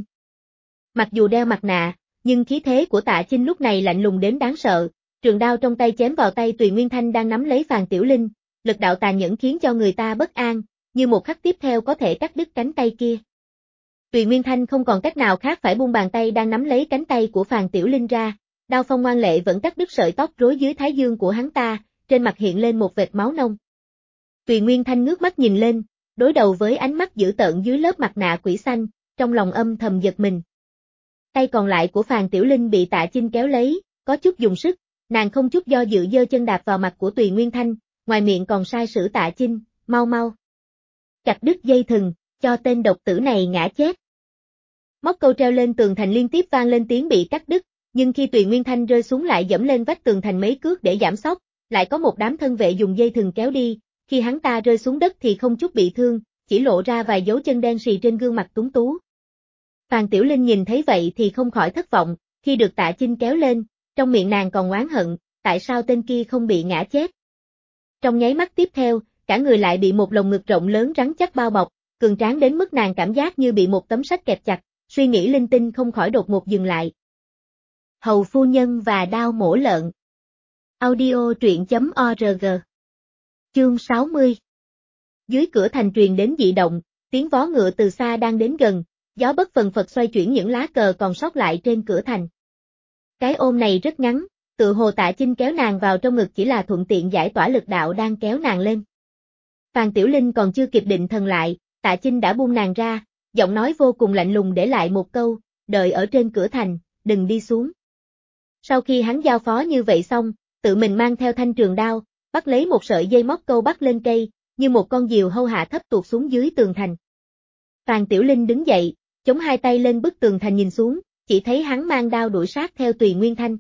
A: Mặc dù đeo mặt nạ, nhưng khí thế của Tạ Chinh lúc này lạnh lùng đến đáng sợ, trường đao trong tay chém vào tay Tùy Nguyên Thanh đang nắm lấy Phàn Tiểu Linh, lực đạo tàn nhẫn khiến cho người ta bất an, như một khắc tiếp theo có thể cắt đứt cánh tay kia. Tùy Nguyên Thanh không còn cách nào khác phải buông bàn tay đang nắm lấy cánh tay của Phàn Tiểu Linh ra, đao phong ngoan lệ vẫn cắt đứt sợi tóc rối dưới thái dương của hắn ta, trên mặt hiện lên một vệt máu nông. Tùy Nguyên Thanh ngước mắt nhìn lên, đối đầu với ánh mắt dữ tợn dưới lớp mặt nạ quỷ xanh, trong lòng âm thầm giật mình. Tay còn lại của Phàn Tiểu Linh bị Tạ Chinh kéo lấy, có chút dùng sức, nàng không chút do dự giơ chân đạp vào mặt của Tùy Nguyên Thanh, ngoài miệng còn sai sử Tạ Chinh, mau mau. Chặt đứt dây thừng, cho tên độc tử này ngã chết. Móc câu treo lên tường thành liên tiếp vang lên tiếng bị cắt đứt, nhưng khi Tùy Nguyên Thanh rơi xuống lại dẫm lên vách tường thành mấy cước để giảm sóc, lại có một đám thân vệ dùng dây thừng kéo đi, khi hắn ta rơi xuống đất thì không chút bị thương, chỉ lộ ra vài dấu chân đen sì trên gương mặt tuấn tú. Phàn Tiểu Linh nhìn thấy vậy thì không khỏi thất vọng, khi được Tạ Chinh kéo lên, trong miệng nàng còn oán hận, tại sao tên kia không bị ngã chết. Trong nháy mắt tiếp theo, cả người lại bị một lồng ngực rộng lớn rắn chắc bao bọc, cường tráng đến mức nàng cảm giác như bị một tấm sách kẹp chặt, suy nghĩ linh tinh không khỏi đột ngột dừng lại. Hầu phu nhân và đao mổ lợn. Audio truyện.org. Chương 60. Dưới cửa thành truyền đến dị động, tiếng vó ngựa từ xa đang đến gần, gió bất phần phật xoay chuyển những lá cờ còn sót lại trên cửa thành. Cái ôm này rất ngắn, tự hồ Tạ Chinh kéo nàng vào trong ngực chỉ là thuận tiện giải tỏa lực đạo đang kéo nàng lên. Phàn Tiểu Linh còn chưa kịp định thần lại, Tạ Chinh đã buông nàng ra, giọng nói vô cùng lạnh lùng để lại một câu, đợi ở trên cửa thành, đừng đi xuống. Sau khi hắn giao phó như vậy xong, tự mình mang theo thanh trường đao, bắt lấy một sợi dây móc câu bắt lên cây, như một con diều hâu hạ thấp tuột xuống dưới tường thành. Phàn Tiểu Linh đứng dậy, chống hai tay lên bức tường thành nhìn xuống, chỉ thấy hắn mang đao đuổi sát theo Tùy Nguyên Thanh.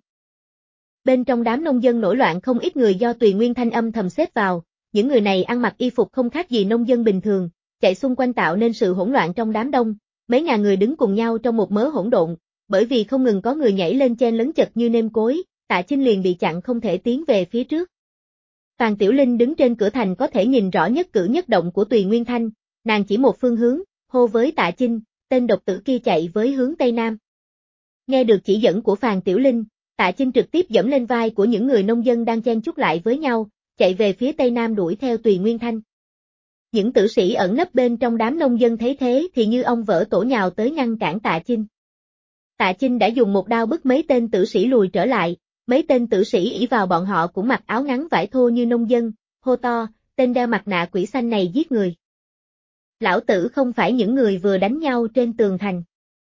A: Bên trong đám nông dân nổi loạn không ít người do Tùy Nguyên Thanh âm thầm xếp vào, những người này ăn mặc y phục không khác gì nông dân bình thường, chạy xung quanh tạo nên sự hỗn loạn trong đám đông, mấy ngàn người đứng cùng nhau trong một mớ hỗn độn, bởi vì không ngừng có người nhảy lên chen lấn chật như nêm cối, Tạ Chinh liền bị chặn không thể tiến về phía trước. Phàn Tiểu Linh đứng trên cửa thành có thể nhìn rõ nhất cử nhất động của Tùy Nguyên Thanh, nàng chỉ một phương hướng, hô với Tạ Chinh, tên độc tử kia chạy với hướng Tây Nam. Nghe được chỉ dẫn của Phàn Tiểu Linh, Tạ Chinh trực tiếp dẫm lên vai của những người nông dân đang chen chúc lại với nhau, chạy về phía Tây Nam đuổi theo Tùy Nguyên Thanh. Những tử sĩ ẩn nấp bên trong đám nông dân thấy thế thì như ong vỡ tổ nhào tới ngăn cản Tạ Chinh. Tạ Chinh đã dùng một đao bức mấy tên tử sĩ lùi trở lại, mấy tên tử sĩ ỷ vào bọn họ cũng mặc áo ngắn vải thô như nông dân, hô to, tên đeo mặt nạ quỷ xanh này giết người. Lão tử không phải những người vừa đánh nhau trên tường thành.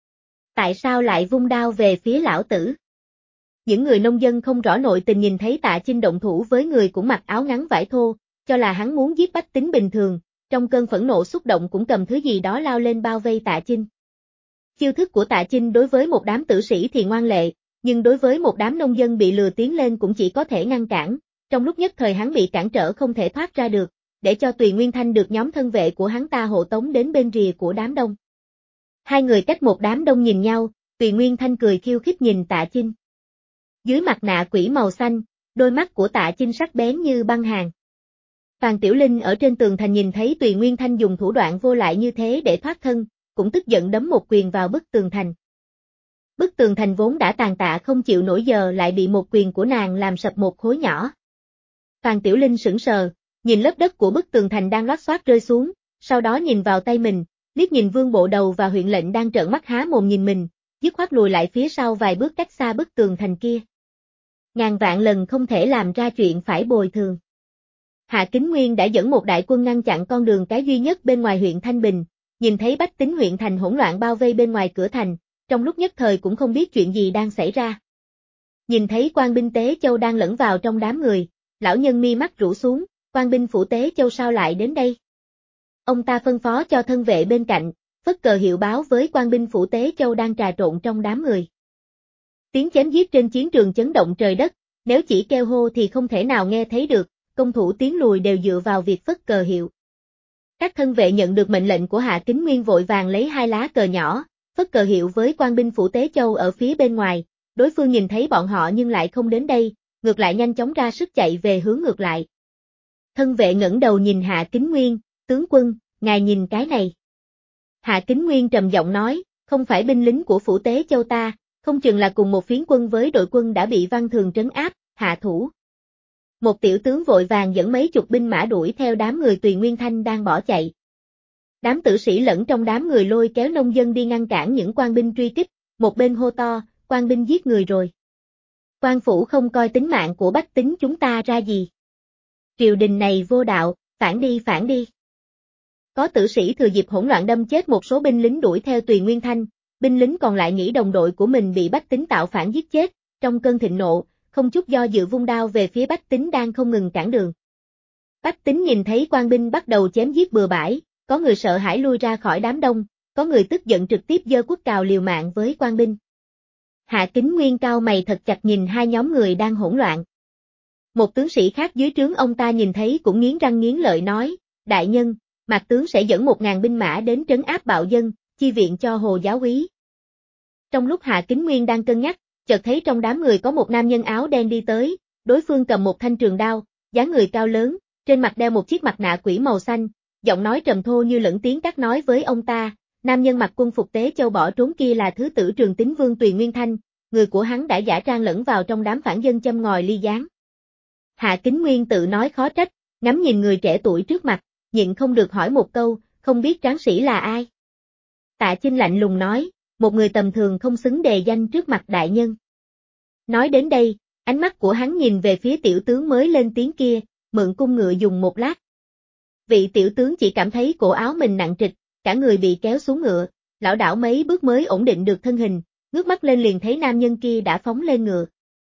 A: Tại sao lại vung đao về phía lão tử? Những người nông dân không rõ nội tình nhìn thấy Tạ Chinh động thủ với người cũng mặc áo ngắn vải thô, cho là hắn muốn giết bách tính bình thường, trong cơn phẫn nộ xúc động cũng cầm thứ gì đó lao lên bao vây Tạ Chinh. Chiêu thức của Tạ Chinh đối với một đám tử sĩ thì ngoan lệ, nhưng đối với một đám nông dân bị lừa tiến lên cũng chỉ có thể ngăn cản, trong lúc nhất thời hắn bị cản trở không thể thoát ra được, để cho Tùy Nguyên Thanh được nhóm thân vệ của hắn ta hộ tống đến bên rìa của đám đông. Hai người cách một đám đông nhìn nhau, Tùy Nguyên Thanh cười khiêu khích nhìn Tạ Chinh. Dưới mặt nạ quỷ màu xanh, đôi mắt của Tạ Chinh sắc bén như băng hàn. Phàn Tiểu Linh ở trên tường thành nhìn thấy Tùy Nguyên Thanh dùng thủ đoạn vô lại như thế để thoát thân, cũng tức giận đấm một quyền vào bức tường thành. Bức tường thành vốn đã tàn tạ không chịu nổi giờ lại bị một quyền của nàng làm sập một khối nhỏ. Phàn Tiểu Linh sững sờ, nhìn lớp đất của bức tường thành đang loát xoát rơi xuống, sau đó nhìn vào tay mình, liếc nhìn Vương Bộ Đầu và huyện lệnh đang trợn mắt há mồm nhìn mình, dứt khoát lùi lại phía sau vài bước cách xa bức tường thành kia. Ngàn vạn lần không thể làm ra chuyện phải bồi thường. Hạ Kính Nguyên đã dẫn một đại quân ngăn chặn con đường cái duy nhất bên ngoài huyện Thanh Bình, nhìn thấy bách tính huyện thành hỗn loạn bao vây bên ngoài cửa thành, trong lúc nhất thời cũng không biết chuyện gì đang xảy ra. Nhìn thấy quan binh Tế Châu đang lẫn vào trong đám người, lão nhân mi mắt rũ xuống, quan binh phủ Tế Châu sao lại đến đây? Ông ta phân phó cho thân vệ bên cạnh, phất cờ hiệu báo với quan binh phủ Tế Châu đang trà trộn trong đám người. Tiếng chém giết trên chiến trường chấn động trời đất, nếu chỉ kêu hô thì không thể nào nghe thấy được, công thủ tiến lùi đều dựa vào việc phất cờ hiệu. Các thân vệ nhận được mệnh lệnh của Hạ Kính Nguyên vội vàng lấy hai lá cờ nhỏ, phất cờ hiệu với quan binh phủ Tế Châu ở phía bên ngoài, đối phương nhìn thấy bọn họ nhưng lại không đến đây, ngược lại nhanh chóng ra sức chạy về hướng ngược lại. Thân vệ ngẩng đầu nhìn Hạ Kính Nguyên, tướng quân, ngài nhìn cái này. Hạ Kính Nguyên trầm giọng nói, không phải binh lính của phủ Tế Châu ta, không chừng là cùng một phiến quân với đội quân đã bị Văn Thường trấn áp, hạ thủ. Một tiểu tướng vội vàng dẫn mấy chục binh mã đuổi theo đám người Tùy Nguyên Thanh đang bỏ chạy. Đám tử sĩ lẫn trong đám người lôi kéo nông dân đi ngăn cản những quan binh truy kích, một bên hô to, quan binh giết người rồi. Quan phủ không coi tính mạng của bách tính chúng ta ra gì. Triều đình này vô đạo, phản đi phản đi. Có tử sĩ thừa dịp hỗn loạn đâm chết một số binh lính đuổi theo Tùy Nguyên Thanh, binh lính còn lại nghĩ đồng đội của mình bị bách tính tạo phản giết chết, trong cơn thịnh nộ, không chút do dự vung đao về phía bách tính đang không ngừng cản đường. Bách tính nhìn thấy quan binh bắt đầu chém giết bừa bãi, có người sợ hãi lui ra khỏi đám đông, có người tức giận trực tiếp giơ quốc cào liều mạng với quan binh. Hạ Kính Nguyên cau mày thật chặt nhìn hai nhóm người đang hỗn loạn. Một tướng sĩ khác dưới trướng ông ta nhìn thấy cũng nghiến răng nghiến lợi nói, đại nhân, Mạc tướng sẽ dẫn 1000 binh mã đến trấn áp bạo dân, chi viện cho Hồ giáo úy. Trong lúc Hạ Kính Nguyên đang cân nhắc, chợt thấy trong đám người có một nam nhân áo đen đi tới, đối phương cầm một thanh trường đao, dáng người cao lớn, trên mặt đeo một chiếc mặt nạ quỷ màu xanh, giọng nói trầm thô như lẫn tiếng cắt nói với ông ta, nam nhân mặc quân phục Tế Châu bỏ trốn kia là thứ tử Trường Tín Vương Tùy Nguyên Thanh, người của hắn đã giả trang lẫn vào trong đám phản dân châm ngòi ly gián. Hạ Kính Nguyên tự nói khó trách, ngắm nhìn người trẻ tuổi trước mặt, nhịn không được hỏi một câu, không biết tráng sĩ là ai. Tạ Chinh lạnh lùng nói, một người tầm thường không xứng đề danh trước mặt đại nhân. Nói đến đây, ánh mắt của hắn nhìn về phía tiểu tướng mới lên tiếng kia, mượn cung ngựa dùng một lát. Vị tiểu tướng chỉ cảm thấy cổ áo mình nặng trịch, cả người bị kéo xuống ngựa, lảo đảo mấy bước mới ổn định được thân hình, ngước mắt lên liền thấy nam nhân kia đã phóng lên ngựa.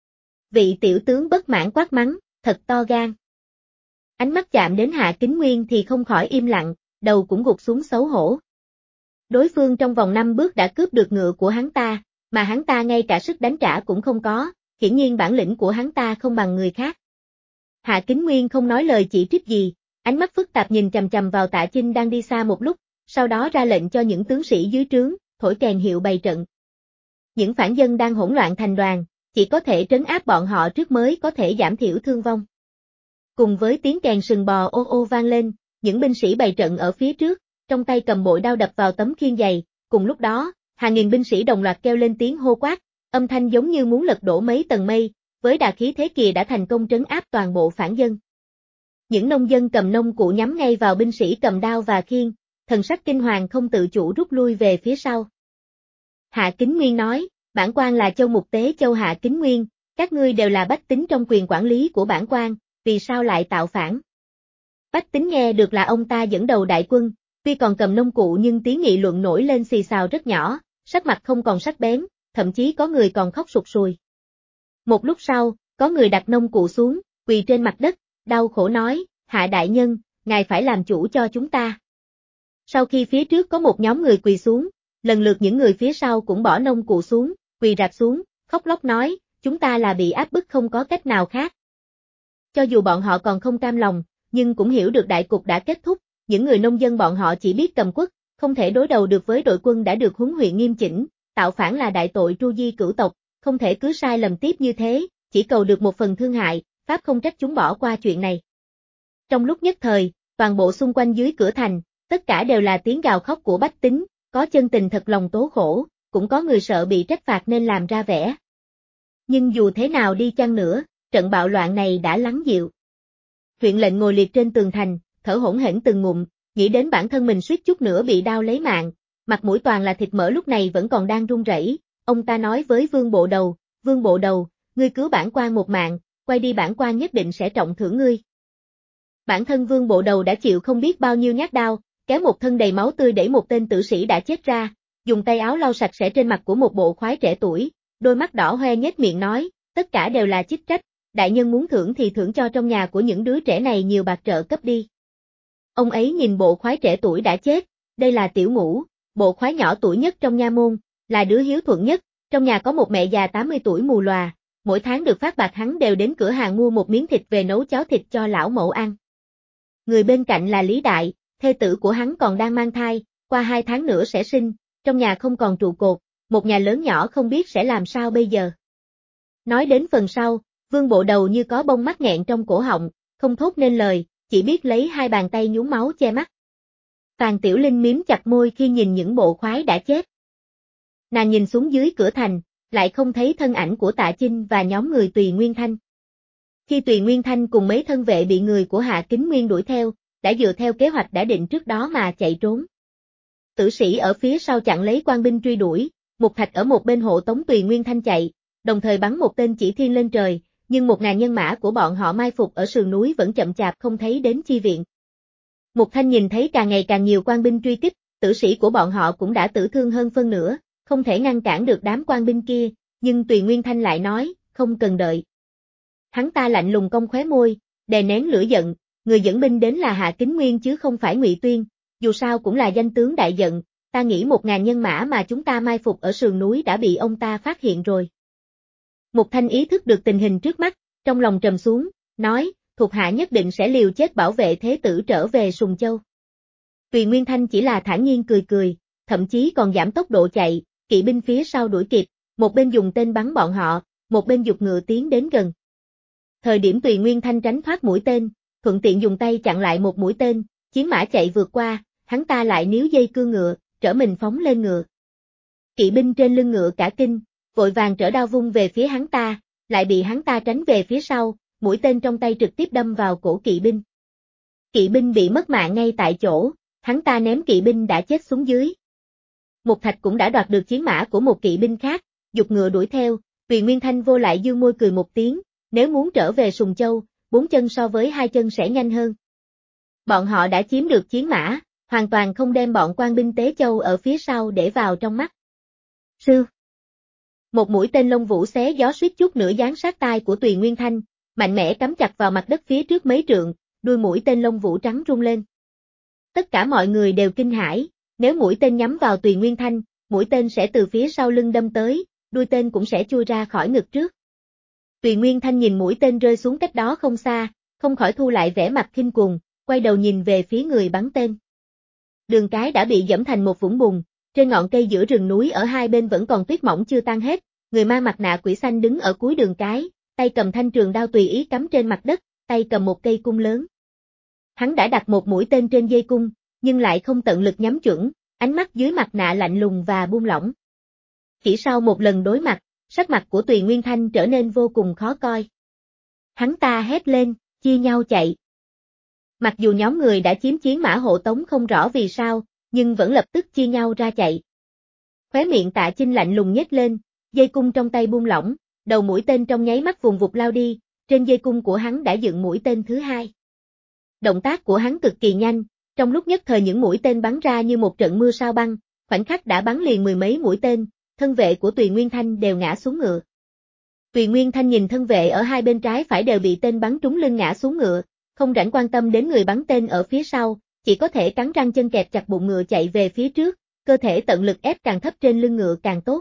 A: Vị tiểu tướng bất mãn quát mắng, thật to gan. Ánh mắt chạm đến Hạ Kính Nguyên thì không khỏi im lặng, đầu cũng gục xuống xấu hổ. Đối phương trong vòng 5 bước đã cướp được ngựa của hắn ta, mà hắn ta ngay cả sức đánh trả cũng không có, hiển nhiên bản lĩnh của hắn ta không bằng người khác. Hạ Kính Nguyên không nói lời chỉ trích gì, ánh mắt phức tạp nhìn chằm chằm vào Tạ Chinh đang đi xa một lúc, sau đó ra lệnh cho những tướng sĩ dưới trướng, thổi kèn hiệu bày trận. Những phản dân đang hỗn loạn thành đoàn, chỉ có thể trấn áp bọn họ trước mới có thể giảm thiểu thương vong. Cùng với tiếng kèn sừng bò ô ô vang lên, những binh sĩ bày trận ở phía trước, trong tay cầm bội đao đập vào tấm khiên dày, cùng lúc đó, hàng nghìn binh sĩ đồng loạt kêu lên tiếng hô quát, âm thanh giống như muốn lật đổ mấy tầng mây, với đà khí thế kia đã thành công trấn áp toàn bộ phản dân. Những nông dân cầm nông cụ nhắm ngay vào binh sĩ cầm đao và khiên, thần sắc kinh hoàng không tự chủ rút lui về phía sau. Hạ Kính Nguyên nói, bản quan là Châu Mục Tế Châu Hạ Kính Nguyên, các ngươi đều là bách tính trong quyền quản lý của bản quan, vì sao lại tạo phản? Bách tính nghe được là ông ta dẫn đầu đại quân, tuy còn cầm nông cụ nhưng tiếng nghị luận nổi lên xì xào rất nhỏ, sắc mặt không còn sắc bén, thậm chí có người còn khóc sụt sùi. Một lúc sau, có người đặt nông cụ xuống, quỳ trên mặt đất, đau khổ nói, Hạ đại nhân, ngài phải làm chủ cho chúng ta. Sau khi phía trước có một nhóm người quỳ xuống, lần lượt những người phía sau cũng bỏ nông cụ xuống, quỳ rạp xuống, khóc lóc nói, chúng ta là bị áp bức không có cách nào khác. Cho dù bọn họ còn không cam lòng, nhưng cũng hiểu được đại cục đã kết thúc, những người nông dân bọn họ chỉ biết cầm quất, không thể đối đầu được với đội quân đã được huấn luyện nghiêm chỉnh, tạo phản là đại tội tru di cửu tộc, không thể cứ sai lầm tiếp như thế, chỉ cầu được một phần thương hại, Pháp không trách chúng bỏ qua chuyện này. Trong lúc nhất thời, toàn bộ xung quanh dưới cửa thành, tất cả đều là tiếng gào khóc của bách tính, có chân tình thật lòng tố khổ, cũng có người sợ bị trách phạt nên làm ra vẻ. Nhưng dù thế nào đi chăng nữa, trận bạo loạn này đã lắng dịu. Huyện lệnh ngồi liệt trên tường thành, thở hổn hển từng ngụm, nghĩ đến bản thân mình suýt chút nữa bị đao lấy mạng, mặt mũi toàn là thịt mỡ lúc này vẫn còn đang run rẩy. Ông ta nói với Vương Bộ Đầu, ngươi cứu bản quan một mạng, quay đi bản quan nhất định sẽ trọng thưởng ngươi. Bản thân Vương Bộ Đầu đã chịu không biết bao nhiêu nhát đao, kéo một thân đầy máu tươi đẩy một tên tử sĩ đã chết ra, dùng tay áo lau sạch sẽ trên mặt của một bộ khoái trẻ tuổi, đôi mắt đỏ hoe nhếch miệng nói, tất cả đều là chức trách, đại nhân muốn thưởng thì thưởng cho trong nhà của những đứa trẻ này nhiều bạc trợ cấp đi. Ông ấy nhìn bộ khoái trẻ tuổi đã chết, đây là Tiểu Ngũ, bộ khoái nhỏ tuổi nhất trong nha môn, là đứa hiếu thuận nhất, trong nhà có một mẹ già 80 tuổi mù lòa, mỗi tháng được phát bạc hắn đều đến cửa hàng mua một miếng thịt về nấu cháo thịt cho lão mẫu ăn. Người bên cạnh là Lý Đại, thê tử của hắn còn đang mang thai, qua 2 tháng nữa sẽ sinh, trong nhà không còn trụ cột, một nhà lớn nhỏ không biết sẽ làm sao bây giờ. Nói đến phần sau, Vương Bộ Đầu như có bông mắc nghẹn trong cổ họng, không thốt nên lời, chỉ biết lấy hai bàn tay nhúng máu che mắt. Phàn Tiểu Linh miếm chặt môi khi nhìn những bộ khoái đã chết. Nàng nhìn xuống dưới cửa thành, lại không thấy thân ảnh của Tạ Chinh và nhóm người Tùy Nguyên Thanh. Khi Tùy Nguyên Thanh cùng mấy thân vệ bị người của Hạ Kính Nguyên đuổi theo, đã dựa theo kế hoạch đã định trước đó mà chạy trốn. Tử sĩ ở phía sau chặn lấy quan binh truy đuổi, Mục Thạch ở một bên hộ tống Tùy Nguyên Thanh chạy, đồng thời bắn một tên chỉ thiên lên trời, nhưng 1000 nhân mã của bọn họ mai phục ở sườn núi vẫn chậm chạp không thấy đến chi viện. Mục Thanh nhìn thấy càng ngày càng nhiều quan binh truy kích, tử sĩ của bọn họ cũng đã tử thương hơn phân nửa, không thể ngăn cản được đám quan binh kia, nhưng Tùy Nguyên Thanh lại nói, không cần đợi. Hắn ta lạnh lùng cong khóe môi, đè nén lửa giận, người dẫn binh đến là Hạ Kính Nguyên chứ không phải Ngụy Tuyên, dù sao cũng là danh tướng đại giận, ta nghĩ 1000 nhân mã mà chúng ta mai phục ở sườn núi đã bị ông ta phát hiện rồi. Mục Thanh ý thức được tình hình trước mắt, trong lòng trầm xuống, nói, thuộc hạ nhất định sẽ liều chết bảo vệ thế tử trở về Sùng Châu. Tùy Nguyên Thanh chỉ là thản nhiên cười cười, thậm chí còn giảm tốc độ chạy, kỵ binh phía sau đuổi kịp, một bên dùng tên bắn bọn họ, một bên giục ngựa tiến đến gần. Thời điểm Tùy Nguyên Thanh tránh thoát mũi tên, thuận tiện dùng tay chặn lại một mũi tên, chiến mã chạy vượt qua, hắn ta lại níu dây cương ngựa, trở mình phóng lên ngựa. Kỵ binh trên lưng ngựa cả kinh, vội vàng trở đao vung về phía hắn ta, lại bị hắn ta tránh về phía sau, mũi tên trong tay trực tiếp đâm vào cổ kỵ binh. Kỵ binh bị mất mạng ngay tại chỗ, hắn ta ném kỵ binh đã chết xuống dưới. Mục Thạch cũng đã đoạt được chiến mã của một kỵ binh khác, giục ngựa đuổi theo, Tuyền Nguyên Thanh vô lại dương môi cười một tiếng, nếu muốn trở về Sùng Châu, 4 chân so với 2 chân sẽ nhanh hơn. Bọn họ đã chiếm được chiến mã, hoàn toàn không đem bọn quan binh Tế Châu ở phía sau để vào trong mắt. Sư. Một mũi tên lông vũ xé gió suýt chút nữa giáng sát tai của Tuyền Nguyên Thanh, mạnh mẽ cắm chặt vào mặt đất phía trước mấy trượng, đuôi mũi tên lông vũ trắng rung lên. Tất cả mọi người đều kinh hãi, nếu mũi tên nhắm vào Tuyền Nguyên Thanh, mũi tên sẽ từ phía sau lưng đâm tới, đuôi tên cũng sẽ chui ra khỏi ngực trước. Tuyền Nguyên Thanh nhìn mũi tên rơi xuống cách đó không xa, không khỏi thu lại vẻ mặt khinh cuồng, quay đầu nhìn về phía người bắn tên. Đường cái đã bị dẫm thành một vũng bùn, trên ngọn cây giữa rừng núi ở hai bên vẫn còn tuyết mỏng chưa tan hết, người mang mặt nạ quỷ xanh đứng ở cuối đường cái, tay cầm thanh trường đao tùy ý cắm trên mặt đất, tay cầm một cây cung lớn. Hắn đã đặt một mũi tên trên dây cung, nhưng lại không tận lực nhắm chuẩn, ánh mắt dưới mặt nạ lạnh lùng và buông lỏng. Chỉ sau một lần đối mặt, sắc mặt của Tuyền Nguyên Thanh trở nên vô cùng khó coi. Hắn ta hét lên, chia nhau chạy. Mặc dù nhóm người đã chiếm chiến mã hộ tống không rõ vì sao, nhưng vẫn lập tức chia nhau ra chạy. Khóe miệng Tạ Chinh lạnh lùng nhếch lên, dây cung trong tay buông lỏng, đầu mũi tên trong nháy mắt vùng vụt lao đi, trên dây cung của hắn đã dựng mũi tên thứ hai. Động tác của hắn cực kỳ nhanh, trong lúc nhất thời những mũi tên bắn ra như một trận mưa sao băng, khoảnh khắc đã bắn liền mười mấy mũi tên, thân vệ của Tuyền Nguyên Thanh đều ngã xuống ngựa. Tuyền Nguyên Thanh nhìn thân vệ ở hai bên trái phải đều bị tên bắn trúng lưng ngã xuống ngựa, không rảnh quan tâm đến người bắn tên ở phía sau, chỉ có thể cắn răng chân kẹp chặt bụng ngựa chạy về phía trước, cơ thể tận lực ép càng thấp trên lưng ngựa càng tốt.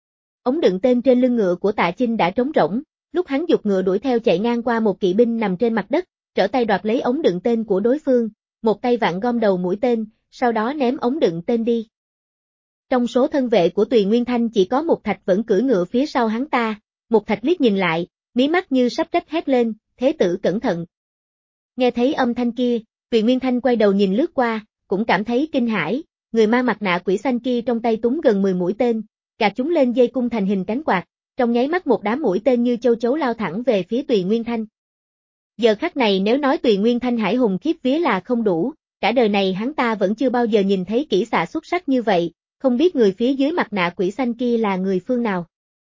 A: Ống đựng tên trên lưng ngựa của Tạ Chinh đã trống rỗng, lúc hắn giục ngựa đuổi theo chạy ngang qua một kỵ binh nằm trên mặt đất, trở tay đoạt lấy ống đựng tên của đối phương, một tay vặn gom đầu mũi tên, sau đó ném ống đựng tên đi. Trong số thân vệ của Tuyền Nguyên Thanh chỉ có Mục Thạch vẫn cưỡi ngựa phía sau hắn ta, Mục Thạch liếc nhìn lại, mí mắt như sắp trách hét lên, thế tử cẩn thận. Nghe thấy âm thanh kia, Tuyền Nguyên Thanh quay đầu nhìn lướt qua, cũng cảm thấy kinh hãi, người mang mặt nạ quỷ xanh kia trong tay túng gần 10 mũi tên, gạt chúng lên dây cung thành hình cánh quạt, trong nháy mắt một đám mũi tên như châu chấu lao thẳng về phía Tuyền Nguyên Thanh. Giờ khắc này nếu nói Tuyền Nguyên Thanh hải hùng khiếp vía là không đủ, cả đời này hắn ta vẫn chưa bao giờ nhìn thấy kỹ xạ xuất sắc như vậy, không biết người phía dưới mặt nạ quỷ xanh kia là người phương nào.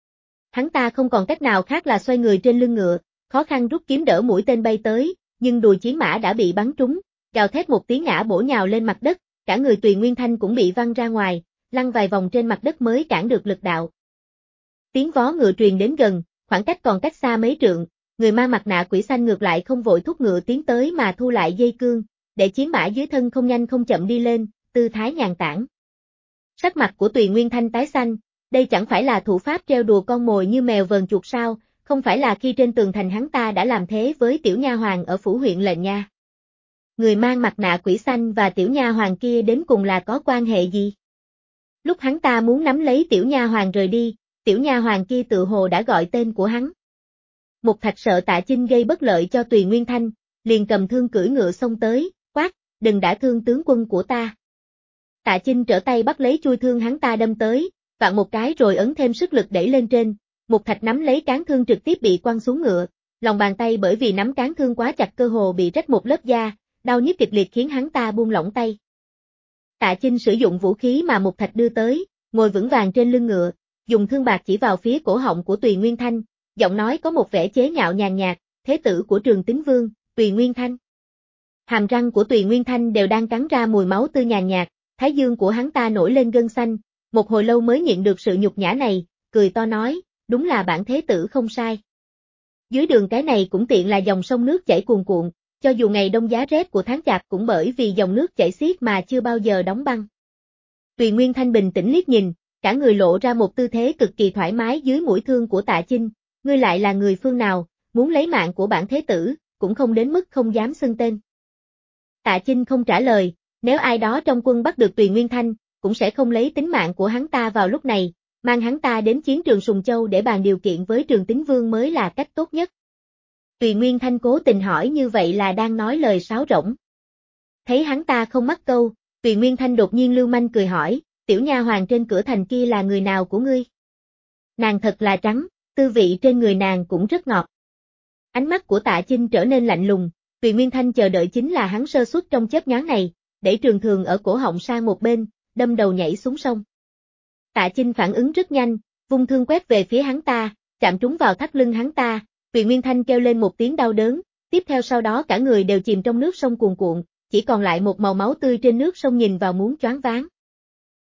A: Hắn ta không còn cách nào khác là xoay người trên lưng ngựa, khó khăn rút kiếm đỡ mũi tên bay tới, nhưng đùi chiến mã đã bị bắn trúng, gào thét một tiếng ngã bổ nhào lên mặt đất, cả người Tuyền Nguyên Thanh cũng bị văng ra ngoài, lăn vài vòng trên mặt đất mới cản được lực đạo. Tiếng vó ngựa truyền đến gần, khoảng cách còn cách xa mấy trượng, người mang mặt nạ quỷ xanh ngược lại không vội thúc ngựa tiến tới mà thu lại dây cương, để chiến mã dưới thân không nhanh không chậm đi lên, tư thái nhàn tản. Sắc mặt của Tuyền Nguyên Thanh tái xanh, đây chẳng phải là thủ pháp treo đùa con mồi như mèo vờn chuột sao, không phải là khi trên tường thành hắn ta đã làm thế với tiểu nha hoàng ở phủ huyện lệnh nha. Người mang mặt nạ quỷ xanh và tiểu nha hoàng kia đến cùng là có quan hệ gì? Lúc hắn ta muốn nắm lấy tiểu nha hoàng rời đi, tiểu nha hoàng kia tự hồ đã gọi tên của hắn. Mục Thạch sợ Tạ Chinh gây bất lợi cho Tuyền Nguyên Thanh, liền cầm thương cưỡi ngựa xông tới, quát, đừng đả thương tướng quân của ta. Tạ Chinh trở tay bắt lấy chui thương hắn ta đâm tới, vặn một cái rồi ấn thêm sức lực đẩy lên trên, Mục Thạch nắm lấy cán thương trực tiếp bị quăng xuống ngựa, lòng bàn tay bởi vì nắm cán thương quá chặt cơ hồ bị rách một lớp da, đau nhức kịch liệt khiến hắn ta buông lỏng tay. Tạ Chinh sử dụng vũ khí mà Mục Thạch đưa tới, ngồi vững vàng trên lưng ngựa, dùng thương bạc chỉ vào phía cổ họng của Tuyền Nguyên Thanh, giọng nói có một vẻ chế nhạo nhàn nhạt, thế tử của Trường Tín Vương, Tuyền Nguyên Thanh. Hàm răng của Tuyền Nguyên Thanh đều đang cắn ra mùi máu tươi nhàn nhạt, thái dương của hắn ta nổi lên gân xanh, một hồi lâu mới nhịn được sự nhục nhã này, cười to nói, đúng là bản thế tử không sai. Dưới đường cái này cũng tiện là dòng sông nước chảy cuồn cuộn, cho dù ngày đông giá rét của tháng Chạp cũng bởi vì dòng nước chảy xiết mà chưa bao giờ đóng băng. Tuyền Nguyên Thanh bình tĩnh liếc nhìn, cả người lộ ra một tư thế cực kỳ thoải mái dưới mũi thương của Tạ Chinh, ngươi lại là người phương nào, muốn lấy mạng của bản thế tử, cũng không đến mức không dám xưng tên. Tạ Chinh không trả lời, nếu ai đó trong quân bắt được Tuyền Nguyên Thanh, cũng sẽ không lấy tính mạng của hắn ta vào lúc này, mang hắn ta đến chiến trường Sùng Châu để bàn điều kiện với Trường Tín Vương mới là cách tốt nhất. Tuyền Nguyên Thanh cố tình hỏi như vậy là đang nói lời sáo rỗng. Thấy hắn ta không mắc câu, Tùy Nguyên Thanh đột nhiên lưu manh cười hỏi, tiểu nha hoàng trên cửa thành kia là người nào của ngươi? Nàng thật là trắng, tư vị trên người nàng cũng rất ngọt. Ánh mắt của Tạ Chinh trở nên lạnh lùng, Tùy Nguyên Thanh chờ đợi chính là hắn sơ suất trong chớp nhoáng này, để trường thường ở cổ họng sang một bên, đâm đầu nhảy xuống sông. Tạ Chinh phản ứng rất nhanh, vung thương quét về phía hắn ta, chạm trúng vào thắt lưng hắn ta, Tùy Nguyên Thanh kêu lên một tiếng đau đớn, tiếp theo sau đó cả người đều chìm trong nước sông cuồn cuộn, chỉ còn lại một màu máu tươi trên nước sông nhìn vào muốn choáng váng.